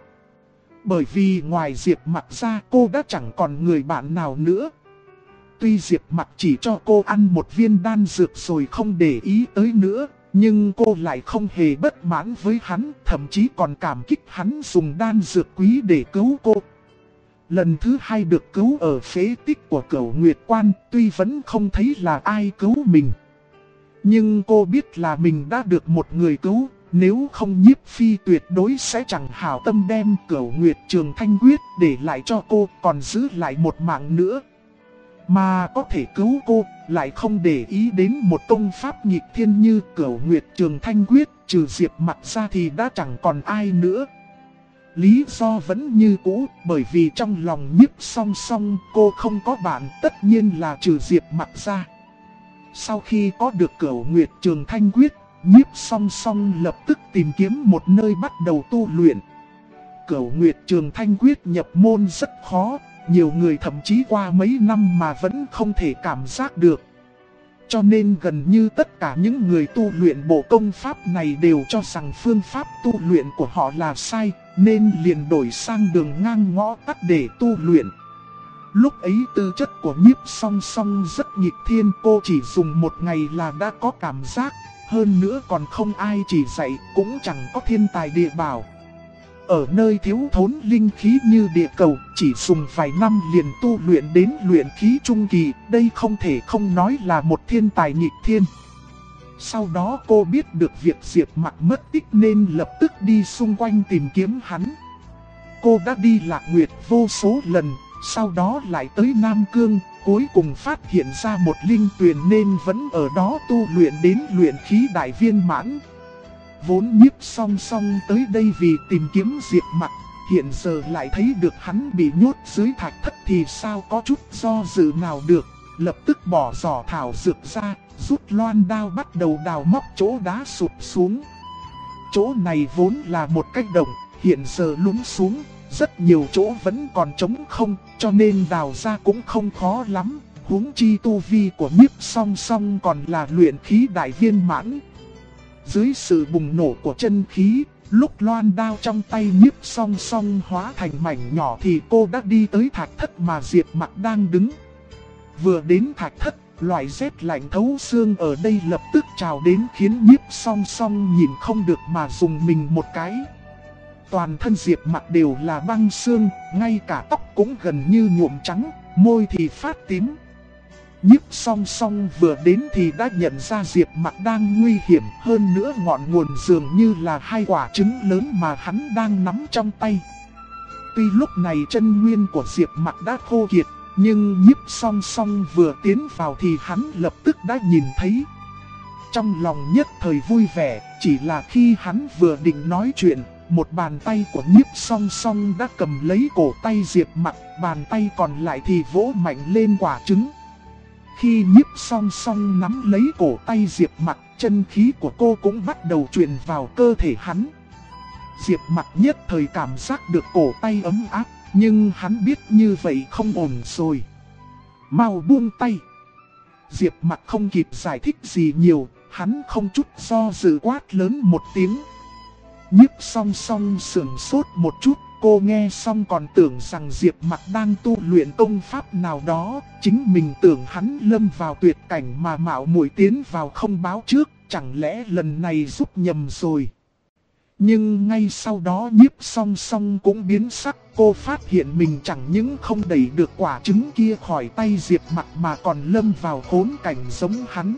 Speaker 1: Bởi vì ngoài Diệp Mặc ra cô đã chẳng còn người bạn nào nữa. Tuy Diệp Mặc chỉ cho cô ăn một viên đan dược rồi không để ý tới nữa, Nhưng cô lại không hề bất mãn với hắn, thậm chí còn cảm kích hắn dùng đan dược quý để cứu cô. Lần thứ hai được cứu ở phế tích của Cửu Nguyệt Quan, tuy vẫn không thấy là ai cứu mình. Nhưng cô biết là mình đã được một người cứu, nếu không Nhiếp Phi tuyệt đối sẽ chẳng hảo tâm đem Cửu Nguyệt Trường Thanh Quyết để lại cho cô, còn giữ lại một mạng nữa. Mà có thể cứu cô, lại không để ý đến một công pháp nghịch thiên như Cửu Nguyệt Trường Thanh Quyết, trừ Diệp Mặc ra thì đã chẳng còn ai nữa. Lý do vẫn như cũ, bởi vì trong lòng Nhiếp Song Song cô không có bạn, tất nhiên là trừ Diệp Mặc ra. Sau khi có được Cửu Nguyệt Trường Thanh Quyết, Nhiếp Song Song lập tức tìm kiếm một nơi bắt đầu tu luyện. Cửu Nguyệt Trường Thanh Quyết nhập môn rất khó, nhiều người thậm chí qua mấy năm mà vẫn không thể cảm giác được. Cho nên gần như tất cả những người tu luyện bộ công pháp này đều cho rằng phương pháp tu luyện của họ là sai, nên liền đổi sang đường ngang ngõ tắt để tu luyện. Lúc ấy tư chất của Nhiếp Song Song rất nghịch thiên, cô chỉ dùng một ngày là đã có cảm giác, hơn nữa còn không ai chỉ dạy, cũng chẳng có thiên tài địa bảo. Ở nơi thiếu thốn linh khí như địa cầu, chỉ dùng vài năm liền tu luyện đến luyện khí trung kỳ, đây không thể không nói là một thiên tài nghịch thiên. Sau đó cô biết được việc Diệp Mặc mất tích nên lập tức đi xung quanh tìm kiếm hắn. Cô đã đi Lạc Nguyệt vô số lần, sau đó lại tới Nam Cương, cuối cùng phát hiện ra một linh tuyền nên vẫn ở đó tu luyện đến luyện khí đại viên mãn. Vốn Nhiếp Song Song tới đây vì tìm kiếm Diệp Mặc, hiện giờ lại thấy được hắn bị nhốt dưới thạch thất thì sao có chút do dự nào được, lập tức bỏ giỏ thảo dược ra, rút loan đao bắt đầu đào móc chỗ đá sụp xuống. Chỗ này vốn là một cái động, hiện giờ lún xuống, rất nhiều chỗ vẫn còn trống không, cho nên đào ra cũng không khó lắm, huống chi tu vi của Nhiếp Song Song còn là luyện khí đại viên mãn. Dưới sự bùng nổ của chân khí, lúc loan đao trong tay Nhiếp Song Song hóa thành mảnh nhỏ thì cô đã đi tới thạch thất mà Diệp Mặc đang đứng. Vừa đến thạch thất, loại rét lạnh thấu xương ở đây lập tức trào đến khiến Nhiếp Song Song nhìn không được mà dùng mình một cái. Toàn thân Diệp Mặc đều là băng xương, ngay cả tóc cũng gần như nhuộm trắng, môi thì phát tím. Nhiếp Song Song vừa đến thì đã nhận ra Diệp Mặc đang nguy hiểm, hơn nữa ngọn nguồn dường như là hai quả trứng lớn mà hắn đang nắm trong tay. Tuy lúc này chân nguyên của Diệp Mặc đã khô kiệt, nhưng Nhiếp Song Song vừa tiến vào thì hắn lập tức đã nhìn thấy. Trong lòng nhất thời vui vẻ, chỉ là khi hắn vừa định nói chuyện, một bàn tay của Nhiếp Song Song đã cầm lấy cổ tay Diệp Mặc, bàn tay còn lại thì vỗ mạnh lên quả trứng. Khi Nhiếp Song Song nắm lấy cổ tay Diệp Mặc, chân khí của cô cũng bắt đầu truyền vào cơ thể hắn. Diệp Mặc nhất thời cảm giác được cổ tay ấm áp, nhưng hắn biết như vậy không ổn rồi. Mau buông tay. Diệp Mặc không kịp giải thích gì nhiều, hắn không chút do dự quát lớn một tiếng. Nhiếp Song Song sững sốt một chút, cô nghe xong còn tưởng rằng Diệp Mặc đang tu luyện công pháp nào đó, chính mình tưởng hắn lâm vào tuyệt cảnh mà mạo muội tiến vào không báo trước, chẳng lẽ lần này giúp nhầm rồi. Nhưng ngay sau đó Nhiếp Song Song cũng biến sắc, cô phát hiện mình chẳng những không đẩy được quả trứng kia khỏi tay Diệp Mặc mà còn lâm vào khốn cảnh giống hắn.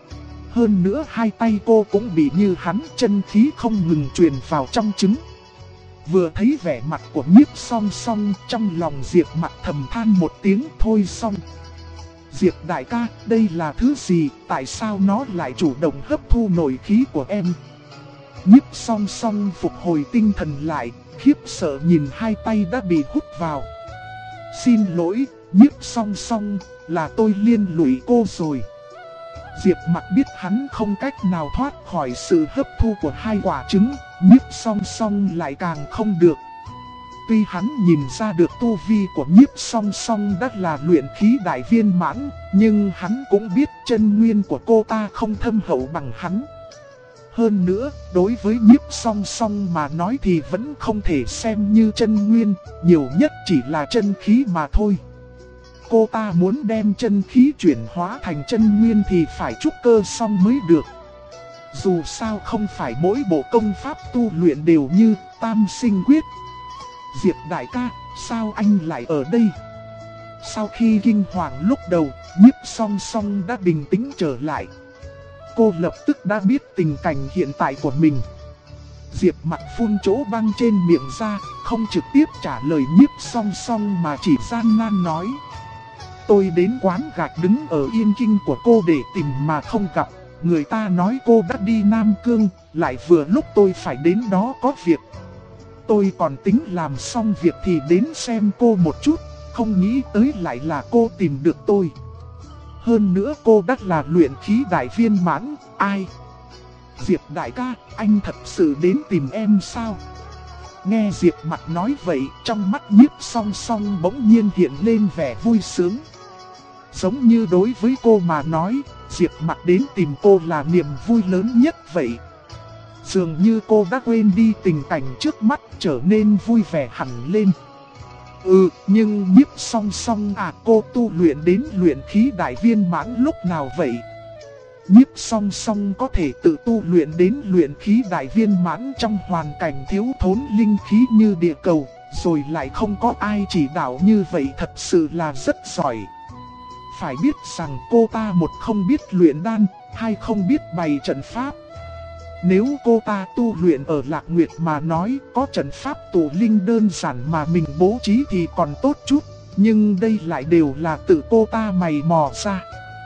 Speaker 1: Hơn nữa hai tay cô cũng bị như hắn, chân khí không ngừng truyền vào trong trứng. Vừa thấy vẻ mặt của Nhiếp Song Song, trong lòng Diệp Mặc thầm than một tiếng thôi xong. Diệp đại ca, đây là thứ gì, tại sao nó lại chủ động hấp thu nội khí của em? Nhiếp Song Song phục hồi tinh thần lại, khiếp sợ nhìn hai tay đã bị hút vào. Xin lỗi, Nhiếp Song Song, là tôi liên lụy cô rồi. Diệp Mặc biết hắn không cách nào thoát khỏi sự hấp thu của hai quả trứng, Nhiếp Song Song lại càng không được. Tuy hắn nhìn ra được tu vi của Nhiếp Song Song đã là luyện khí đại viên mãn, nhưng hắn cũng biết chân nguyên của cô ta không thâm hậu bằng hắn. Hơn nữa, đối với Nhiếp Song Song mà nói thì vẫn không thể xem như chân nguyên, nhiều nhất chỉ là chân khí mà thôi. Cô ta muốn đem chân khí chuyển hóa thành chân nguyên thì phải trúc cơ xong mới được. Dù sao không phải mỗi bộ công pháp tu luyện đều như Tam Sinh Quyết. Diệp đại ca, sao anh lại ở đây? Sau khi kinh hoàng lúc đầu, Nhiếp Song Song đã bình tĩnh trở lại. Cô lập tức đã biết tình cảnh hiện tại của mình. Diệp Mặc phun chỗ băng trên miệng ra, không trực tiếp trả lời Nhiếp Song Song mà chỉ gian nan nói. Tôi đến quán gạch đứng ở Yên Kinh của cô để tìm mà không gặp. Người ta nói cô đã đi Nam Cương, lại vừa lúc tôi phải đến đó có việc. Tôi còn tính làm xong việc thì đến xem cô một chút, không nghĩ tới lại là cô tìm được tôi. Hơn nữa cô đã là luyện khí đại viên mãn, ai? Diệp đại ca, anh thật sự đến tìm em sao? Nghe Diệp Mặc nói vậy, trong mắt Nhiếp Song Song bỗng nhiên hiện lên vẻ vui sướng. Giống như đối với cô mà nói, Diệp Mặc đến tìm cô là niềm vui lớn nhất vậy. Dường như cô đã quên đi tình cảnh trước mắt, trở nên vui vẻ hẳn lên. Nhưng Nhiếp Song Song à, cô tu luyện đến luyện khí đại viên mãn lúc nào vậy? Nhiếp Song Song có thể tự tu luyện đến luyện khí đại viên mãn trong hoàn cảnh thiếu thốn linh khí như địa cầu, rồi lại không có ai chỉ đạo như vậy, thật sự là rất giỏi. Phải biết rằng cô ta một không biết luyện đan, hai không biết bày trận pháp. Nếu cô ta tu luyện ở Lạc Nguyệt mà nói có trận pháp tụ linh đơn giản mà mình bố trí thì còn tốt chút. Nhưng đây lại đều là tự cô ta mày mò ra.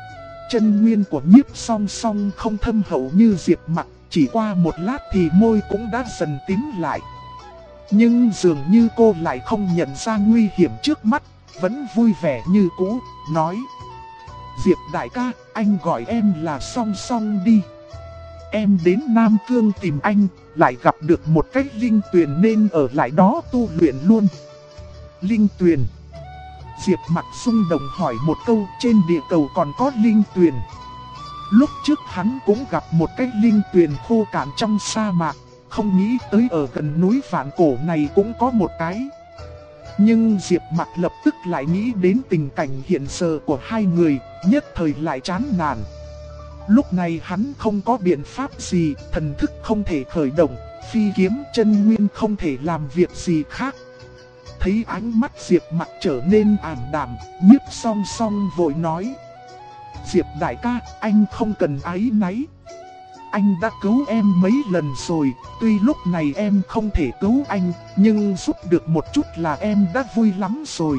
Speaker 1: Chân nguyên của Nhiếp Song Song không thâm hậu như Diệp Mặc, chỉ qua một lát thì môi cũng đã dần tím lại. Nhưng dường như cô lại không nhận ra nguy hiểm trước mắt, vẫn vui vẻ như cũ, nói. Diệp đại ca, anh gọi em là Song Song đi. Em đến Nam Cương tìm anh, lại gặp được một cái linh tuyền nên ở lại đó tu luyện luôn. Linh tuyền. Diệp Mặc xung động hỏi một câu, trên địa cầu còn có linh tuyền. Lúc trước hắn cũng gặp một cái linh tuyền khô cạn trong sa mạc, không nghĩ tới ở gần núi Vạn Cổ này cũng có một cái. Nhưng Diệp Mặc lập tức lại nghĩ đến tình cảnh hiện giờ của hai người, nhất thời lại chán nản. Lúc này hắn không có biện pháp gì, thần thức không thể khởi động, phi kiếm chân nguyên không thể làm việc gì khác. Thấy ánh mắt Diệp Mặc trở nên ảm đạm, Nhiếp Song Song vội nói. Diệp đại ca, anh không cần áy náy. Anh đã cứu em mấy lần rồi, tuy lúc này em không thể cứu anh, nhưng giúp được một chút là em đã vui lắm rồi.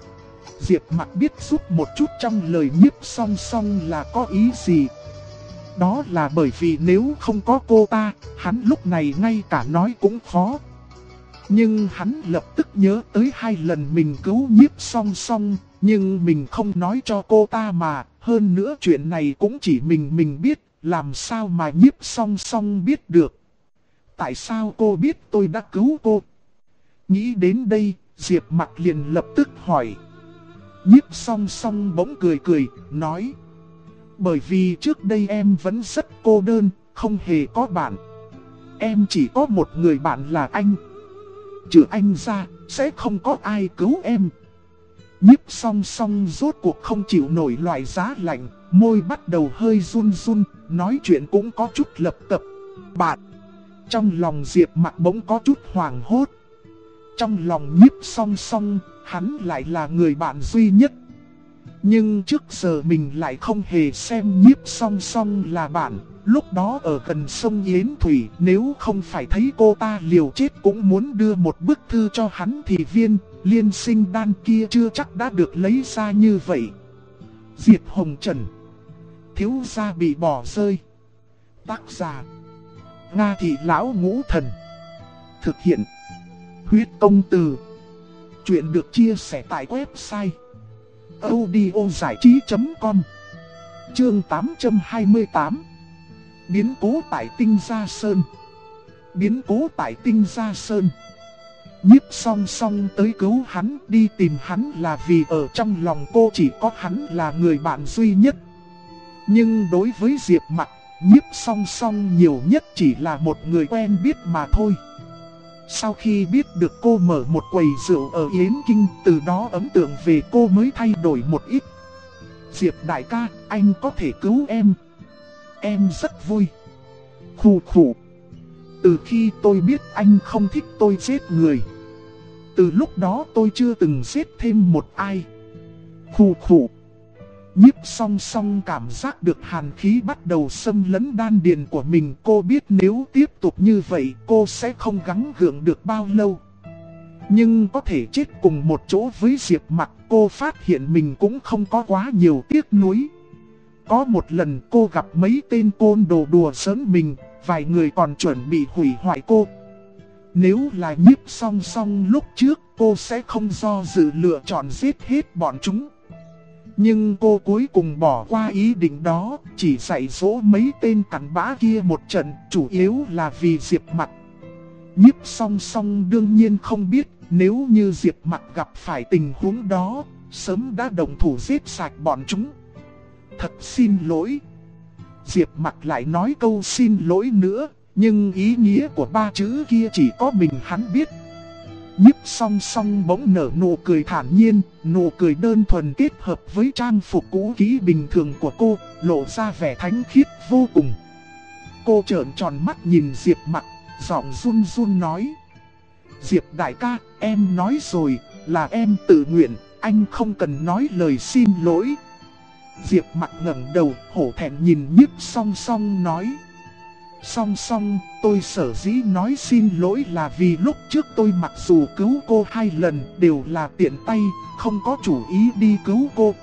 Speaker 1: Diệp Mặc biết giúp một chút trong lời Nhiếp Song Song là có ý gì. Đó là bởi vì nếu không có cô ta, hắn lúc này ngay cả nói cũng khó. Nhưng hắn lập tức nhớ tới 2 lần mình cứu Nhiếp Song Song, nhưng mình không nói cho cô ta mà, hơn nữa chuyện này cũng chỉ mình biết, làm sao mà Nhiếp Song Song biết được. Tại sao cô biết tôi đã cứu cô? Nghĩ đến đây, Diệp Mặc liền lập tức hỏi. Nhiếp Song Song bỗng cười, nói. Bởi vì trước đây em vẫn rất cô đơn, không hề có bạn. Em chỉ có một người bạn là anh. Trừ anh ra, sẽ không có ai cứu em. Nhiếp Song Song rốt cuộc không chịu nổi loại giá lạnh, môi bắt đầu hơi run run, nói chuyện cũng có chút lập cập. Bạn! Trong lòng Diệp Mặc bỗng có chút hoảng hốt. Trong lòng Nhiếp Song Song, hắn lại là người bạn duy nhất. Nhưng trước giờ mình lại không hề xem Nhiếp Song Song là bạn. Lúc đó ở gần sông Yến Thủy, nếu không phải thấy cô ta liều chết cũng muốn đưa một bức thư cho hắn thì viên liên sinh đan kia chưa chắc đã được lấy ra như vậy. Diệt Hồng Trần. Thiếu gia bị bỏ rơi. Tác giả: Nga Thị Lão Ngũ Thần. Thực hiện: Huyết Công Từ. Chuyện được chia sẻ tại website audiozảichí.com. Chương 828. Biến cố tại Tinh Gia Sơn. Biến cố tại Tinh Gia Sơn. Nhiếp Song Song tới cứu hắn, đi tìm hắn là vì ở trong lòng cô chỉ có hắn là người bạn duy nhất. Nhưng đối với Diệp Mặc, Nhiếp Song Song nhiều nhất chỉ là một người quen biết mà thôi. Sau khi biết được cô mở một quầy rượu ở Yến Kinh, từ đó ấn tượng về cô mới thay đổi một ít. Diệp đại ca, anh có thể cứu em. Em rất vui. Khụ khụ. Từ khi tôi biết anh không thích tôi giết người, từ lúc đó tôi chưa từng giết thêm một ai. Khụ khụ. Nhiếp Song Song cảm giác được hàn khí bắt đầu xâm lấn đan điền của mình. Cô biết nếu tiếp tục như vậy cô sẽ không gắng gượng được bao lâu. Nhưng có thể chết cùng một chỗ với Diệp Mặc, cô phát hiện mình cũng không có quá nhiều tiếc nuối. Có một lần cô gặp mấy tên côn đồ đùa giỡn mình, vài người còn chuẩn bị hủy hoại cô. Nếu là Nhiếp Song Song lúc trước, cô sẽ không do dự lựa chọn giết hết bọn chúng. Nhưng cô cuối cùng bỏ qua ý định đó, chỉ dạy dỗ mấy tên cặn bã kia một trận, chủ yếu là vì Diệp Mặc. Nhiếp Song Song đương nhiên không biết, nếu như Diệp Mặc gặp phải tình huống đó, sớm đã động thủ giết sạch bọn chúng. Thật xin lỗi. Diệp Mặc lại nói câu xin lỗi nữa, nhưng ý nghĩa của ba chữ kia chỉ có mình hắn biết. Nhiếp Song Song bỗng nở nụ cười thản nhiên, nụ cười đơn thuần kết hợp với trang phục cũ kỹ bình thường của cô, lộ ra vẻ thánh khiết vô cùng. Cô trợn tròn mắt nhìn Diệp Mặc, giọng run run nói: Diệp đại ca, em nói rồi, là em tự nguyện, anh không cần nói lời xin lỗi. Diệp Mặc ngẩng đầu, hổ thẹn nhìn Nhiếp Song Song nói: Song Song, tôi sở dĩ nói xin lỗi là vì lúc trước tôi mặc dù cứu cô 2 lần đều là tiện tay, không có chủ ý đi cứu cô.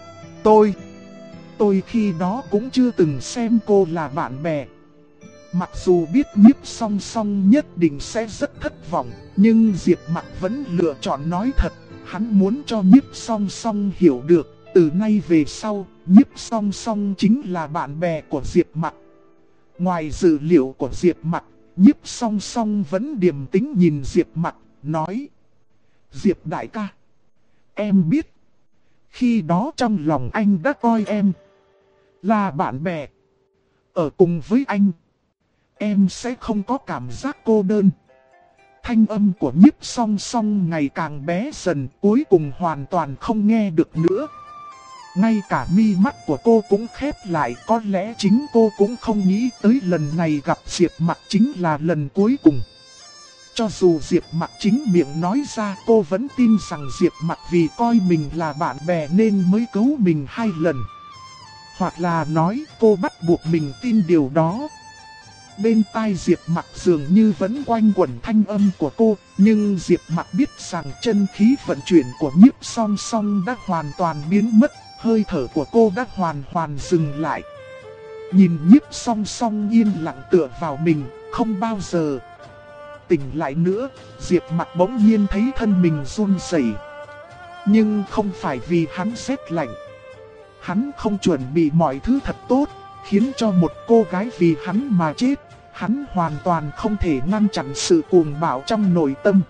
Speaker 1: Tôi khi đó cũng chưa từng xem cô là bạn bè. Mặc dù biết Nhiếp Song Song nhất định sẽ rất thất vọng, nhưng Diệp Mặc vẫn lựa chọn nói thật. Hắn muốn cho Nhiếp Song Song hiểu được, từ nay về sau, Nhiếp Song Song chính là bạn bè của Diệp Mặc. Ngoài dữ liệu của Diệp Mặc, Nhiếp Song Song vẫn điềm tĩnh nhìn Diệp Mặc, nói: Diệp đại ca, em biết, khi đó trong lòng anh đã coi em là bạn bè. Ở cùng với anh, em sẽ không có cảm giác cô đơn. Thanh âm của Nhiếp Song Song ngày càng bé dần, cuối cùng hoàn toàn không nghe được nữa. Ngay cả mi mắt của cô cũng khép lại, có lẽ chính cô cũng không nghĩ tới lần này gặp Diệp Mặc chính là lần cuối cùng. Cho dù Diệp Mặc chính miệng nói ra, cô vẫn tin rằng Diệp Mặc vì coi mình là bạn bè nên mới cứu mình 2 lần. Hoặc là nói cô bắt buộc mình tin điều đó. Bên tai Diệp Mặc dường như vẫn quanh quẩn thanh âm của cô, nhưng Diệp Mặc biết rằng chân khí vận chuyển của Nhiếp Song Song đã hoàn toàn biến mất, hơi thở của cô đã hoàn toàn dừng lại. Nhìn Nhiếp Song Song yên lặng tựa vào mình, không bao giờ tỉnh lại nữa, Diệp Mặc bỗng nhiên thấy thân mình run rẩy. Nhưng không phải vì hắn rét lạnh. Hắn không chuẩn bị mọi thứ thật tốt, khiến cho một cô gái vì hắn mà chết. Hắn hoàn toàn không thể ngăn chặn sự cuồng bạo trong nội tâm.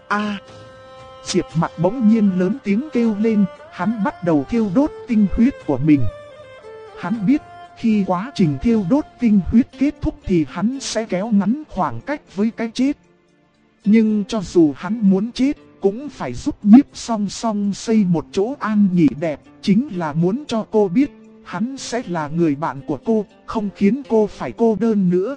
Speaker 1: Diệp Mặc bỗng nhiên lớn tiếng kêu lên, hắn bắt đầu thiêu đốt tinh huyết của mình. Hắn biết, khi quá trình thiêu đốt tinh huyết kết thúc thì hắn sẽ kéo ngắn khoảng cách với cái chết. Nhưng cho dù hắn muốn chết, cũng phải giúp Nhiếp Song Song xây một chỗ an nghỉ đẹp, chính là muốn cho cô biết, hắn sẽ là người bạn của cô, không khiến cô phải cô đơn nữa.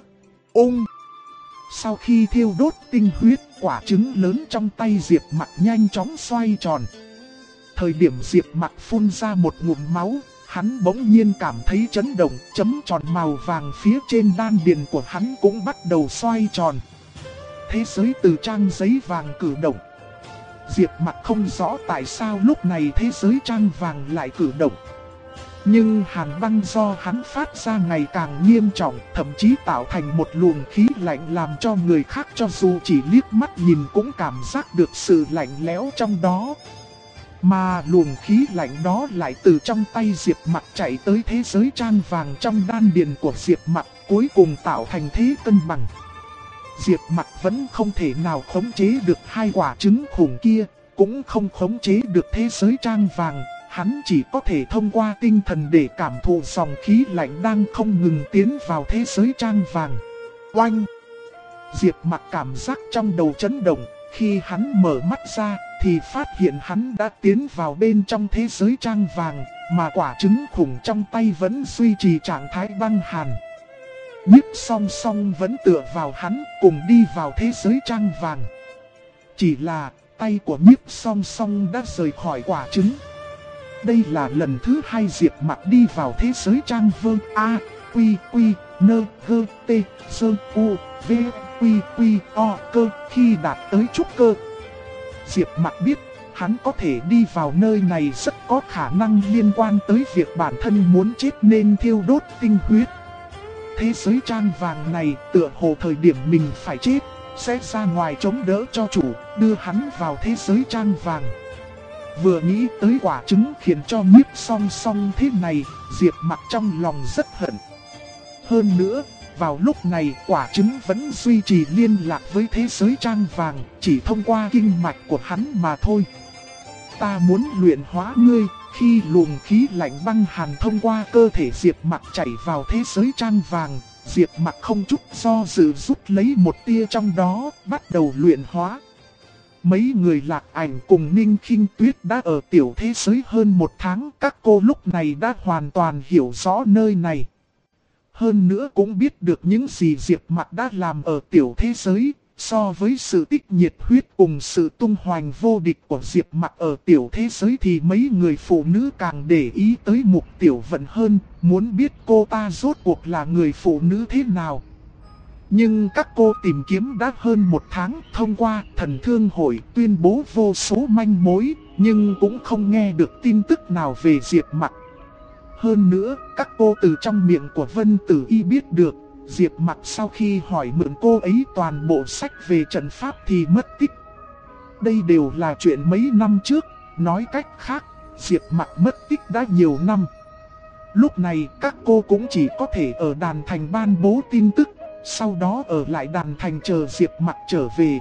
Speaker 1: Sau khi thiêu đốt tinh huyết, quả trứng lớn trong tay Diệp Mặc nhanh chóng xoay tròn. Thời điểm Diệp Mặc phun ra một ngụm máu, hắn bỗng nhiên cảm thấy chấn động, chấm tròn màu vàng phía trên đan điền của hắn cũng bắt đầu xoay tròn. Thế giới từ trang giấy vàng cử động. Diệp Mặc không rõ tại sao lúc này thế giới trang vàng lại cử động. Nhưng hàn băng do hắn phát ra ngày càng nghiêm trọng, thậm chí tạo thành một luồng khí lạnh làm cho người khác cho dù chỉ liếc mắt nhìn cũng cảm giác được sự lạnh lẽo trong đó. Mà luồng khí lạnh đó lại từ trong tay Diệp Mặc chạy tới thế giới trang vàng trong đan điền của Diệp Mặc, cuối cùng tạo thành thế cân bằng. Diệp Mặc vẫn không thể nào khống chế được 2 quả trứng khủng kia, cũng không khống chế được thế giới trang vàng. Hắn chỉ có thể thông qua tinh thần để cảm thụ dòng khí lạnh đang không ngừng tiến vào thế giới trang vàng. Oanh! Diệp Mặc cảm giác trong đầu chấn động, khi hắn mở mắt ra thì phát hiện hắn đã tiến vào bên trong thế giới trang vàng, mà quả trứng khủng trong tay vẫn duy trì trạng thái băng hàn. Nhiếp Song Song vẫn tựa vào hắn cùng đi vào thế giới trang vàng. Chỉ là tay của Nhiếp Song Song đã rời khỏi quả trứng. Đây là lần thứ hai Diệp Mặc đi vào thế giới trang vương A, Quy, Quy, Nơ, Gơ, T, Sơ, U, V, Quy, Quy, O, Cơ khi đạt tới trúc cơ. Diệp Mặc biết hắn có thể đi vào nơi này rất có khả năng liên quan tới việc bản thân muốn chết nên thiêu đốt tinh huyết. Thế giới trang vàng này tựa hồ thời điểm mình phải chết, sẽ ra ngoài chống đỡ cho chủ, đưa hắn vào thế giới trang vàng. Vừa nghĩ tới quả trứng khiến cho Nhiếp Song Song thế này, Diệp Mặc trong lòng rất hận. Hơn nữa, vào lúc này quả trứng vẫn duy trì liên lạc với thế giới trang vàng, chỉ thông qua kinh mạch của hắn mà thôi. Ta muốn luyện hóa ngươi. Khi luồng khí lạnh băng hàn thông qua cơ thể Diệp Mặc chảy vào thế giới trang vàng, Diệp Mặc không chút do dự rút lấy một tia trong đó, bắt đầu luyện hóa. Mấy người Lạc Ảnh cùng Ninh Khinh Tuyết đã ở tiểu thế giới hơn một tháng, các cô lúc này đã hoàn toàn hiểu rõ nơi này. Hơn nữa cũng biết được những gì Diệp Mặc đã làm ở tiểu thế giới. So với sự tích nhiệt huyết cùng sự tung hoành vô địch của Diệp Mặc ở tiểu thế giới thì mấy người phụ nữ càng để ý tới Mục Tiểu Vận hơn, muốn biết cô ta rốt cuộc là người phụ nữ thế nào. Nhưng các cô tìm kiếm đã hơn một tháng, thông qua Thần Thương Hội tuyên bố vô số manh mối, nhưng cũng không nghe được tin tức nào về Diệp Mặc. Hơn nữa, các cô từ trong miệng của Vân Tử Y biết được, Diệp Mặc sau khi hỏi mượn cô ấy toàn bộ sách về trận pháp thì mất tích. Đây đều là chuyện mấy năm trước, nói cách khác, Diệp Mặc mất tích đã nhiều năm. Lúc này các cô cũng chỉ có thể ở đàn thành ban bố tin tức, sau đó ở lại đàn thành chờ Diệp Mặc trở về.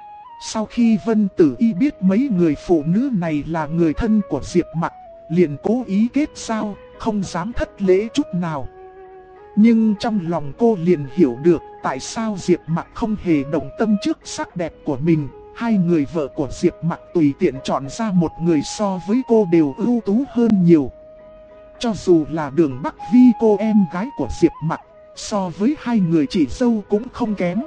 Speaker 1: Sau khi Vân Tử Y biết mấy người phụ nữ này là người thân của Diệp Mặc, liền cố ý kết giao, không dám thất lễ chút nào. Nhưng trong lòng cô liền hiểu được tại sao Diệp Mặc không hề động tâm trước sắc đẹp của mình. Hai người vợ của Diệp Mặc tùy tiện chọn ra một người so với cô đều ưu tú hơn nhiều. Cho dù là Đường Bắc Vi, cô em gái của Diệp Mặc, so với hai người chị dâu cũng không kém.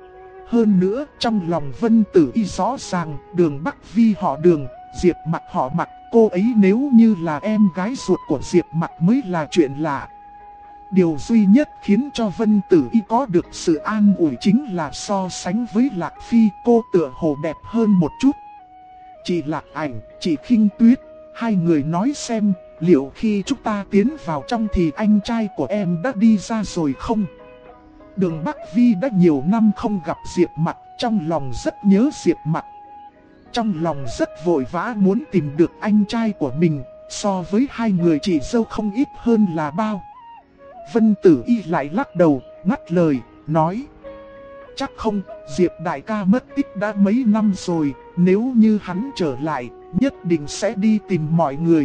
Speaker 1: Hơn nữa trong lòng Vân Tử Y rõ ràng Đường Bắc Vi họ Đường, Diệp Mặc họ Mặc. Cô ấy nếu như là em gái ruột của Diệp Mặc mới là chuyện lạ. Điều duy nhất khiến cho Vân Tử Y có được sự an ủi chính là so sánh với Lạc Phi, cô tựa hồ đẹp hơn một chút. Chị Lạc Ảnh, chị Khinh Tuyết, hai người nói xem, liệu khi chúng ta tiến vào trong thì anh trai của em đã đi ra rồi không? Đường Bắc Vi đã nhiều năm không gặp Diệp Mặc, trong lòng rất nhớ Diệp Mặc. Trong lòng rất vội vã muốn tìm được anh trai của mình, so với hai người chị dâu không ít hơn là bao. Vân Tử Y lại lắc đầu, ngắt lời, nói: chắc không, Diệp đại ca mất tích đã mấy năm rồi, nếu như hắn trở lại, nhất định sẽ đi tìm mọi người.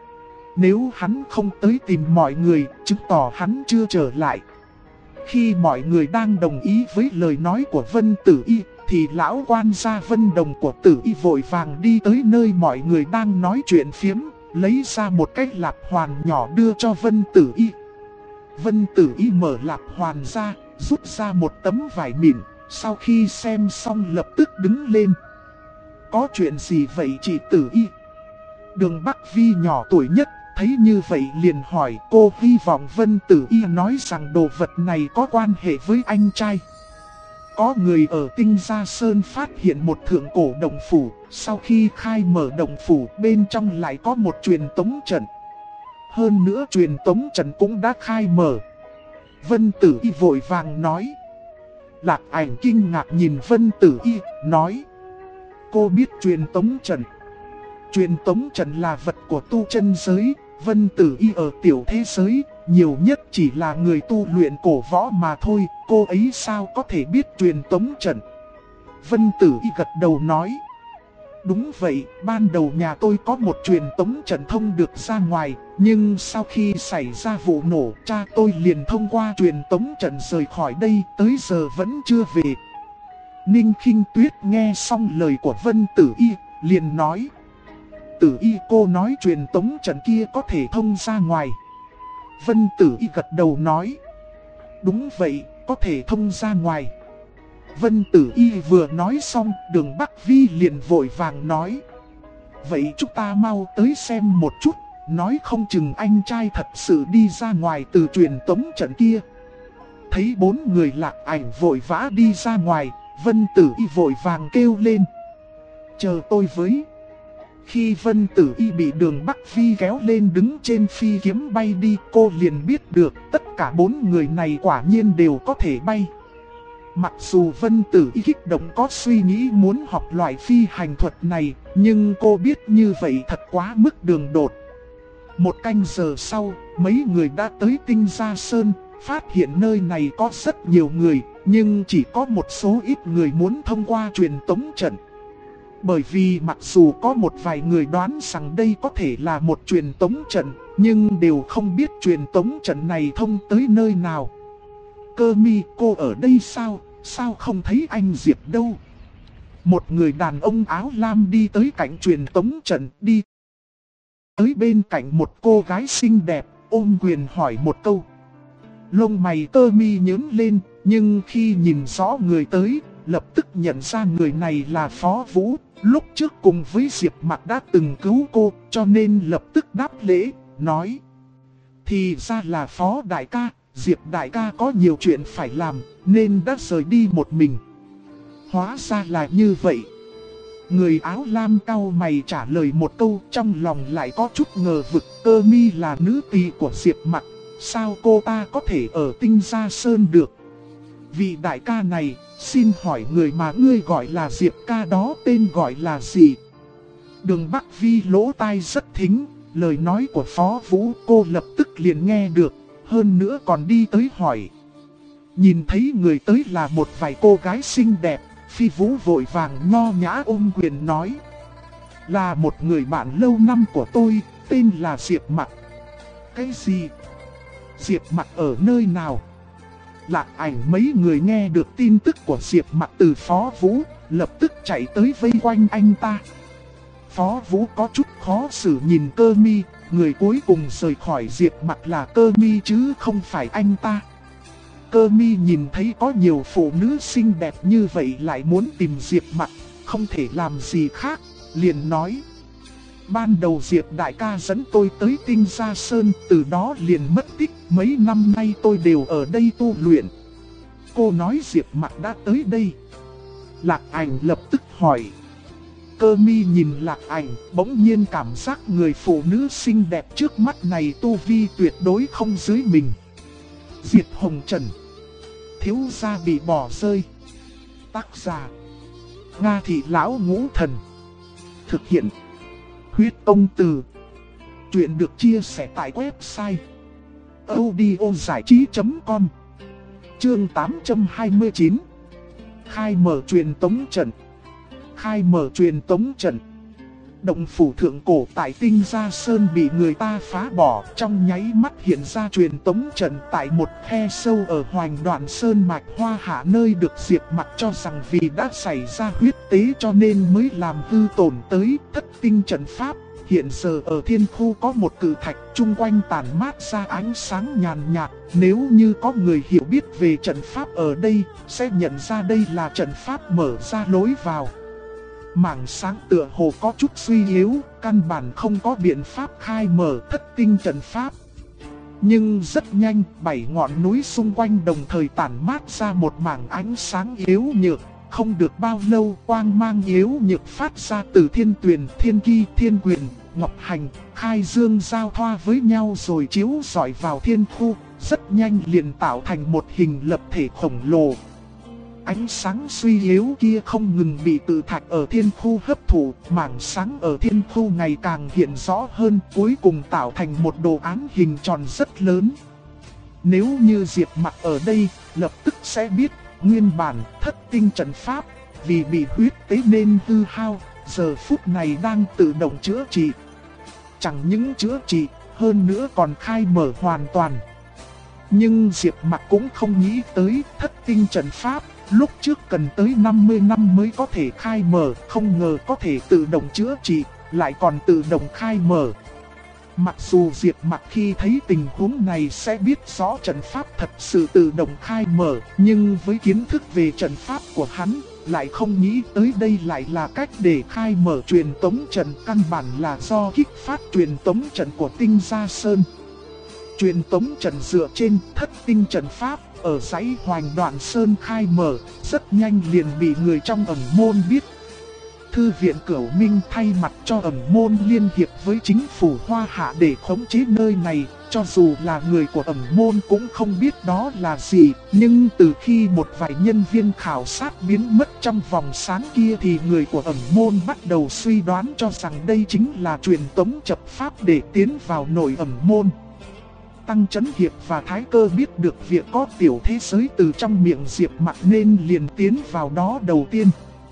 Speaker 1: Nếu hắn không tới tìm mọi người, chứng tỏ hắn chưa trở lại. Khi mọi người đang đồng ý với lời nói của Vân Tử Y, thì lão quan gia Vân Đồng của Tử Y vội vàng đi tới nơi mọi người đang nói chuyện phiếm, lấy ra một cái lạp hoàn nhỏ đưa cho Vân Tử Y. Vân Tử Y mở lạp hoàn ra, rút ra một tấm vải mịn, sau khi xem xong lập tức đứng lên. Có chuyện gì vậy chị Tử Y? Đường Bắc Vi nhỏ tuổi nhất, thấy như vậy liền hỏi. Cô hy vọng Vân Tử Y nói rằng đồ vật này có quan hệ với anh trai. Có người ở Tinh Gia Sơn phát hiện một thượng cổ động phủ, sau khi khai mở động phủ bên trong lại có một truyền tống trận. Hơn nữa truyền tống trận cũng đã khai mở. Vân Tử Y vội vàng nói. Lạc Ảnh kinh ngạc nhìn Vân Tử Y, nói: cô biết truyền tống trận? Truyền tống trận là vật của tu chân giới, Vân Tử Y ở tiểu thế giới, nhiều nhất chỉ là người tu luyện cổ võ mà thôi, cô ấy sao có thể biết truyền tống trận? Vân Tử Y gật đầu nói: đúng vậy, ban đầu nhà tôi có một truyền tống trận thông được ra ngoài, nhưng sau khi xảy ra vụ nổ, cha tôi liền thông qua truyền tống trận rời khỏi đây, tới giờ vẫn chưa về. Ninh Khinh Tuyết nghe xong lời của Vân Tử Y, liền nói: Tử Y, cô nói truyền tống trận kia có thể thông ra ngoài. Vân Tử Y gật đầu nói: Đúng vậy, có thể thông ra ngoài. Vân Tử Y vừa nói xong, Đường Bắc Vi liền vội vàng nói. Vậy chúng ta mau tới xem một chút, nói không chừng anh trai thật sự đi ra ngoài từ truyền tống trận kia. Thấy 4 người Lạc Ảnh vội vã đi ra ngoài, Vân Tử Y vội vàng kêu lên. Chờ tôi với. Khi Vân Tử Y bị Đường Bắc Vi kéo lên đứng trên phi kiếm bay đi, cô liền biết được tất cả 4 người này quả nhiên đều có thể bay. Mặc dù Vân Tử Y kích động có suy nghĩ muốn học loại phi hành thuật này, nhưng cô biết như vậy thật quá mức đường đột. 1 canh giờ sau, mấy người đã tới Tinh Gia Sơn, phát hiện nơi này có rất nhiều người, nhưng chỉ có một số ít người muốn thông qua truyền tống trận. Bởi vì mặc dù có một vài người đoán rằng đây có thể là một truyền tống trận, nhưng đều không biết truyền tống trận này thông tới nơi nào. Cơ Mi, cô ở đây sao? Sao không thấy anh Diệp đâu? Một người đàn ông áo lam đi tới cạnh truyền tống trận, đi tới bên cạnh một cô gái xinh đẹp, ôm quyền hỏi một câu. Lông mày Cơ Mi nhướng lên, nhưng khi nhìn rõ người tới, lập tức nhận ra người này là Phó Vũ. Lúc trước cùng với Diệp Mặc đã từng cứu cô, cho nên lập tức đáp lễ, nói. Thì ra là Phó đại ca, Diệp đại ca có nhiều chuyện phải làm, nên đã rời đi một mình. Hóa ra là như vậy. Người áo lam cau mày trả lời một câu, trong lòng lại có chút ngờ vực. Cơ Mi là nữ tỳ của Diệp Mặc, sao cô ta có thể ở Tinh Gia Sơn được? Vị đại ca này, xin hỏi người mà ngươi gọi là Diệp ca đó tên gọi là gì? Đường Bắc Vi lỗ tai rất thính, lời nói của Phó Vũ cô lập tức liền nghe được, hơn nữa còn đi tới hỏi. Nhìn thấy người tới là một vài cô gái xinh đẹp, Phi Vũ vội vàng nho nhã ôm quyền nói. Là một người bạn lâu năm của tôi, tên là Diệp Mặc. Cái gì? Diệp Mặc ở nơi nào? Lạc Ảnh mấy người nghe được tin tức của Diệp Mặc từ Phó Vũ, lập tức chạy tới vây quanh anh ta. Phó Vũ có chút khó xử nhìn Cơ Mi, người cuối cùng rời khỏi Diệp Mặc là Cơ Mi chứ không phải anh ta. Cơ Mi nhìn thấy có nhiều phụ nữ xinh đẹp như vậy lại muốn tìm Diệp Mặc, không thể làm gì khác, liền nói. Ban đầu Diệp đại ca dẫn tôi tới Tinh Gia Sơn, từ đó liền mất tích, mấy năm nay tôi đều ở đây tu luyện. Cô nói Diệp Mặc đã tới đây. Lạc Ảnh lập tức hỏi. Cơ Mi nhìn Lạc Ảnh, bỗng nhiên cảm giác người phụ nữ xinh đẹp trước mắt này tu vi tuyệt đối không dưới mình. Diệp Hồng Trần. Thiếu gia bị bỏ rơi. Tác giả Nga Thị Lão Ngũ Thần. Thực hiện Huyết Công Từ. Chuyện được chia sẻ tại website audiozảichí.com. Chương 829. Khai mở truyền tống trận. Khai mở truyền tống trận. Động phủ thượng cổ tại Tinh Gia Sơn bị người ta phá bỏ, trong nháy mắt hiện ra truyền tống trận tại một khe sâu ở Hoành Đoạn Sơn mạch Hoa Hạ, nơi được Diệp Mặc cho rằng vì đã xảy ra huyết tế cho nên mới làm hư tổn tới Thất Tinh trận pháp. Hiện giờ ở thiên khu có một cự thạch chung quanh tản mát ra ánh sáng nhàn nhạt, nếu như có người hiểu biết về trận pháp ở đây, sẽ nhận ra đây là trận pháp mở ra lối vào. Mảng sáng tựa hồ có chút suy yếu, căn bản không có biện pháp khai mở Thất Tinh trận pháp. Nhưng rất nhanh, 7 ngọn núi xung quanh đồng thời tản mát ra một mảng ánh sáng yếu nhược. Không được bao lâu, quang mang yếu nhược phát ra từ Thiên Tuyền, Thiên Ki, Thiên Quyền, Ngọc Hành, Khai Dương giao thoa với nhau rồi chiếu rọi vào thiên khu, rất nhanh liền tạo thành một hình lập thể khổng lồ. Ánh sáng suy yếu kia không ngừng bị tự thạch ở thiên khu hấp thụ, mảng sáng ở thiên khu ngày càng hiện rõ hơn, cuối cùng tạo thành một đồ án hình tròn rất lớn. Nếu như Diệp Mặc ở đây, lập tức sẽ biết, nguyên bản Thất Tinh trận pháp, vì bị huyết tế nên hư hao, giờ phút này đang tự động chữa trị. Chẳng những chữa trị, hơn nữa còn khai mở hoàn toàn. Nhưng Diệp Mặc cũng không nghĩ tới Thất Tinh trận pháp, lúc trước cần tới 50 năm mới có thể khai mở, không ngờ có thể tự động chữa trị, lại còn tự động khai mở. Mặc dù Diệp Mặc khi thấy tình huống này sẽ biết rõ trận pháp thật sự tự động khai mở, nhưng với kiến thức về trận pháp của hắn, lại không nghĩ tới đây lại là cách để khai mở truyền tống trận, căn bản là do kích phát truyền tống trận của Tinh Gia Sơn. Truyền tống trận dựa trên thất tinh trận pháp ở dãy Hoành Đoạn Sơn khai mở, rất nhanh liền bị người trong ẩn môn biết. Thư viện Cửu Minh thay mặt cho ẩn môn liên hiệp với chính phủ Hoa Hạ để khống chế nơi này, cho dù là người của ẩn môn cũng không biết đó là gì, nhưng từ khi một vài nhân viên khảo sát biến mất trong vòng sáng kia thì người của ẩn môn bắt đầu suy đoán cho rằng đây chính là truyền tống trận pháp để tiến vào nội ẩn môn. Tăng Chấn Hiệp và Thái Cơ biết được việc có tiểu thế giới từ trong miệng Diệp Mặc nên liền tiến vào đó đầu tiên.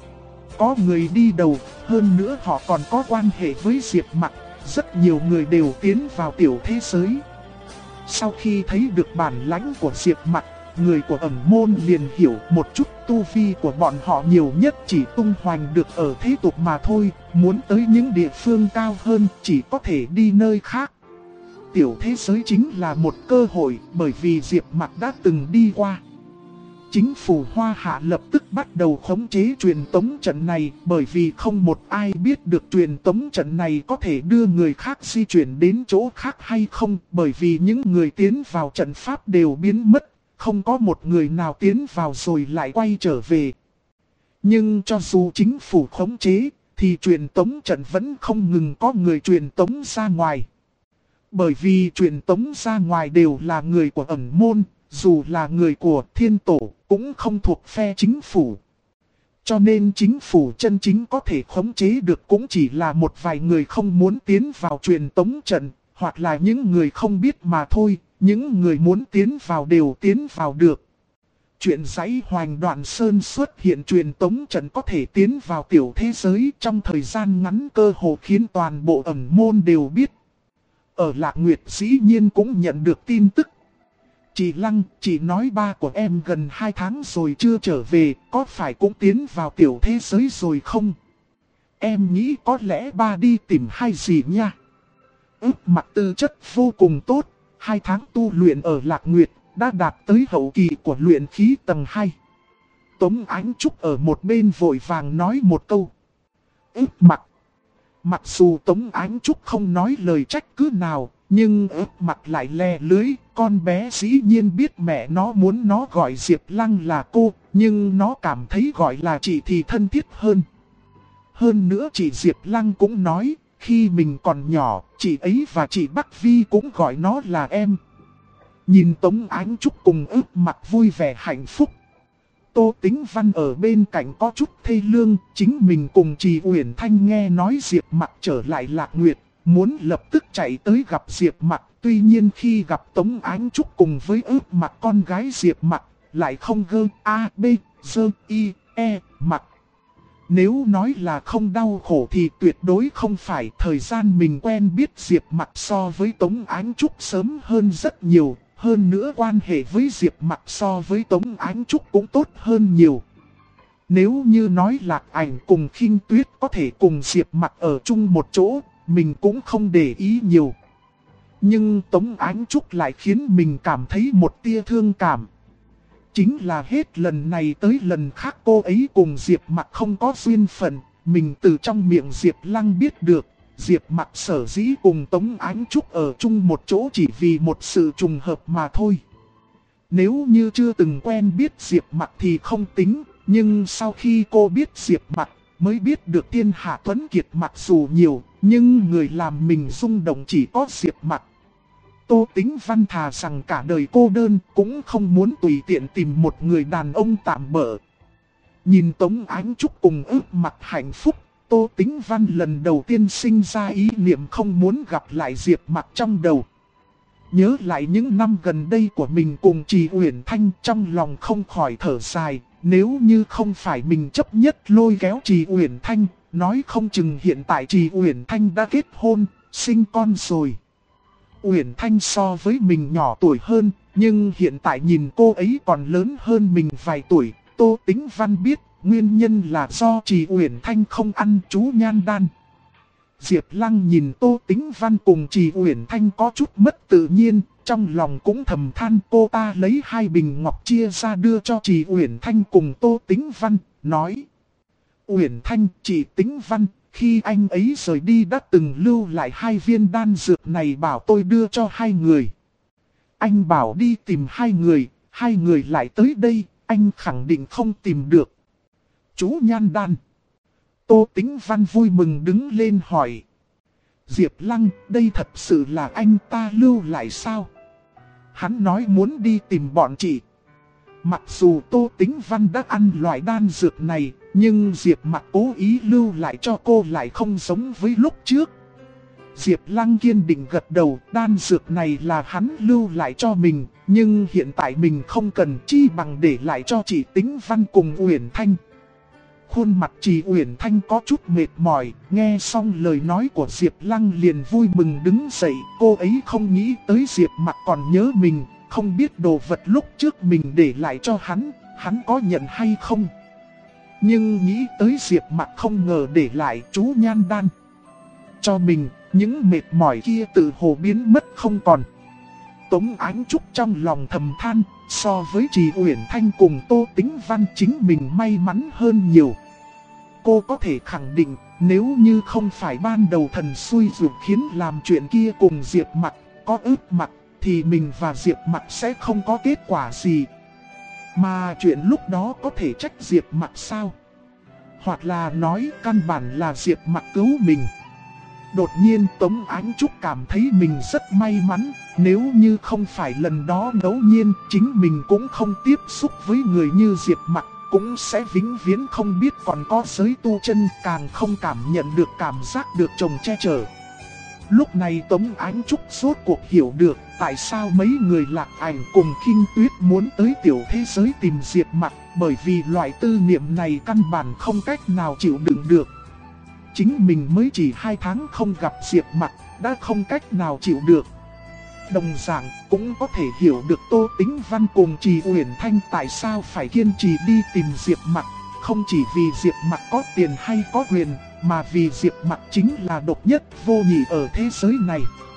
Speaker 1: Có người đi đầu, hơn nữa họ còn có quan hệ với Diệp Mặc, rất nhiều người đều tiến vào tiểu thế giới. Sau khi thấy được bản lãnh của Diệp Mặc, người của ẩn môn liền hiểu một chút tu vi của bọn họ nhiều nhất chỉ tung hoành được ở thế tục mà thôi, muốn tới những địa phương cao hơn chỉ có thể đi nơi khác. Tiểu thế giới chính là một cơ hội bởi vì Diệp Mặc đã từng đi qua. Chính phủ Hoa Hạ lập tức bắt đầu khống chế truyền tống trận này bởi vì không một ai biết được truyền tống trận này có thể đưa người khác di chuyển đến chỗ khác hay không, bởi vì những người tiến vào trận pháp đều biến mất, không có một người nào tiến vào rồi lại quay trở về. Nhưng cho dù chính phủ khống chế thì truyền tống trận vẫn không ngừng có người truyền tống ra ngoài. Bởi vì truyền tống ra ngoài đều là người của ẩn môn, dù là người của thiên tổ cũng không thuộc phe chính phủ. Cho nên chính phủ chân chính có thể khống chế được cũng chỉ là một vài người không muốn tiến vào truyền tống trận, hoặc là những người không biết mà thôi, những người muốn tiến vào đều tiến vào được. Chuyện dãy Hoành Đoạn Sơn xuất hiện truyền tống trận có thể tiến vào tiểu thế giới trong thời gian ngắn cơ hồ khiến toàn bộ ẩn môn đều biết. Ở Lạc Nguyệt dĩ nhiên cũng nhận được tin tức. Chị Lăng, chị nói ba của em gần 2 tháng rồi chưa trở về, có phải cũng tiến vào tiểu thế giới rồi không? Em nghĩ có lẽ ba đi tìm hay gì nha. Mặc tư chất vô cùng tốt, 2 tháng tu luyện ở Lạc Nguyệt, đã đạt tới hậu kỳ của luyện khí tầng 2. Tống Ánh Trúc ở một bên vội vàng nói một câu. Mặc dù Tống Ánh Trúc không nói lời trách cứ nào, nhưng Mặc lại le lưới, con bé dĩ nhiên biết mẹ nó muốn nó gọi Diệp Lăng là cô, nhưng nó cảm thấy gọi là chị thì thân thiết hơn. Hơn nữa chị Diệp Lăng cũng nói, khi mình còn nhỏ, chị ấy và chị Bắc Vi cũng gọi nó là em. Nhìn Tống Ánh Trúc cùng Mặc vui vẻ hạnh phúc. Tô Tĩnh Văn ở bên cạnh có chút thê lương, chính mình cùng chị Uyển Thanh nghe nói Diệp Mặc trở lại Lạc Nguyệt, muốn lập tức chạy tới gặp Diệp Mặc. Tuy nhiên khi gặp Tống Ánh Trúc cùng với Mặc con gái Diệp Mặc, lại không gơ A, B, dơ, I, E, Mặc. Nếu nói là không đau khổ thì tuyệt đối không phải. Thời gian mình quen biết Diệp Mặc so với Tống Ánh Trúc sớm hơn rất nhiều. Hơn nữa quan hệ với Diệp Mặc so với Tống Ánh Trúc cũng tốt hơn nhiều. Nếu như nói Lạc Ảnh cùng Khinh Tuyết có thể cùng Diệp Mặc ở chung một chỗ, mình cũng không để ý nhiều. Nhưng Tống Ánh Trúc lại khiến mình cảm thấy một tia thương cảm. Chính là hết lần này tới lần khác cô ấy cùng Diệp Mặc không có duyên phận, mình từ trong miệng Diệp Lăng biết được. Diệp Mặc sở dĩ cùng Tống Ánh Trúc ở chung một chỗ chỉ vì một sự trùng hợp mà thôi. Nếu như chưa từng quen biết Diệp Mặc thì không tính, nhưng sau khi cô biết Diệp Mặc mới biết được thiên hạ tuấn kiệt mặc dù nhiều, nhưng người làm mình rung động chỉ có Diệp Mặc. Tô Tĩnh Văn thà rằng cả đời cô đơn cũng không muốn tùy tiện tìm một người đàn ông tạm bợ. Nhìn Tống Ánh Trúc cùng Mặc hạnh phúc, Tô Tĩnh Văn lần đầu tiên sinh ra ý niệm không muốn gặp lại Diệp Mặc trong đầu. Nhớ lại những năm gần đây của mình cùng chị Uyển Thanh, trong lòng không khỏi thở dài. Nếu như không phải mình chấp nhất lôi kéo chị Uyển Thanh, nói không chừng hiện tại chị Uyển Thanh đã kết hôn, sinh con rồi. Uyển Thanh so với mình nhỏ tuổi hơn, nhưng hiện tại nhìn cô ấy còn lớn hơn mình vài tuổi. Tô Tĩnh Văn biết nguyên nhân là do chị Uyển Thanh không ăn chú nhan đan. Diệp Lăng nhìn Tô Tĩnh Văn cùng Trì Uyển Thanh có chút mất tự nhiên, trong lòng cũng thầm than. Cô ta lấy 2 bình ngọc chia ra đưa cho Trì Uyển Thanh cùng Tô Tĩnh Văn, nói: Uyển Thanh, chị Tĩnh Văn, khi anh ấy rời đi đã từng lưu lại 2 viên đan dược này bảo tôi đưa cho 2 người. Anh bảo đi tìm 2 người lại tới đây, anh khẳng định không tìm được. Chú Nhan Đan. Tô Tĩnh Văn vui mừng đứng lên hỏi: Diệp Lăng, đây thật sự là anh ta lưu lại sao? Hắn nói muốn đi tìm bọn chị. Mặc dù Tô Tĩnh Văn đã ăn loại đan dược này, nhưng Diệp Mặc cố ý lưu lại cho cô lại không giống với lúc trước. Diệp Lăng kiên định gật đầu, đan dược này là hắn lưu lại cho mình, nhưng hiện tại mình không cần, chi bằng để lại cho chị Tĩnh Văn cùng Uyển Thanh. Khuôn mặt chị Uyển Thanh có chút mệt mỏi, nghe xong lời nói của Diệp Lăng liền vui mừng đứng dậy. Cô ấy không nghĩ tới Diệp Mặc còn nhớ mình, không biết đồ vật lúc trước mình để lại cho hắn có nhận hay không. Nhưng nghĩ tới Diệp Mặc không ngờ để lại chú Nhan Đan cho mình, những mệt mỏi kia tự hồ biến mất không còn. Tống Ánh Trúc trong lòng thầm than, so với Trì Uyển Thanh cùng Tô Tĩnh Văn chính mình may mắn hơn nhiều. Cô có thể khẳng định, nếu như không phải ban đầu thần xui rủi khiến làm chuyện kia cùng Diệp Mặc, có ướp mặt, thì mình và Diệp Mặc sẽ không có kết quả gì. Mà chuyện lúc đó có thể trách Diệp Mặc sao? Hoặc là nói căn bản là Diệp Mặc cứu mình. Đột nhiên Tống Ánh Trúc cảm thấy mình rất may mắn, nếu như không phải lần đó ngẫu nhiên, chính mình cũng không tiếp xúc với người như Diệp Mặc, cũng sẽ vĩnh viễn không biết còn có giới tu chân, càng không cảm nhận được cảm giác được chồng che chở. Lúc này Tống Ánh Trúc rốt cuộc hiểu được tại sao mấy người Lạc Ảnh cùng Khinh Tuyết muốn tới tiểu thế giới tìm Diệp Mặc, bởi vì loại tư niệm này căn bản không cách nào chịu đựng được. Chính mình mới chỉ 2 tháng không gặp Diệp Mặc, đã không cách nào chịu được. Đồng dạng cũng có thể hiểu được Tô Tĩnh Văn cùng Trì Uyển Thanh tại sao phải kiên trì đi tìm Diệp Mặc. Không chỉ vì Diệp Mặc có tiền hay có quyền, mà vì Diệp Mặc chính là độc nhất vô nhị ở thế giới này.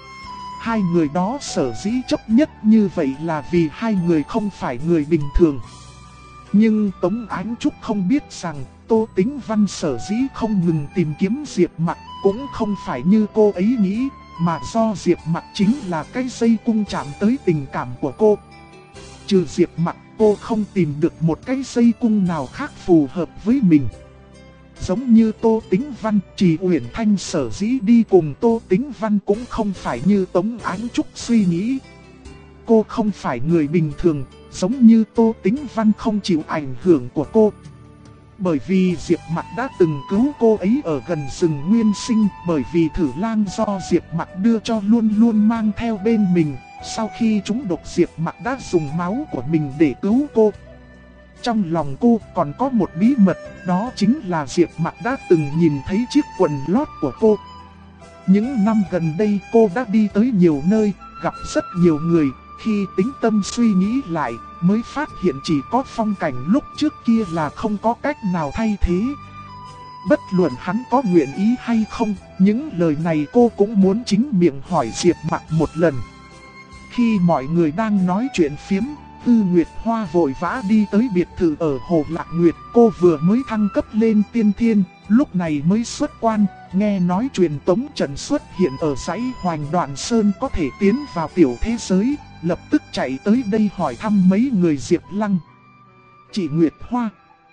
Speaker 1: 2 người đó sở dĩ chấp nhất như vậy là vì 2 người không phải người bình thường. Nhưng Tống Ánh Trúc không biết rằng Tô Tĩnh Văn sở dĩ không ngừng tìm kiếm Diệp Mặc cũng không phải như cô ấy nghĩ, mà do Diệp Mặc chính là cái dây cung chạm tới tình cảm của cô. Trừ Diệp Mặc, cô không tìm được một cái dây cung nào khác phù hợp với mình. Giống như Tô Tĩnh Văn, Trì Uyển Thanh sở dĩ đi cùng Tô Tĩnh Văn cũng không phải như Tống Ánh Trúc suy nghĩ. Cô không phải người bình thường, giống như Tô Tĩnh Văn không chịu ảnh hưởng của cô. Bởi vì Diệp Mặc đã từng cứu cô ấy ở gần rừng Nguyên Sinh, bởi vì Thử Lang do Diệp Mặc đưa cho luôn luôn mang theo bên mình. Sau khi trúng độc, Diệp Mặc đã dùng máu của mình để cứu cô. Trong lòng cô còn có một bí mật, đó chính là Diệp Mặc đã từng nhìn thấy chiếc quần lót của cô. Những năm gần đây cô đã đi tới nhiều nơi, gặp rất nhiều người. Khi tính tâm suy nghĩ lại, mới phát hiện chỉ có phong cảnh lúc trước kia là không có cách nào thay thế. Bất luận hắn có nguyện ý hay không, những lời này cô cũng muốn chính miệng hỏi Diệp Mặc một lần. Khi mọi người đang nói chuyện phiếm, Tư Nguyệt Hoa vội vã đi tới biệt thự ở Hồ Lạc Nguyệt. Cô vừa mới thăng cấp lên tiên thiên, lúc này mới xuất quan, nghe nói truyền tống trận xuất hiện ở dãy Hoành Đoạn Sơn có thể tiến vào tiểu thế giới, lập tức chạy tới đây hỏi thăm mấy người Diệp Lăng. Chị Nguyệt Hoa.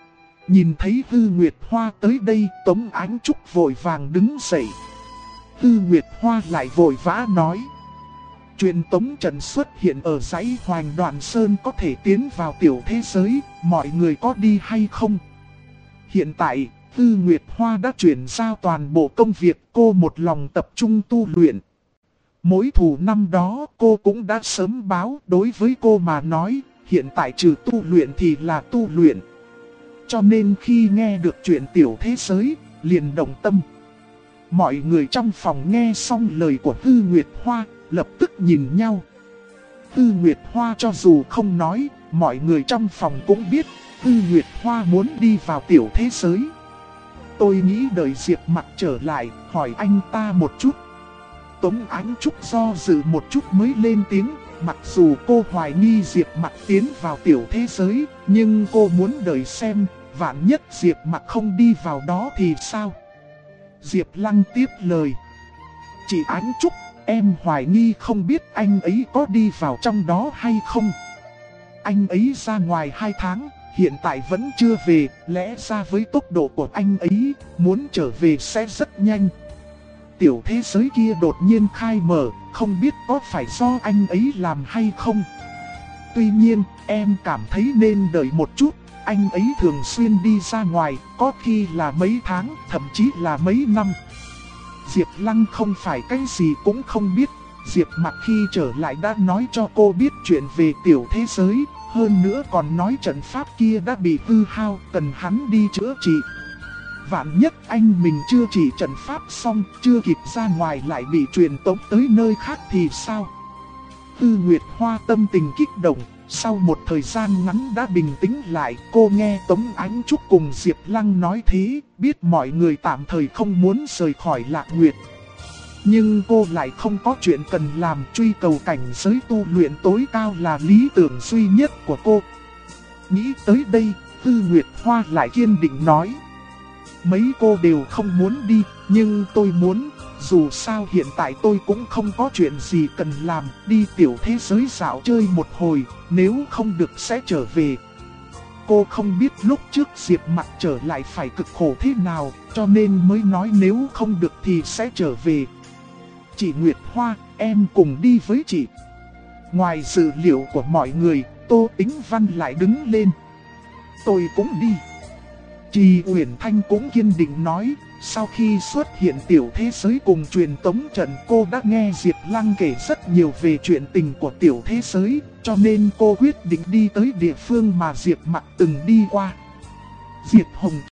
Speaker 1: Nhìn thấy Tư Nguyệt Hoa tới đây, Tống Ánh Trúc vội vàng đứng dậy. Tư Nguyệt Hoa lại vội vã nói: truyền tống trận xuất hiện ở dãy Hoành Đoạn Sơn có thể tiến vào tiểu thế giới, mọi người có đi hay không? Hiện tại, Tư Nguyệt Hoa đã chuyển giao toàn bộ công việc, cô một lòng tập trung tu luyện. Mối thù năm đó cô cũng đã sớm báo, đối với cô mà nói, hiện tại trừ tu luyện thì là tu luyện. Cho nên khi nghe được chuyện tiểu thế giới, liền động tâm. Mọi người trong phòng nghe xong lời của Tư Nguyệt Hoa, lập tức nhìn nhau. Tư Nguyệt Hoa cho dù không nói, mọi người trong phòng cũng biết Tư Nguyệt Hoa muốn đi vào tiểu thế giới. tôi nghĩ đợi Diệp Mặc trở lại, hỏi anh ta một chút. Tống Ánh Trúc do dự một chút mới lên tiếng, mặc dù cô hoài nghi Diệp Mặc tiến vào tiểu thế giới, nhưng cô muốn đợi xem, vạn nhất Diệp Mặc không đi vào đó thì sao? Diệp Lăng tiếp lời. Chị Ánh Trúc, em hoài nghi không biết anh ấy có đi vào trong đó hay không. Anh ấy ra ngoài 2 tháng, hiện tại vẫn chưa về, lẽ ra với tốc độ của anh ấy, muốn trở về sẽ rất nhanh. Tiểu thế giới kia đột nhiên khai mở, không biết có phải do anh ấy làm hay không. Tuy nhiên, em cảm thấy nên đợi một chút, anh ấy thường xuyên đi ra ngoài, có khi là mấy tháng, thậm chí là mấy năm. Diệp Lăng không phải cái gì cũng không biết, Diệp Mặc khi trở lại đã nói cho cô biết chuyện về tiểu thế giới, hơn nữa còn nói trận pháp kia đã bị hư hao, cần hắn đi chữa trị. Vạn nhất anh mình chưa chỉ trận pháp xong, chưa kịp ra ngoài lại bị truyền tống tới nơi khác thì sao? Tư Nguyệt Hoa tâm tình kích động, sau một thời gian ngắn đã bình tĩnh lại, cô nghe Tống Ánh Trúc cùng Diệp Lăng nói thế, biết mọi người tạm thời không muốn rời khỏi Lạc Nguyệt. Nhưng cô lại không có chuyện cần làm, truy cầu cảnh giới tu luyện tối cao là lý tưởng duy nhất của cô. Nghĩ tới đây, Tư Nguyệt Hoa lại kiên định nói. Mấy cô đều không muốn đi, nhưng tôi muốn, dù sao hiện tại tôi cũng không có chuyện gì cần làm, đi tiểu thế giới dạo chơi một hồi, nếu không được sẽ trở về. Cô không biết lúc trước Diệp Mặc trở lại phải cực khổ thế nào, cho nên mới nói nếu không được thì sẽ trở về. Chị Nguyệt Hoa, em cùng đi với chị. Ngoài dự liệu của mọi người, Tô Tĩnh Văn lại đứng lên. Tôi cũng đi. Trì Uyển Thanh cũng kiên định nói, sau khi xuất hiện tiểu thế giới cùng truyền tống trận, cô đã nghe Diệp Lăng kể rất nhiều về chuyện tình của tiểu thế giới, cho nên cô quyết định đi tới địa phương mà Diệp Mặc từng đi qua. Diệp Hồng